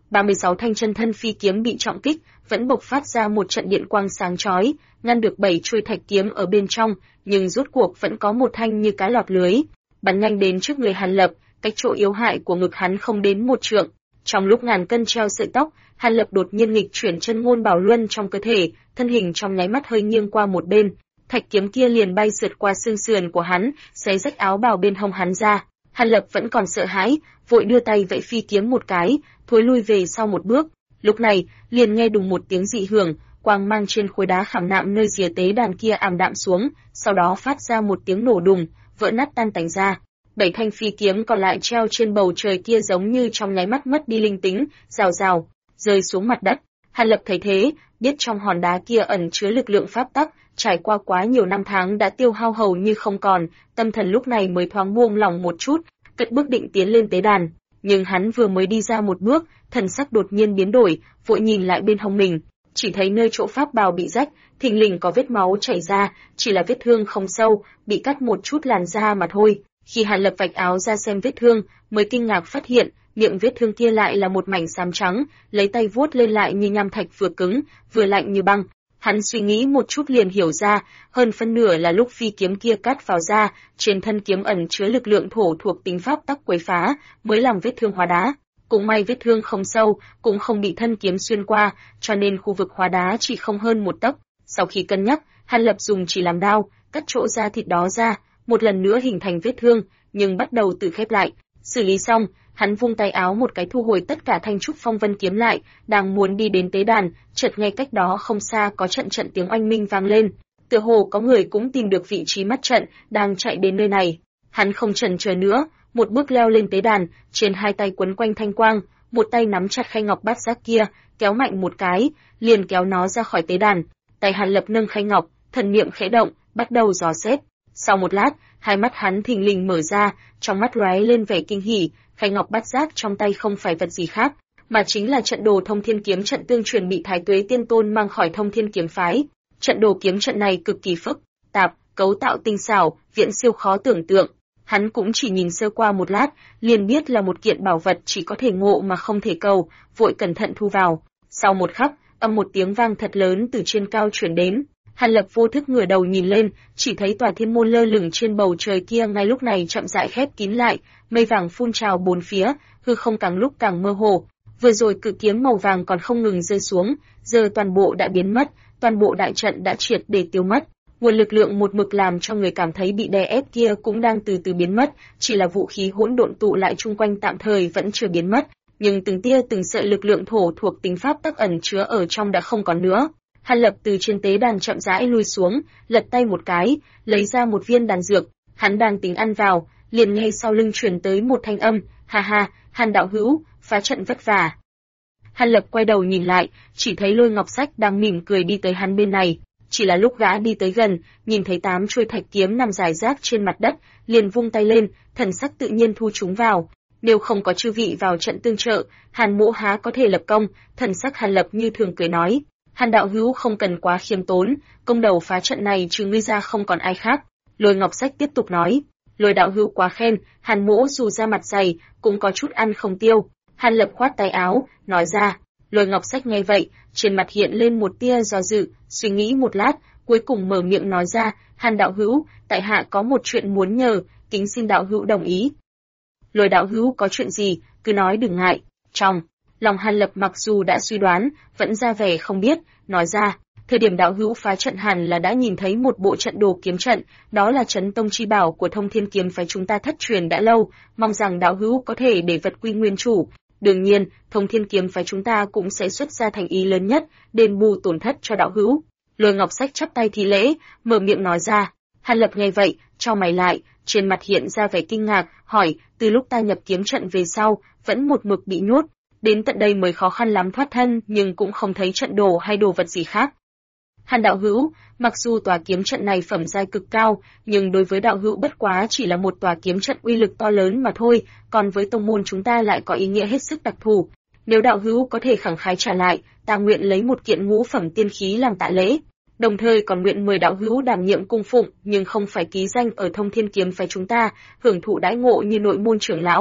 36 thanh chân thân phi kiếm bị trọng kích, vẫn bộc phát ra một trận điện quang sáng chói, ngăn được 7 chuôi thạch kiếm ở bên trong, nhưng rốt cuộc vẫn có một thanh như cá lọt lưới, bắn nhanh đến trước người Hàn Lập, cách chỗ yếu hại của ngực hắn không đến một trượng. Trong lúc ngàn cân treo sợi tóc, Hàn Lập đột nhiên nghịch chuyển chân ngôn bảo luân trong cơ thể, thân hình trong nháy mắt hơi nghiêng qua một bên, thạch kiếm kia liền bay sượt qua xương sườn của hắn, xé rách áo bào bên hông hắn ra. Hàn Lập vẫn còn sợ hãi, vội đưa tay vẫy phi kiếm một cái, thối lui về sau một bước. Lúc này, liền nghe đùng một tiếng dị hưởng, quang mang trên khối đá khảm nạm nơi rìa tế đàn kia ảm đạm xuống, sau đó phát ra một tiếng nổ đùng, vỡ nát tan tành ra. 7 thanh phi kiếm còn lại treo trên bầu trời kia giống như trong nháy mắt mất đi linh tính, rào rào, rơi xuống mặt đất. Hàn Lập thấy thế, biết trong hòn đá kia ẩn chứa lực lượng pháp tắc, trải qua quá nhiều năm tháng đã tiêu hao hầu như không còn, tâm thần lúc này mới thoáng buông lỏng một chút, cất bước định tiến lên tế đàn. Nhưng hắn vừa mới đi ra một bước, thần sắc đột nhiên biến đổi, vội nhìn lại bên hông mình, chỉ thấy nơi chỗ pháp bào bị rách, thình lình có vết máu chảy ra, chỉ là vết thương không sâu, bị cắt một chút làn da mà thôi. Khi Hàn Lập vạch áo ra xem vết thương, mới kinh ngạc phát hiện, miệng vết thương kia lại là một mảnh xám trắng, lấy tay vuốt lên lại như nham thạch vừa cứng, vừa lạnh như băng. Hắn suy nghĩ một chút liền hiểu ra, hơn phân nửa là lúc phi kiếm kia cắt vào da, trên thân kiếm ẩn chứa lực lượng thổ thuộc tính pháp tắc quấy phá, mới làm vết thương hóa đá. Cũng may vết thương không sâu, cũng không bị thân kiếm xuyên qua, cho nên khu vực hóa đá chỉ không hơn một tấc. Sau khi cân nhắc, Hàn Lập dùng chỉ làm đao, cắt chỗ da thịt đó ra, một lần nữa hình thành vết thương, nhưng bắt đầu tự khép lại. Xử lý xong, hắn vung tay áo một cái thu hồi tất cả thanh trúc phong vân kiếm lại, đang muốn đi đến tế đàn, chợt nghe cách đó không xa có trận trận tiếng oanh minh vang lên. Tựa hồ có người cũng tìm được vị trí mắt trận, đang chạy đến nơi này. Hắn không chần chờ nữa, một bước leo lên tế đàn, trên hai tay quấn quanh thanh quang, một tay nắm chặt khay ngọc bát giác kia, kéo mạnh một cái, liền kéo nó ra khỏi tế đàn. Tay Hàn Lập nâng khay ngọc, thần niệm khẽ động, bắt đầu dò xét. Sau một lát, hai mắt hắn thình lình mở ra, trong mắt lóe lên vẻ kinh hỉ, khay ngọc bát giác trong tay không phải vật gì khác, mà chính là trận đồ Thông Thiên kiếm trận tương truyền bị Thái Tuế Tiên Tôn mang khỏi Thông Thiên kiếm phái. Trận đồ kiếm trận này cực kỳ phức tạp, cấu tạo tinh xảo, viễn siêu khó tưởng tượng. Hắn cũng chỉ nhìn sơ qua một lát, liền biết là một kiện bảo vật chỉ có thể ngộ mà không thể cầu, vội cẩn thận thu vào. Sau một khắc, âm một tiếng vang thật lớn từ trên cao truyền đến. Hàn Lập vô thức ngửa đầu nhìn lên, chỉ thấy tòa thiên môn lơ lửng trên bầu trời kia ngay lúc này chậm rãi khép kín lại, mây vàng phun trào bốn phía, hư không càng lúc càng mơ hồ. Vừa rồi cự kiếm màu vàng còn không ngừng rơi xuống, giờ toàn bộ đã biến mất, toàn bộ đại trận đã triệt để tiêu mất. Nguồn lực lượng một mực làm cho người cảm thấy bị đè ép kia cũng đang từ từ biến mất, chỉ là vũ khí hỗn độn tụ lại chung quanh tạm thời vẫn chưa biến mất, nhưng từng tia từng sợi lực lượng thổ thuộc tính pháp tắc ẩn chứa ở trong đã không còn nữa. Hàn Lập từ trên tế đàn chậm rãi lui xuống, lật tay một cái, lấy ra một viên đan dược, hắn đang tính ăn vào, liền nghe sau lưng truyền tới một thanh âm, ha ha, Hàn đạo hữu, phá trận vất vả. Hàn Lập quay đầu nhìn lại, chỉ thấy Lôi Ngọc Sách đang mỉm cười đi tới hắn bên này. Chỉ là lúc gã đi tới gần, nhìn thấy 8 chuôi thạch kiếm nằm rải rác trên mặt đất, liền vung tay lên, thần sắc tự nhiên thu chúng vào. Nếu không có chư vị vào trận tương trợ, Hàn mỗ há có thể lập công. Thần sắc Hàn Lập như thường cười nói, Hàn đạo hữu không cần quá khiêm tốn, công đầu phá trận này trừ ngươi ra không còn ai khác. Lôi Ngọc Sách tiếp tục nói, Lôi đạo hữu quá khen, Hàn mỗ dù ra mặt dày, cũng có chút ăn không tiêu. Hàn Lập khoát tay áo, nói ra. Lôi Ngọc Sách nghe vậy, trên mặt hiện lên một tia do dự, suy nghĩ một lát, cuối cùng mở miệng nói ra, Hàn đạo hữu, tại hạ có một chuyện muốn nhờ, kính xin đạo hữu đồng ý. Lôi đạo hữu có chuyện gì, cứ nói đừng ngại. Trong lòng Hàn Lập mặc dù đã suy đoán, vẫn ra vẻ không biết, nói ra, thời điểm đạo hữu phá trận hẳn là đã nhìn thấy một bộ trận đồ kiếm trận, đó là Chấn Tông chi bảo của Thông Thiên kiếm phái chúng ta thất truyền đã lâu, mong rằng đạo hữu có thể để vật quy nguyên chủ. Đương nhiên, Thông Thiên kiếm phái chúng ta cũng sẽ xuất ra thành ý lớn nhất, đền bù tổn thất cho đạo hữu. Lôi Ngọc Sách chắp tay thi lễ, mở miệng nói ra. Hàn Lập nghe vậy, chau mày lại, trên mặt hiện ra vẻ kinh ngạc, hỏi, từ lúc ta nhập kiếm trận về sau, vẫn một mực bị nhốt, đến tận đây mới khó khăn lắm thoát thân, nhưng cũng không thấy trận đồ hay đồ vật gì khác. Hàn đạo hữu, mặc dù tòa kiếm trận này phẩm giai cực cao, nhưng đối với đạo hữu bất quá chỉ là một tòa kiếm trận uy lực to lớn mà thôi, còn với tông môn chúng ta lại có ý nghĩa hết sức đặc thù. Nếu đạo hữu có thể khẳng khái trả lại, ta nguyện lấy một kiện ngũ phẩm tiên khí làm tạ lễ, đồng thời còn nguyện mời đạo hữu đảm nhiệm cung phụng, nhưng không phải ký danh ở Thông Thiên kiếm phái chúng ta, hưởng thụ đãi ngộ như nội môn trưởng lão.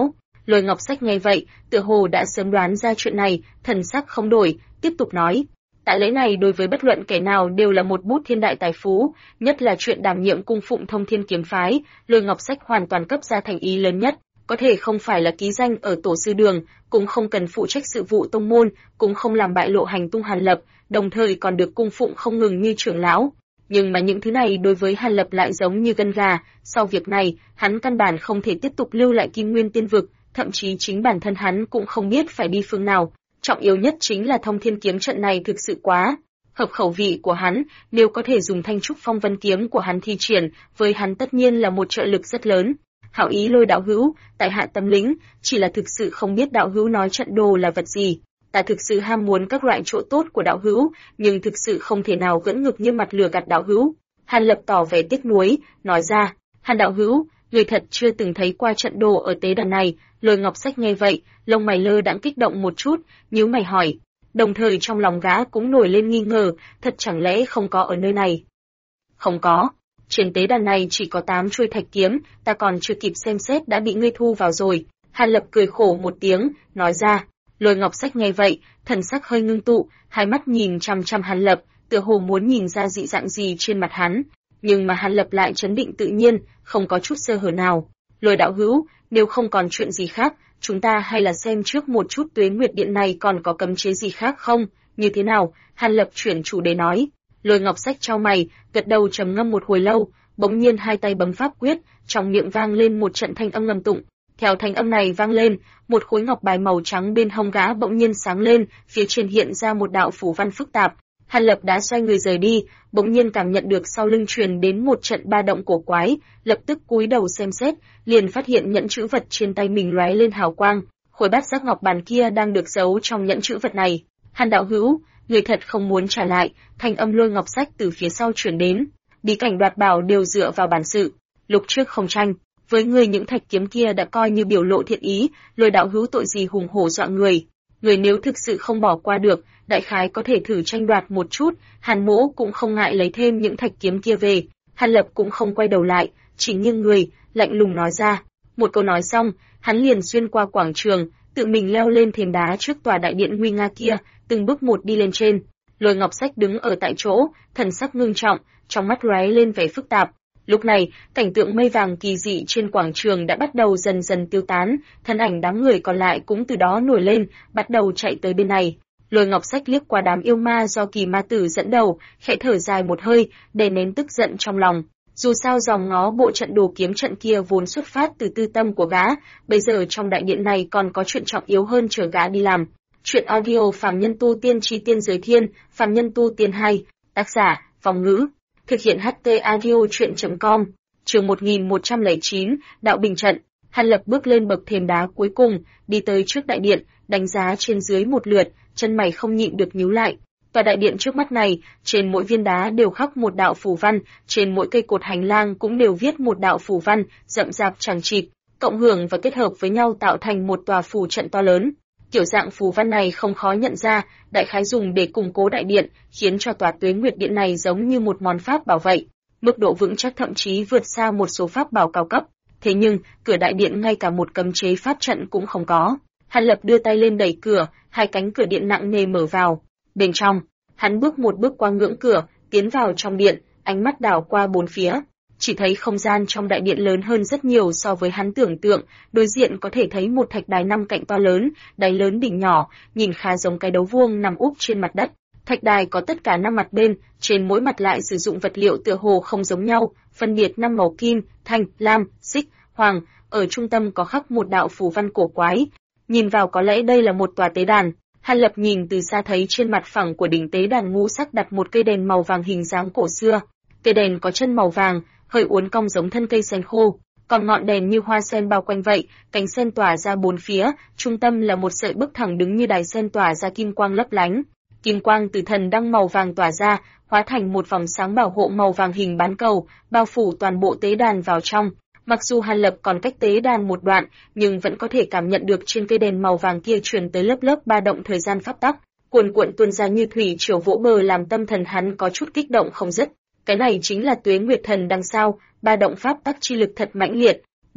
Lôi Ngọc Sách nghe vậy, tựa hồ đã sớm đoán ra chuyện này, thần sắc không đổi, tiếp tục nói. Tại lễ này đối với bất luận kẻ nào đều là một bút thiên đại tài phú, nhất là chuyện đảm nhiệm cung phụng Thông Thiên kiếm phái, Lôi Ngọc Sách hoàn toàn cấp ra thành ý lớn nhất, có thể không phải là ký danh ở tổ sư đường, cũng không cần phụ trách sự vụ tông môn, cũng không làm bại lộ hành tung Hàn Lập, đồng thời còn được cung phụng không ngừng như trưởng lão. Nhưng mà những thứ này đối với Hàn Lập lại giống như gân gà, sau việc này, hắn căn bản không thể tiếp tục lưu lại Kim Nguyên Tiên vực, thậm chí chính bản thân hắn cũng không biết phải đi phương nào. Trọng yếu nhất chính là Thông Thiên kiếm trận này thực sự quá hợp khẩu vị của hắn, nếu có thể dùng Thanh Trúc Phong Vân kiếm của hắn thi triển, với hắn tất nhiên là một trợ lực rất lớn. Hảo ý Lôi đạo hữu, tại hạ tâm lĩnh, chỉ là thực sự không biết đạo hữu nói trận đồ là vật gì. Ta thực sự ham muốn các loại chỗ tốt của đạo hữu, nhưng thực sự không thể nào gẫn ngực như mặt lừa gạt đạo hữu. Hàn Lập tỏ vẻ tiếc nuối, nói ra, Hàn đạo hữu, người thật chưa từng thấy qua trận đồ ở tế đàn này. Lôi Ngọc Sách nghe vậy, lông mày lơ đãng kích động một chút, nhíu mày hỏi, đồng thời trong lòng gã cũng nổi lên nghi ngờ, thật chẳng lẽ không có ở nơi này? Không có, trên tế đàn này chỉ có 8 chuôi thạch kiếm, ta còn chưa kịp xem xét đã bị ngươi thu vào rồi. Hàn Lập cười khổ một tiếng, nói ra. Lôi Ngọc Sách nghe vậy, thần sắc hơi ngưng tụ, hai mắt nhìn chăm chăm Hàn Lập, tựa hồ muốn nhìn ra dị dạng gì trên mặt hắn, nhưng mà Hàn Lập lại trấn định tự nhiên, không có chút sơ hở nào. Lôi đạo hữu, nếu không còn chuyện gì khác, chúng ta hay là xem trước một chút Tuế Nguyệt Điện này còn có cấm chế gì khác không, như thế nào? Hàn Lập chuyển chủ đề nói. Lôi Ngọc Sách chau mày, gật đầu trầm ngâm một hồi lâu, bỗng nhiên hai tay bấm pháp quyết, trong miệng vang lên một trận thanh âm ngâm tụng. Theo thanh âm này vang lên, một khối ngọc bài màu trắng bên hông gã bỗng nhiên sáng lên, phía trên hiện ra một đạo phù văn phức tạp. Hàn Lập đã xoay người rời đi, bỗng nhiên cảm nhận được sau lưng truyền đến một trận ba động cổ quái, lập tức cúi đầu xem xét, liền phát hiện nhẫn chữ vật trên tay mình lóe lên hào quang, khối bát giác ngọc bàn kia đang được giấu trong nhẫn chữ vật này. Hàn đạo hữu, người thật không muốn trả lại? Thanh âm Lôi Ngọc Sách từ phía sau truyền đến. Bí cảnh đoạt bảo đều dựa vào bản sự, lúc trước không tranh. Với người những thạch kiếm kia đã coi như biểu lộ thiện ý, Lôi đạo hữu tội gì hùng hổ dọa người. Người nếu thực sự không bỏ qua được, đại khái có thể thử tranh đoạt một chút, Hàn Mỗ cũng không ngại lấy thêm những thạch kiếm kia về. Hàn Lập cũng không quay đầu lại, chỉ nghiêng người, lạnh lùng nói ra. Một câu nói xong, hắn liền xuyên qua quảng trường, tự mình leo lên thềm đá trước tòa đại điện nguy nga kia, từng bước một đi lên trên. Lôi Ngọc Sách đứng ở tại chỗ, thần sắc ngưng trọng, trong mắt lóe lên vẻ phức tạp. Lúc này, cảnh tượng mây vàng kỳ dị trên quảng trường đã bắt đầu dần dần tiêu tán, thân ảnh đám người còn lại cũng từ đó nổi lên, bắt đầu chạy tới bên này. Lôi Ngọc Sách liếc qua đám yêu ma do Kỳ Ma Tử dẫn đầu, khẽ thở dài một hơi, đè nén tức giận trong lòng. Dù sao dòm ngó bộ trận đồ kiếm trận kia vốn xuất phát từ tư tâm của gã, bây giờ trong đại điện này còn có chuyện trọng yếu hơn chờ gã đi làm. Chuyện audio Phàm Nhân Tu Tiên Chi Tiên Giới Thiên, Phàm Nhân Tu Tiên 2, tác giả, Vong Ngữ. Thực hiện HT audio chuyện.com, chương 1109, Đạo Bình Trận. Hàn Lập bước lên bậc thềm đá cuối cùng, đi tới trước đại điện, đánh giá trên dưới một lượt, chân mày không nhịn được nhíu lại. Tòa đại điện trước mắt này, trên mỗi viên đá đều khắc một đạo phù văn, trên mỗi cây cột hành lang cũng đều viết một đạo phù văn, rậm rạp chằng chịt, cộng hưởng và kết hợp với nhau tạo thành một tòa phù trận to lớn. Kiểu dạng phù văn này không khó nhận ra, đại khái dùng để củng cố đại điện, khiến cho tòa Tuế Nguyệt Điện này giống như một món pháp bảo vậy. Mức độ vững chắc thậm chí vượt xa một số pháp bảo cao cấp. Thế nhưng, cửa đại điện ngay cả một cấm chế pháp trận cũng không có. Hàn Lập đưa tay lên đẩy cửa, hai cánh cửa điện nặng nề mở vào. Bên trong, hắn bước một bước qua ngưỡng cửa, tiến vào trong điện, ánh mắt đảo qua bốn phía. Chỉ thấy không gian trong đại điện lớn hơn rất nhiều so với hắn tưởng tượng, đối diện có thể thấy một thạch đài 5 cạnh to lớn, đáy lớn đỉnh nhỏ, nhìn khá giống cái đấu vuông nằm úp trên mặt đất. Thạch đài có tất cả 5 mặt bên, trên mỗi mặt lại sử dụng vật liệu tựa hồ không giống nhau, phân biệt 5 màu kim, thanh, lam, xích, hoàng, ở trung tâm có khắc một đạo phù văn cổ quái. Nhìn vào có lẽ đây là một tòa tế đàn. Hàn Lập nhìn từ xa thấy trên mặt phẳng của đỉnh tế đàn ngũ sắc đặt một cây đèn màu vàng hình dáng cổ xưa. Cây đèn có chân màu vàng, hơi uốn cong giống thân cây sen khô, còn ngọn đèn như hoa sen bao quanh vậy, cánh sen tỏa ra bốn phía, trung tâm là một sợi bức thẳng đứng như đài sen tỏa ra kim quang lấp lánh. Kim quang từ thần đăng màu vàng tỏa ra, hóa thành một vòng sáng bảo hộ màu vàng hình bán cầu, bao phủ toàn bộ tế đàn vào trong. Mặc dù Hàn Lập còn cách tế đàn một đoạn, nhưng vẫn có thể cảm nhận được trên cây đèn màu vàng kia truyền tới lớp lớp ba động thời gian pháp tắc, cuồn cuộn tuôn ra như thủy triều vỗ bờ làm tâm thần hắn có chút kích động không dứt. Cái này chính là Tuế Nguyệt Thần đằng sao, ba động pháp tắc chi lực thật mãnh liệt.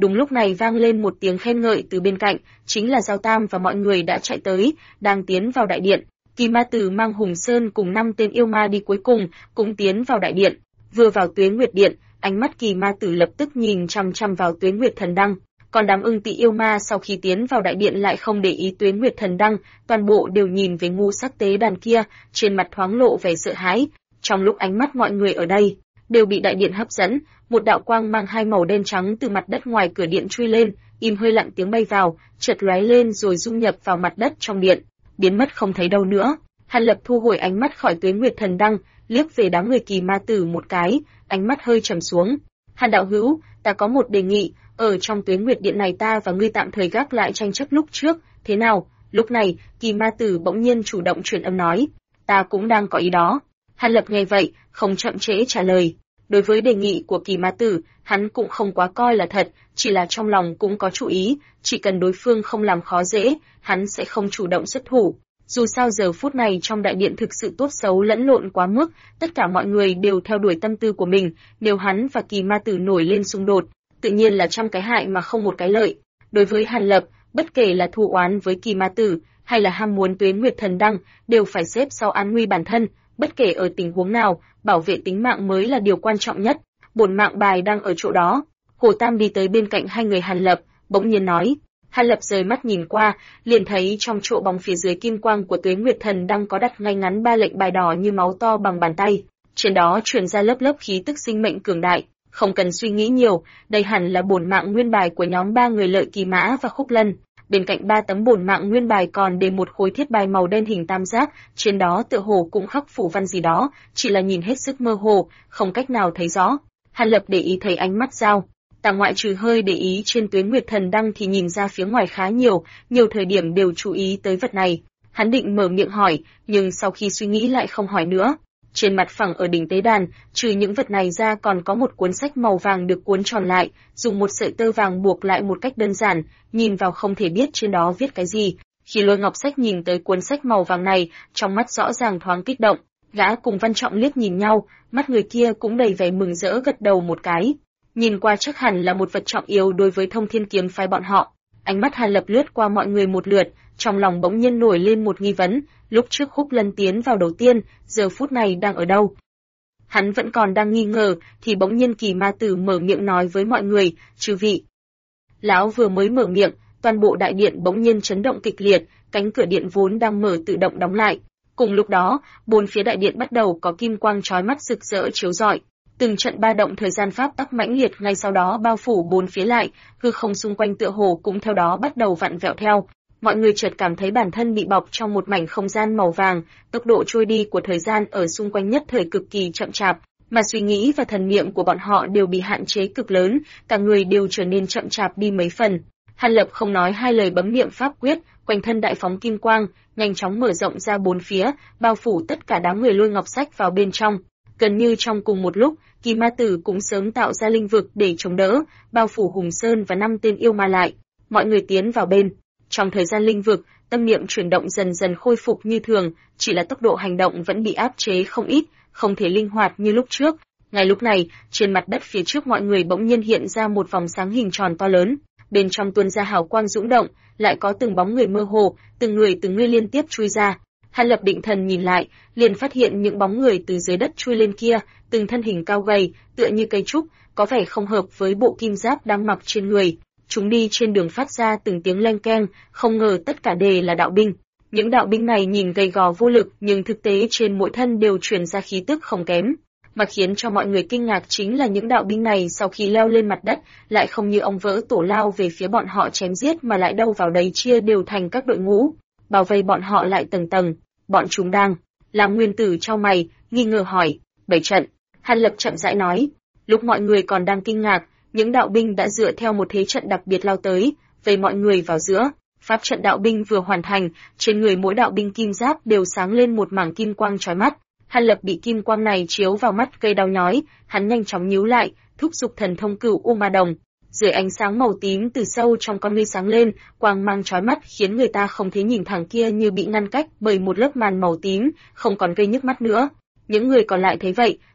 Đúng lúc này vang lên một tiếng khen ngợi từ bên cạnh, chính là Giao Tam và mọi người đã chạy tới, đang tiến vào đại điện. Kỳ Ma Tử mang Hùng Sơn cùng 5 tên yêu ma đi cuối cùng, cũng tiến vào đại điện. Vừa vào Tuế Nguyệt Điện, ánh mắt Kỳ Ma Tử lập tức nhìn chằm chằm vào Tuế Nguyệt Thần Đăng. Còn đám Ưng Tỵ yêu ma sau khi tiến vào đại điện lại không để ý Tuế Nguyệt Thần Đăng, toàn bộ đều nhìn về ngu sắc tế đàn kia, trên mặt thoáng lộ vẻ sợ hãi. Trong lúc ánh mắt mọi người ở đây đều bị đại điện hấp dẫn, một đạo quang mang hai màu đen trắng từ mặt đất ngoài cửa điện chui lên, im hơi lặng tiếng bay vào, chợt lóe lên rồi dung nhập vào mặt đất trong điện, biến mất không thấy đâu nữa. Hàn Lập thu hồi ánh mắt khỏi Tuế Nguyệt Thần Đăng, liếc về đám người Kỳ Ma Tử một cái, ánh mắt hơi trầm xuống. Hàn đạo hữu, ta có một đề nghị, ở trong Tuế Nguyệt Điện này ta và ngươi tạm thời gác lại tranh chấp lúc trước, thế nào? Lúc này, Kỳ Ma Tử bỗng nhiên chủ động truyền âm nói, ta cũng đang có ý đó. Hàn Lập nghe vậy, không chậm trễ trả lời. Đối với đề nghị của Kỳ Ma Tử, hắn cũng không quá coi là thật, chỉ là trong lòng cũng có chú ý, chỉ cần đối phương không làm khó dễ, hắn sẽ không chủ động xuất thủ. Dù sao giờ phút này trong đại điện thực sự tốt xấu lẫn lộn quá mức, tất cả mọi người đều theo đuổi tâm tư của mình, nếu hắn và Kỳ Ma Tử nổi lên xung đột, tự nhiên là trăm cái hại mà không một cái lợi. Đối với Hàn Lập, bất kể là thù oán với Kỳ Ma Tử, hay là ham muốn Tuế Nguyệt Thần Đăng, đều phải xếp sau an nguy bản thân, bất kể ở tình huống nào, bảo vệ tính mạng mới là điều quan trọng nhất. Bổn mạng bài đang ở chỗ đó. Hồ Tam đi tới bên cạnh hai người Hàn Lập, bỗng nhiên nói. Hàn Lập rời mắt nhìn qua, liền thấy trong chỗ bóng phía dưới kim quang của Tuế Nguyệt Thần Đăng có đặt ngay ngắn 3 lệnh bài đỏ như máu to bằng bàn tay, trên đó truyền ra lớp lớp khí tức sinh mệnh cường đại. Không cần suy nghĩ nhiều, đây hẳn là bổn mạng nguyên bài của nhóm 3 người Lợi Kỳ Mã và Khúc Lân. Bên cạnh 3 tấm bổn mạng nguyên bài còn để một khối thiết bài màu đen hình tam giác, trên đó tựa hồ cũng khắc phủ văn gì đó, chỉ là nhìn hết sức mơ hồ, không cách nào thấy rõ. Hàn Lập để ý thấy ánh mắt Giao Tà ngoại trừ hơi để ý trên Tuế Nguyệt Thần Đăng thì nhìn ra phía ngoài khá nhiều thời điểm đều chú ý tới vật này. Hắn định mở miệng hỏi, nhưng sau khi suy nghĩ lại không hỏi nữa. Trên mặt phẳng ở đỉnh tế đàn, trừ những vật này ra còn có một cuốn sách màu vàng được cuốn tròn lại, dùng một sợi tơ vàng buộc lại một cách đơn giản, nhìn vào không thể biết trên đó viết cái gì. Khi Lôi Ngọc Sách nhìn tới cuốn sách màu vàng này, trong mắt rõ ràng thoáng kích động. Gã cùng Văn Trọng liếc nhìn nhau, mắt người kia cũng đầy vẻ mừng rỡ gật đầu một cái. Nhìn qua chắc hẳn là một vật trọng yếu đối với Thông Thiên Kiếm phái bọn họ. Ánh mắt Hàn Lập lướt qua mọi người một lượt, trong lòng bỗng nhiên nổi lên một nghi vấn, lúc trước Khúc Lân tiến vào đầu tiên, giờ phút này đang ở đâu? Hắn vẫn còn đang nghi ngờ, thì bỗng nhiên Kỳ Ma Tử mở miệng nói với mọi người, chư vị. Lão vừa mới mở miệng, toàn bộ đại điện bỗng nhiên chấn động kịch liệt, cánh cửa điện vốn đang mở tự động đóng lại. Cùng lúc đó, bốn phía đại điện bắt đầu có kim quang chói mắt rực rỡ chiếu rọi. Từng trận ba động thời gian pháp tắc mãnh liệt ngay sau đó bao phủ bốn phía lại, hư không xung quanh tựa hồ cũng theo đó bắt đầu vặn vẹo theo. Mọi người chợt cảm thấy bản thân bị bọc trong một mảnh không gian màu vàng, tốc độ trôi đi của thời gian ở xung quanh nhất thời cực kỳ chậm chạp, mà suy nghĩ và thần niệm của bọn họ đều bị hạn chế cực lớn, cả người đều trở nên chậm chạp đi mấy phần. Hàn Lập không nói hai lời bấm niệm pháp quyết, quanh thân đại phóng kim quang, nhanh chóng mở rộng ra bốn phía, bao phủ tất cả đám người Lôi Ngọc Sách vào bên trong. Gần như trong cùng một lúc, Kỳ Ma Tử cũng sớm tạo ra linh vực để chống đỡ, bao phủ Hùng Sơn và 5 tên yêu ma lại. Mọi người tiến vào bên. Trong thời gian linh vực, tâm niệm chuyển động dần dần khôi phục như thường, chỉ là tốc độ hành động vẫn bị áp chế không ít, không thể linh hoạt như lúc trước. Ngay lúc này, trên mặt đất phía trước mọi người bỗng nhiên hiện ra một vòng sáng hình tròn to lớn, bên trong tuôn ra hào quang dũng động, lại có từng bóng người mơ hồ, từng người liên tiếp chui ra. Hàn Lập định thần nhìn lại, liền phát hiện những bóng người từ dưới đất chui lên kia, từng thân hình cao gầy, tựa như cây trúc, có vẻ không hợp với bộ kim giáp đang mặc trên người. Chúng đi trên đường phát ra từng tiếng leng keng, không ngờ tất cả đều là đạo binh. Những đạo binh này nhìn gầy gò vô lực, nhưng thực tế trên mỗi thân đều truyền ra khí tức không kém. Mà khiến cho mọi người kinh ngạc chính là những đạo binh này sau khi leo lên mặt đất, lại không như ong vỡ tổ lao về phía bọn họ chém giết mà lại đâu vào đấy chia đều thành các đội ngũ, bảo vệ bọn họ lại tầng tầng. Bọn chúng đang làm Nguyên Tử chau mày, nghi ngờ hỏi, 7 trận. Hàn Lập chậm rãi nói, lúc mọi người còn đang kinh ngạc, những đạo binh đã dựa theo một thế trận đặc biệt lao tới, vây mọi người vào giữa. Pháp trận đạo binh vừa hoàn thành, trên người mỗi đạo binh kim giáp đều sáng lên một mảng kim quang chói mắt. Hàn Lập bị kim quang này chiếu vào mắt gây đau nhói, hắn nhanh chóng nhíu lại, thúc giục thần thông Cửu U Ma Đồng. Dưới ánh sáng màu tím từ sâu trong con ngươi sáng lên, quang mang chói mắt khiến người ta không thấy nhìn thẳng kia như bị ngăn cách bởi một lớp màn màu tím, không còn gây nhức mắt nữa. Những người còn lại thấy vậy,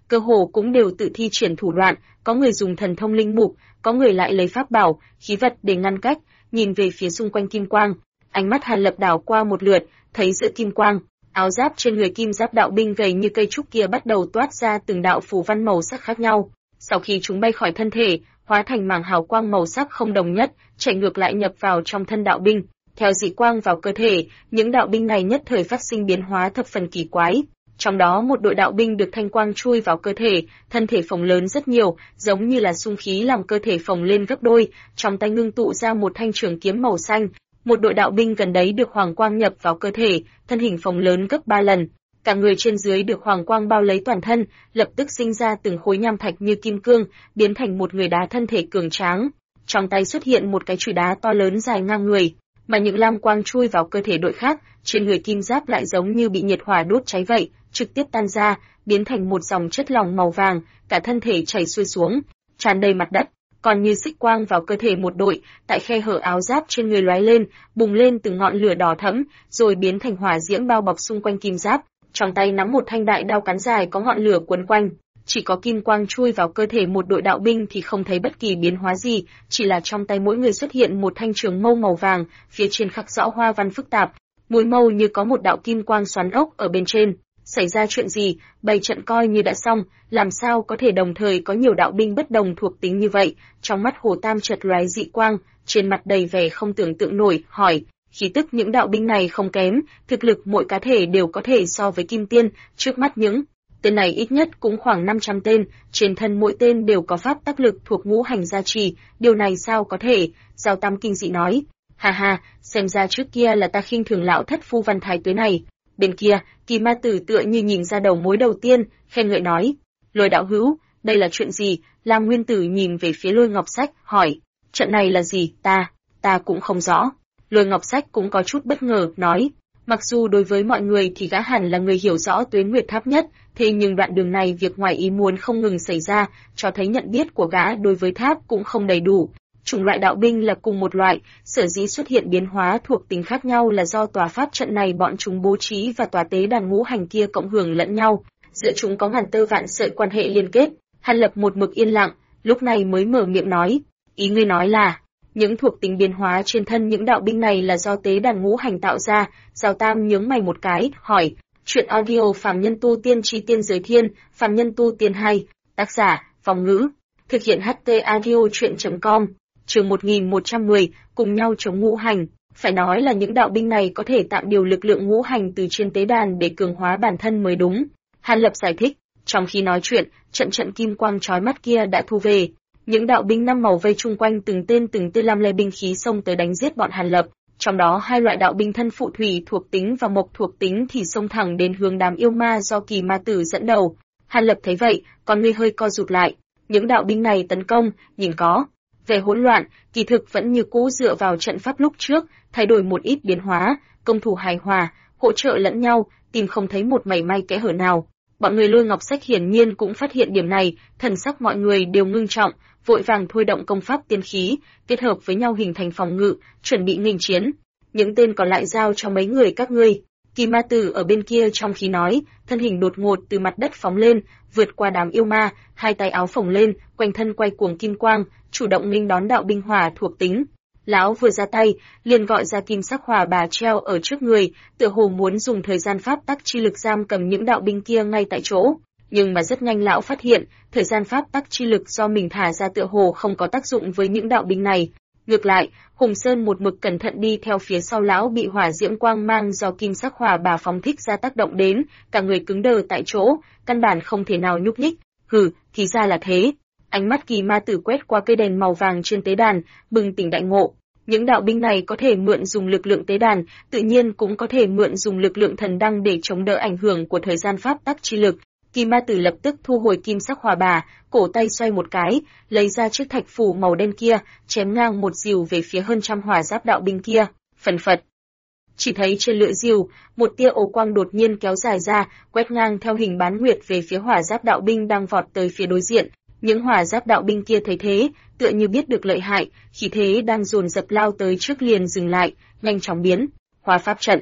cơ hồ cũng đều tự thi triển thủ đoạn, có người dùng thần thông linh mục, có người lại lấy pháp bảo, khí vật để ngăn cách, nhìn về phía xung quanh kim quang. Ánh mắt Hàn Lập đảo qua một lượt, thấy giữa kim quang, áo giáp trên người kim giáp đạo binh gầy như cây trúc kia bắt đầu toát ra từng đạo phù văn màu sắc khác nhau. Sau khi chúng bay khỏi thân thể, hóa thành mảng hào quang màu sắc không đồng nhất, chạy ngược lại nhập vào trong thân đạo binh. Theo dị quang vào cơ thể, những đạo binh này nhất thời phát sinh biến hóa thập phần kỳ quái. Trong đó một đội đạo binh được thanh quang chui vào cơ thể, thân thể phồng lớn rất nhiều, giống như là xung khí làm cơ thể phồng lên gấp đôi, trong tay ngưng tụ ra một thanh trường kiếm màu xanh. Một đội đạo binh gần đấy được hoàng quang nhập vào cơ thể, thân hình phồng lớn gấp 3 lần. Cả người trên dưới được hoàng quang bao lấy toàn thân, lập tức sinh ra từng khối nham thạch như kim cương, biến thành một người đá thân thể cường tráng. Trong tay xuất hiện một cái chùy đá to lớn dài ngang người, mà những lam quang chui vào cơ thể đội khác, trên người kim giáp lại giống như bị nhiệt hỏa đốt cháy vậy, trực tiếp tan ra, biến thành một dòng chất lỏng màu vàng, cả thân thể chảy xuôi xuống, tràn đầy mặt đất. Còn như xích quang vào cơ thể một đội, tại khe hở áo giáp trên người lóe lên, bùng lên từng ngọn lửa đỏ thẫm, rồi biến thành hỏa diễm bao bọc xung quanh kim giáp. Trong tay nắm một thanh đại đao cán dài có ngọn lửa quấn quanh, chỉ có kim quang chui vào cơ thể một đội đạo binh thì không thấy bất kỳ biến hóa gì, chỉ là trong tay mỗi người xuất hiện một thanh trường mâu màu vàng, phía trên khắc rõ hoa văn phức tạp, mũi mâu như có một đạo kim quang xoắn ốc ở bên trên. Xảy ra chuyện gì, bày trận coi như đã xong, làm sao có thể đồng thời có nhiều đạo binh bất đồng thuộc tính như vậy? Trong mắt Hồ Tam chợt lóe dị quang, trên mặt đầy vẻ không tưởng tượng nổi, hỏi, khí tức những đạo binh này không kém, thực lực mỗi cá thể đều có thể so với kim tiên, trước mắt những tên này ít nhất cũng khoảng 500 tên, trên thân mỗi tên đều có pháp tác lực thuộc ngũ hành gia trì, điều này sao có thể? Giao Tam kinh dị nói, ha ha, xem ra trước kia là ta khinh thường lão thất phu Văn Thái Tuế này. Bên kia, Kỳ Ma Tử tựa như nhìn ra đầu mối đầu tiên, khen ngợi nói, Lôi đạo hữu, đây là chuyện gì? Lam Nguyên Tử nhìn về phía Lôi Ngọc Sách, hỏi, trận này là gì? Ta cũng không rõ. Lôi Ngọc Sách cũng có chút bất ngờ, nói, mặc dù đối với mọi người thì gã hẳn là người hiểu rõ Tuế Nguyệt Tháp nhất, thế nhưng đoạn đường này việc ngoài ý muốn không ngừng xảy ra, cho thấy nhận biết của gã đối với tháp cũng không đầy đủ. Chủng loại đạo binh là cùng một loại, sở dĩ xuất hiện biến hóa thuộc tính khác nhau là do tòa pháp trận này bọn chúng bố trí và tòa tế đàn ngũ hành kia cộng hưởng lẫn nhau, giữa chúng có ngàn tơ vạn sợi quan hệ liên kết. Hàn Lập một mực yên lặng, lúc này mới mở miệng nói, ý ngươi nói là những thuộc tính biến hóa trên thân những đạo binh này là do tế đàn ngũ hành tạo ra? Giao Tam nhướng mày một cái, hỏi, chuyện audio Phàm Nhân Tu Tiên Chi Tiên Giới Thiên, Phàm Nhân Tu Tiên 2, tác giả, Vòng Ngữ, thực hiện HT audio chuyện.com. Chương 1110, cùng nhau chống ngũ hành. Phải nói là những đạo binh này có thể tạm điều lực lượng ngũ hành từ trên tế đàn để cường hóa bản thân mới đúng. Hàn Lập giải thích, trong khi nói chuyện, trận kim quang chói mắt kia đã thu về. Những đạo binh năm màu vây chung quanh từng tên lam lê binh khí xông tới đánh giết bọn Hàn Lập. Trong đó hai loại đạo binh thân phụ thủy thuộc tính và mộc thuộc tính thì xông thẳng đến hướng đám yêu ma do Kỳ Ma Tử dẫn đầu. Hàn Lập thấy vậy, con ngươi hơi co rụt lại. Những đạo binh này tấn công, nhìn có về hỗn loạn, kỳ thực vẫn như cũ dựa vào trận pháp lúc trước, thay đổi một ít biến hóa, công thủ hài hòa, hỗ trợ lẫn nhau, tìm không thấy một mảy may kẽ hở nào. Bọn người Lôi Ngọc Sách hiển nhiên cũng phát hiện điểm này, thần sắc mọi người đều ngưng trọng, vội vàng thôi động công pháp tiên khí, kết hợp với nhau hình thành phòng ngự, chuẩn bị nghênh chiến. Những tên còn lại giao cho mấy người các ngươi. Kỳ Ma Tử ở bên kia trong khí nói, thân hình đột ngột từ mặt đất phóng lên, vượt qua đám yêu ma, hai tay áo phồng lên, quanh thân quay cuồng kim quang, chủ động nghênh đón đạo binh hỏa thuộc tính. Lão vừa ra tay, liền gọi ra kim sắc hỏa bà treo ở trước người, tựa hồ muốn dùng thời gian pháp tắc chi lực giam cầm những đạo binh kia ngay tại chỗ. Nhưng mà rất nhanh lão phát hiện, thời gian pháp tắc chi lực do mình thả ra tựa hồ không có tác dụng với những đạo binh này. Ngược lại, Hùng Sơn một mực cẩn thận đi theo phía sau lão bị hỏa diễm quang mang do kim sắc hỏa bà phóng thích ra tác động đến, cả người cứng đờ tại chỗ, căn bản không thể nào nhúc nhích. Hừ, thì ra là thế. Ánh mắt Kỳ Ma Tử quét qua cây đèn màu vàng trên tế đàn, bừng tỉnh đại ngộ. Những đạo binh này có thể mượn dùng lực lượng tế đàn, tự nhiên cũng có thể mượn dùng lực lượng thần đăng để chống đỡ ảnh hưởng của thời gian pháp tắc chi lực. Kỳ Ma Tử lập tức thu hồi kim sắc hỏa bà, cổ tay xoay một cái, lấy ra chiếc thạch phủ màu đen kia, chém ngang một rìu về phía hơn trăm hỏa giáp đạo binh kia. Phần phật. Chỉ thấy trên lưỡi rìu, một tia ổ quang đột nhiên kéo dài ra, quét ngang theo hình bán nguyệt về phía hỏa giáp đạo binh đang vọt tới phía đối diện. Những hỏa giáp đạo binh kia thấy thế, tựa như biết được lợi hại, khí thế đang dồn dập lao tới trước liền dừng lại, nhanh chóng biến. Hóa pháp trận.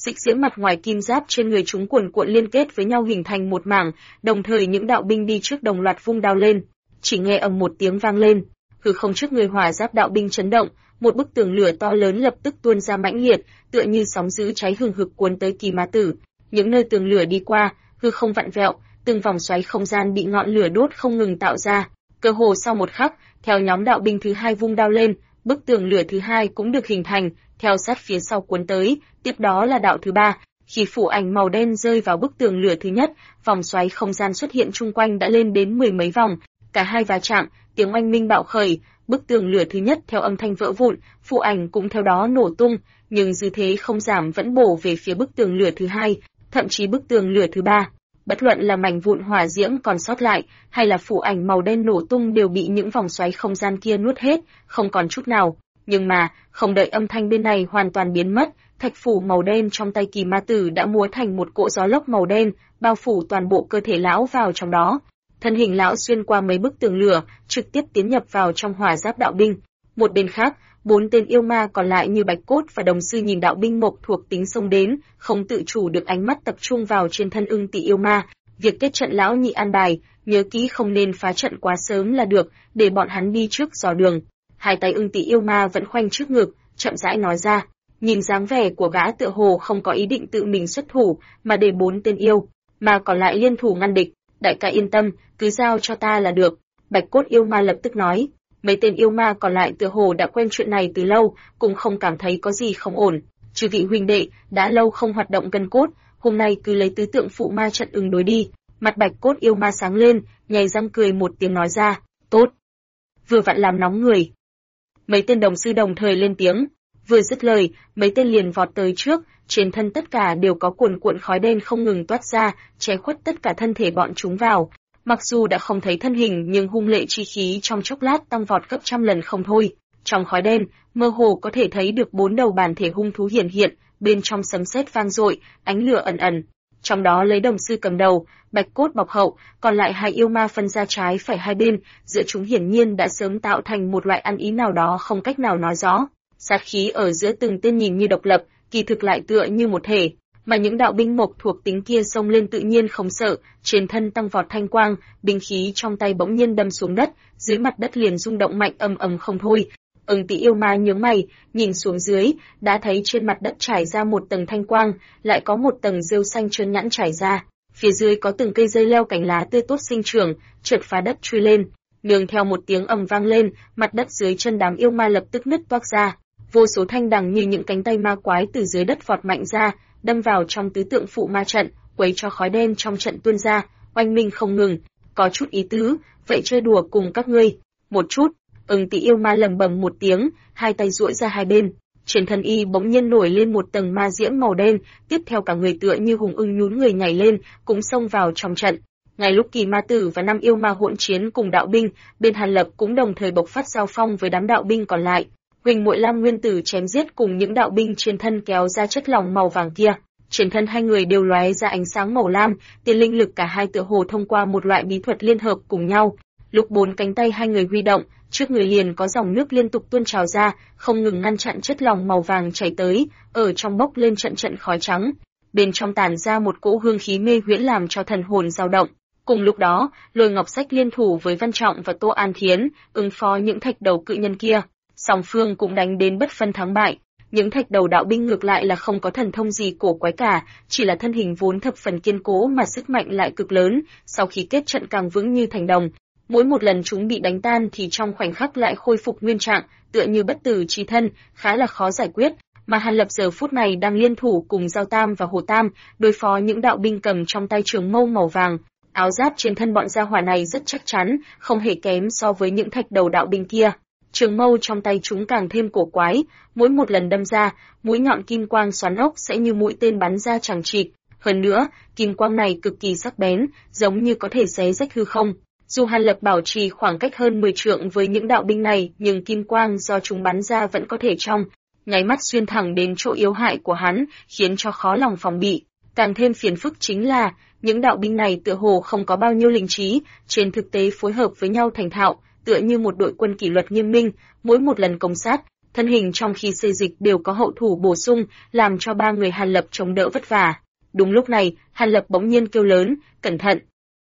xích diễm mặt ngoài kim giáp trên người chúng cuồn cuộn liên kết với nhau hình thành một mảng, đồng thời những đạo binh đi trước đồng loạt vung đao lên. Chỉ nghe ầm một tiếng vang lên, hư không trước người hỏa giáp đạo binh chấn động, một bức tường lửa to lớn lập tức tuôn ra mãnh liệt, tựa như sóng dữ cháy hừng hực cuốn tới Kỳ Ma Tử. Những nơi tường lửa đi qua, hư không vặn vẹo, từng vòng xoáy không gian bị ngọn lửa đốt không ngừng tạo ra. Cơ hồ sau một khắc, theo nhóm đạo binh thứ hai vung đao lên, bức tường lửa thứ hai cũng được hình thành, theo sát phía sau cuốn tới, tiếp đó là đạo thứ ba. Khi phủ ảnh màu đen rơi vào bức tường lửa thứ nhất, vòng xoáy không gian xuất hiện chung quanh đã lên đến 10 mấy vòng, cả hai va chạm, tiếng oanh minh bạo khởi, bức tường lửa thứ nhất theo âm thanh vỡ vụn, phủ ảnh cũng theo đó nổ tung, nhưng dư thế không giảm vẫn bổ về phía bức tường lửa thứ hai, thậm chí bức tường lửa thứ ba. Bất luận là mảnh vụn hỏa diễm còn sót lại, hay là phủ ảnh màu đen nổ tung đều bị những vòng xoáy không gian kia nuốt hết, không còn chút nào. Nhưng mà, không đợi âm thanh bên này hoàn toàn biến mất, thạch phủ màu đen trong tay Kỳ Ma Tử đã múa thành một cỗ gió lốc màu đen, bao phủ toàn bộ cơ thể lão vào trong đó. Thân hình lão xuyên qua mấy bức tường lửa, trực tiếp tiến nhập vào trong hỏa giáp đạo binh. Một bên khác, 4 tên yêu ma còn lại như Bạch Cốt và Đồng Sư nhìn đạo binh mộc thuộc tính xông đến, không tự chủ được ánh mắt tập trung vào trên thân Ưng Tị yêu ma. Việc kết trận lão nhị an bài, nhớ kỹ không nên phá trận quá sớm là được, để bọn hắn đi trước dò đường. Hai tay Ưng Tị yêu ma vẫn khoanh trước ngực, chậm rãi nói ra. Nhìn dáng vẻ của gã tựa hồ không có ý định tự mình xuất thủ, mà để 4 tên yêu mà còn lại liên thủ ngăn địch. Đại ca yên tâm, cứ giao cho ta là được. Bạch Cốt yêu ma lập tức nói. Mấy tên yêu ma còn lại tựa hồ đã quen chuyện này từ lâu, cũng không cảm thấy có gì không ổn. Chư vị huynh đệ, đã lâu không hoạt động gân cốt, hôm nay cứ lấy tứ tượng phụ ma trận ứng đối đi. Mặt Bạch Cốt yêu ma sáng lên, nhảy răng cười một tiếng nói ra. Tốt. Vừa vặn làm nóng người. Mấy tên đồng sư đồng thời lên tiếng. Vừa dứt lời, mấy tên liền vọt tới trước, trên thân tất cả đều có cuồn cuộn khói đen không ngừng toát ra, che khuất tất cả thân thể bọn chúng vào. Mặc dù đã không thấy thân hình nhưng hung lệ chi khí trong chốc lát tăng vọt gấp trăm lần không thôi. Trong khói đen, mơ hồ có thể thấy được 4 đầu bản thể hung thú hiển hiện, bên trong sấm sét vang dội, ánh lửa ẩn ẩn. Trong đó lấy Đồng Sư cầm đầu, Bạch Cốt bọc hậu, còn lại hai yêu ma phân ra trái phải hai bên, giữa chúng hiển nhiên đã sớm tạo thành một loại ăn ý nào đó không cách nào nói rõ. Sát khí ở giữa từng tên nhìn như độc lập, kỳ thực lại tựa như một thể, mà những đạo binh mộc thuộc tính kia xông lên tự nhiên không sợ, trên thân tăng vọt thanh quang, binh khí trong tay bỗng nhiên đâm xuống đất, dưới mặt đất liền rung động mạnh ầm ầm không thôi. Ưng Tị yêu ma nhướng mày, nhìn xuống dưới, đã thấy trên mặt đất trải ra một tầng thanh quang, lại có một tầng rêu xanh trơn nhẵn trải ra, phía dưới có từng cây dây leo cành lá tươi tốt sinh trưởng, chợt phá đất chui lên. Nương theo một tiếng ầm vang lên, mặt đất dưới chân đám yêu ma lập tức nứt toác ra. Vô số thanh đằng như những cánh tay ma quái từ dưới đất vọt mạnh ra, đâm vào trong tứ tượng phụ ma trận, quấy cho khói đen trong trận tuôn ra, oanh minh không ngừng. Có chút ý tứ, vậy chơi đùa cùng các ngươi. Một chút. Ưng Tị yêu ma lẩm bẩm một tiếng, hai tay duỗi ra hai bên. Trên thân y bỗng nhiên nổi lên một tầng ma diễm màu đen, tiếp theo cả người tựa như hùng ưng nhún người nhảy lên, cũng xông vào trong trận. Ngay lúc Kỳ Ma Tử và 5 yêu ma hỗn chiến cùng đạo binh, bên Hàn Lập cũng đồng thời bộc phát giao phong với đám đạo binh còn lại. Huỳnh Muội Lam Nguyên Tử chém giết cùng những đạo binh trên thân kéo ra chất lỏng màu vàng kia. Trên thân hai người đều lóe ra ánh sáng màu lam, tiền linh lực cả hai tựa hồ thông qua một loại bí thuật liên hợp cùng nhau. Lúc 4 cánh tay hai người huy động, trước người liền có dòng nước liên tục tuôn trào ra, không ngừng ngăn chặn chất lỏng màu vàng chảy tới, ở trong bốc lên trận trận khói trắng. Bên trong tản ra một cỗ hương khí mê huyễn làm cho thần hồn dao động. Cùng lúc đó, Lôi Ngọc Sách liên thủ với Văn Trọng và Tô An Thiến, ứng phó những thạch đầu cự nhân kia. Song phương cũng đánh đến bất phân thắng bại. Những thạch đầu đạo binh ngược lại là không có thần thông gì cổ quái cả, chỉ là thân hình vốn thập phần kiên cố mà sức mạnh lại cực lớn, sau khi kết trận càng vững như thành đồng. Mỗi một lần chúng bị đánh tan thì trong khoảnh khắc lại khôi phục nguyên trạng, tựa như bất tử chí thân, khá là khó giải quyết. Mà Hàn Lập giờ phút này đang liên thủ cùng Giao Tam và Hồ Tam, đối phó những đạo binh cầm trong tay trường mâu màu vàng. Áo giáp trên thân bọn gia hỏa này rất chắc chắn, không hề kém so với những thạch đầu đạo binh kia. Trường mâu trong tay chúng càng thêm cổ quái, mỗi một lần đâm ra, mũi nhọn kim quang xoắn ốc sẽ như mũi tên bắn ra chẳng chịt. Hơn nữa, kim quang này cực kỳ sắc bén, giống như có thể xé rách hư không. Dù Hàn Lập bảo trì khoảng cách hơn 10 trượng với những đạo binh này, nhưng kim quang do chúng bắn ra vẫn có thể trong nháy mắt xuyên thẳng đến chỗ yếu hại của hắn, khiến cho khó lòng phòng bị. Càng thêm phiền phức chính là, những đạo binh này tựa hồ không có bao nhiêu linh trí, trên thực tế phối hợp với nhau thành thạo, tựa như một đội quân kỷ luật nghiêm minh, mỗi một lần công sát, thân hình trong khi xê dịch đều có hậu thủ bổ sung, làm cho ba người Hàn Lập chống đỡ vất vả. Đúng lúc này, Hàn Lập bỗng nhiên kêu lớn, cẩn thận.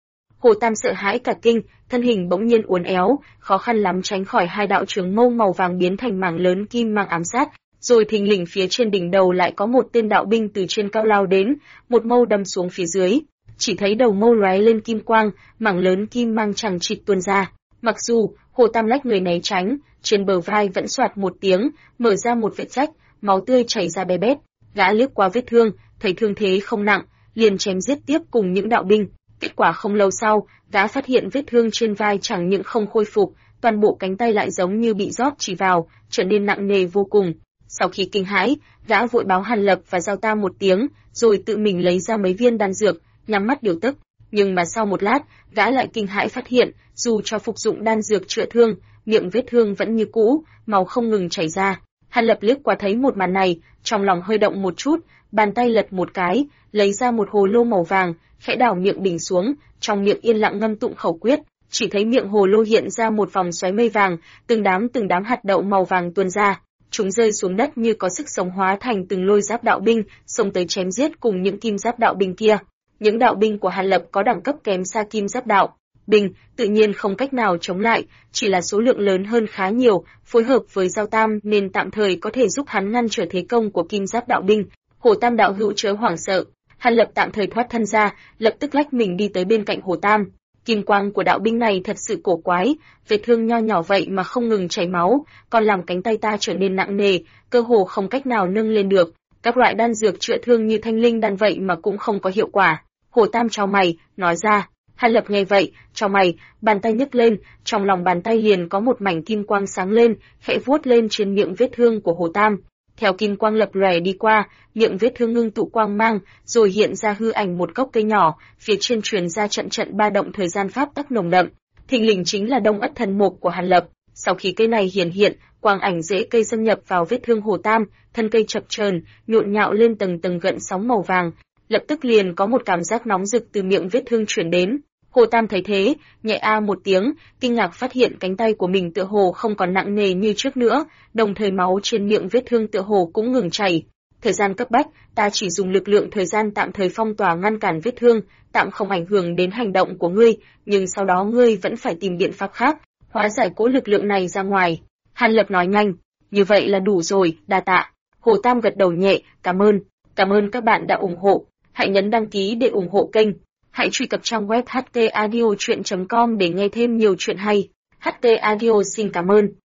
Hồ Tam sợ hãi cả kinh, thân hình bỗng nhiên uốn éo, khó khăn lắm tránh khỏi hai đạo trường mâu màu vàng biến thành mảng lớn kim mang ám sát, rồi thình lình phía trên đỉnh đầu lại có một tên đạo binh từ trên cao lao đến, một mâu đâm xuống phía dưới. Chỉ thấy đầu mâu lóe lên kim quang, mảng lớn kim mang chằng chịt tuôn ra. Mặc dù Hồ Tam lách người né tránh, trên bờ vai vẫn xoạt một tiếng, mở ra một vết rách, máu tươi chảy ra be bét. Gã liếc qua vết thương, thấy thương thế không nặng, liền chém giết tiếp cùng những đạo binh. Kết quả không lâu sau, gã phát hiện vết thương trên vai chẳng những không khôi phục, toàn bộ cánh tay lại giống như bị rót chỉ vào, trở nên nặng nề vô cùng. Sau khi kinh hãi, gã vội báo Hàn Lập và Giao Tam một tiếng, rồi tự mình lấy ra mấy viên đan dược, nhắm mắt điều tức. Nhưng mà sau một lát, gã lại kinh hãi phát hiện, dù cho phục dụng đan dược chữa thương, miệng vết thương vẫn như cũ, máu không ngừng chảy ra. Hàn Lập liếc qua thấy một màn này, trong lòng hơi động một chút, bàn tay lật một cái, lấy ra một hồ lô màu vàng, khẽ đảo miệng bình xuống, trong miệng yên lặng ngâm tụng khẩu quyết, chỉ thấy miệng hồ lô hiện ra một vòng xoáy mây vàng, từng đám hạt đậu màu vàng tuôn ra, chúng rơi xuống đất như có sức sống hóa thành từng lôi giáp đạo binh, xông tới chém giết cùng những kim giáp đạo binh kia. Những đạo binh của Hàn Lập có đẳng cấp kém xa kim giáp đạo binh, tự nhiên không cách nào chống lại, chỉ là số lượng lớn hơn khá nhiều, phối hợp với Giao Tam nên tạm thời có thể giúp hắn ngăn trở thế công của kim giáp đạo binh. Hồ Tam đạo hữu chớ hoảng sợ. Hàn Lập tạm thời thoát thân ra, lập tức lách mình đi tới bên cạnh Hồ Tam. Kim quang của đạo binh này thật sự cổ quái, vết thương nho nhỏ vậy mà không ngừng chảy máu, còn làm cánh tay ta trở nên nặng nề, cơ hồ không cách nào nâng lên được. Các loại đan dược chữa thương như thanh linh đan vậy mà cũng không có hiệu quả. Hồ Tam chau mày, nói ra. Hàn Lập nghe vậy, chau mày, bàn tay nhấc lên, trong lòng bàn tay liền có một mảnh kim quang sáng lên, khẽ vuốt lên trên miệng vết thương của Hồ Tam. Theo kim quang lập lòe đi qua, miệng vết thương ngưng tụ quang mang, rồi hiện ra hư ảnh một gốc cây nhỏ, phía trên truyền ra trận ba động thời gian pháp tắc nồng đậm. Thình lình chính là Đông Ất Thần Mục của Hàn Lập. Sau khi cây này hiện, quang ảnh rễ cây xâm nhập vào vết thương Hồ Tam, thân cây chập chờn, nhộn nhạo lên tầng gợn sóng màu vàng. Lập tức liền có một cảm giác nóng rực từ miệng vết thương truyền đến. Hồ Tam thấy thế, nhẹ a một tiếng, kinh ngạc phát hiện cánh tay của mình tựa hồ không còn nặng nề như trước nữa, đồng thời máu trên miệng vết thương tựa hồ cũng ngừng chảy. Thời gian cấp bách, ta chỉ dùng lực lượng thời gian tạm thời phong tỏa ngăn cản vết thương, tạm không ảnh hưởng đến hành động của ngươi, nhưng sau đó ngươi vẫn phải tìm biện pháp khác, hóa giải cỗ lực lượng này ra ngoài. Hàn Lập nói nhanh, như vậy là đủ rồi, đa tạ. Hồ Tam gật đầu nhẹ, cảm ơn các bạn đã ủng hộ. Hãy nhấn đăng ký để ủng hộ kênh. Hãy truy cập trang web htaudio.com để nghe thêm nhiều chuyện hay. HT Audio xin cảm ơn.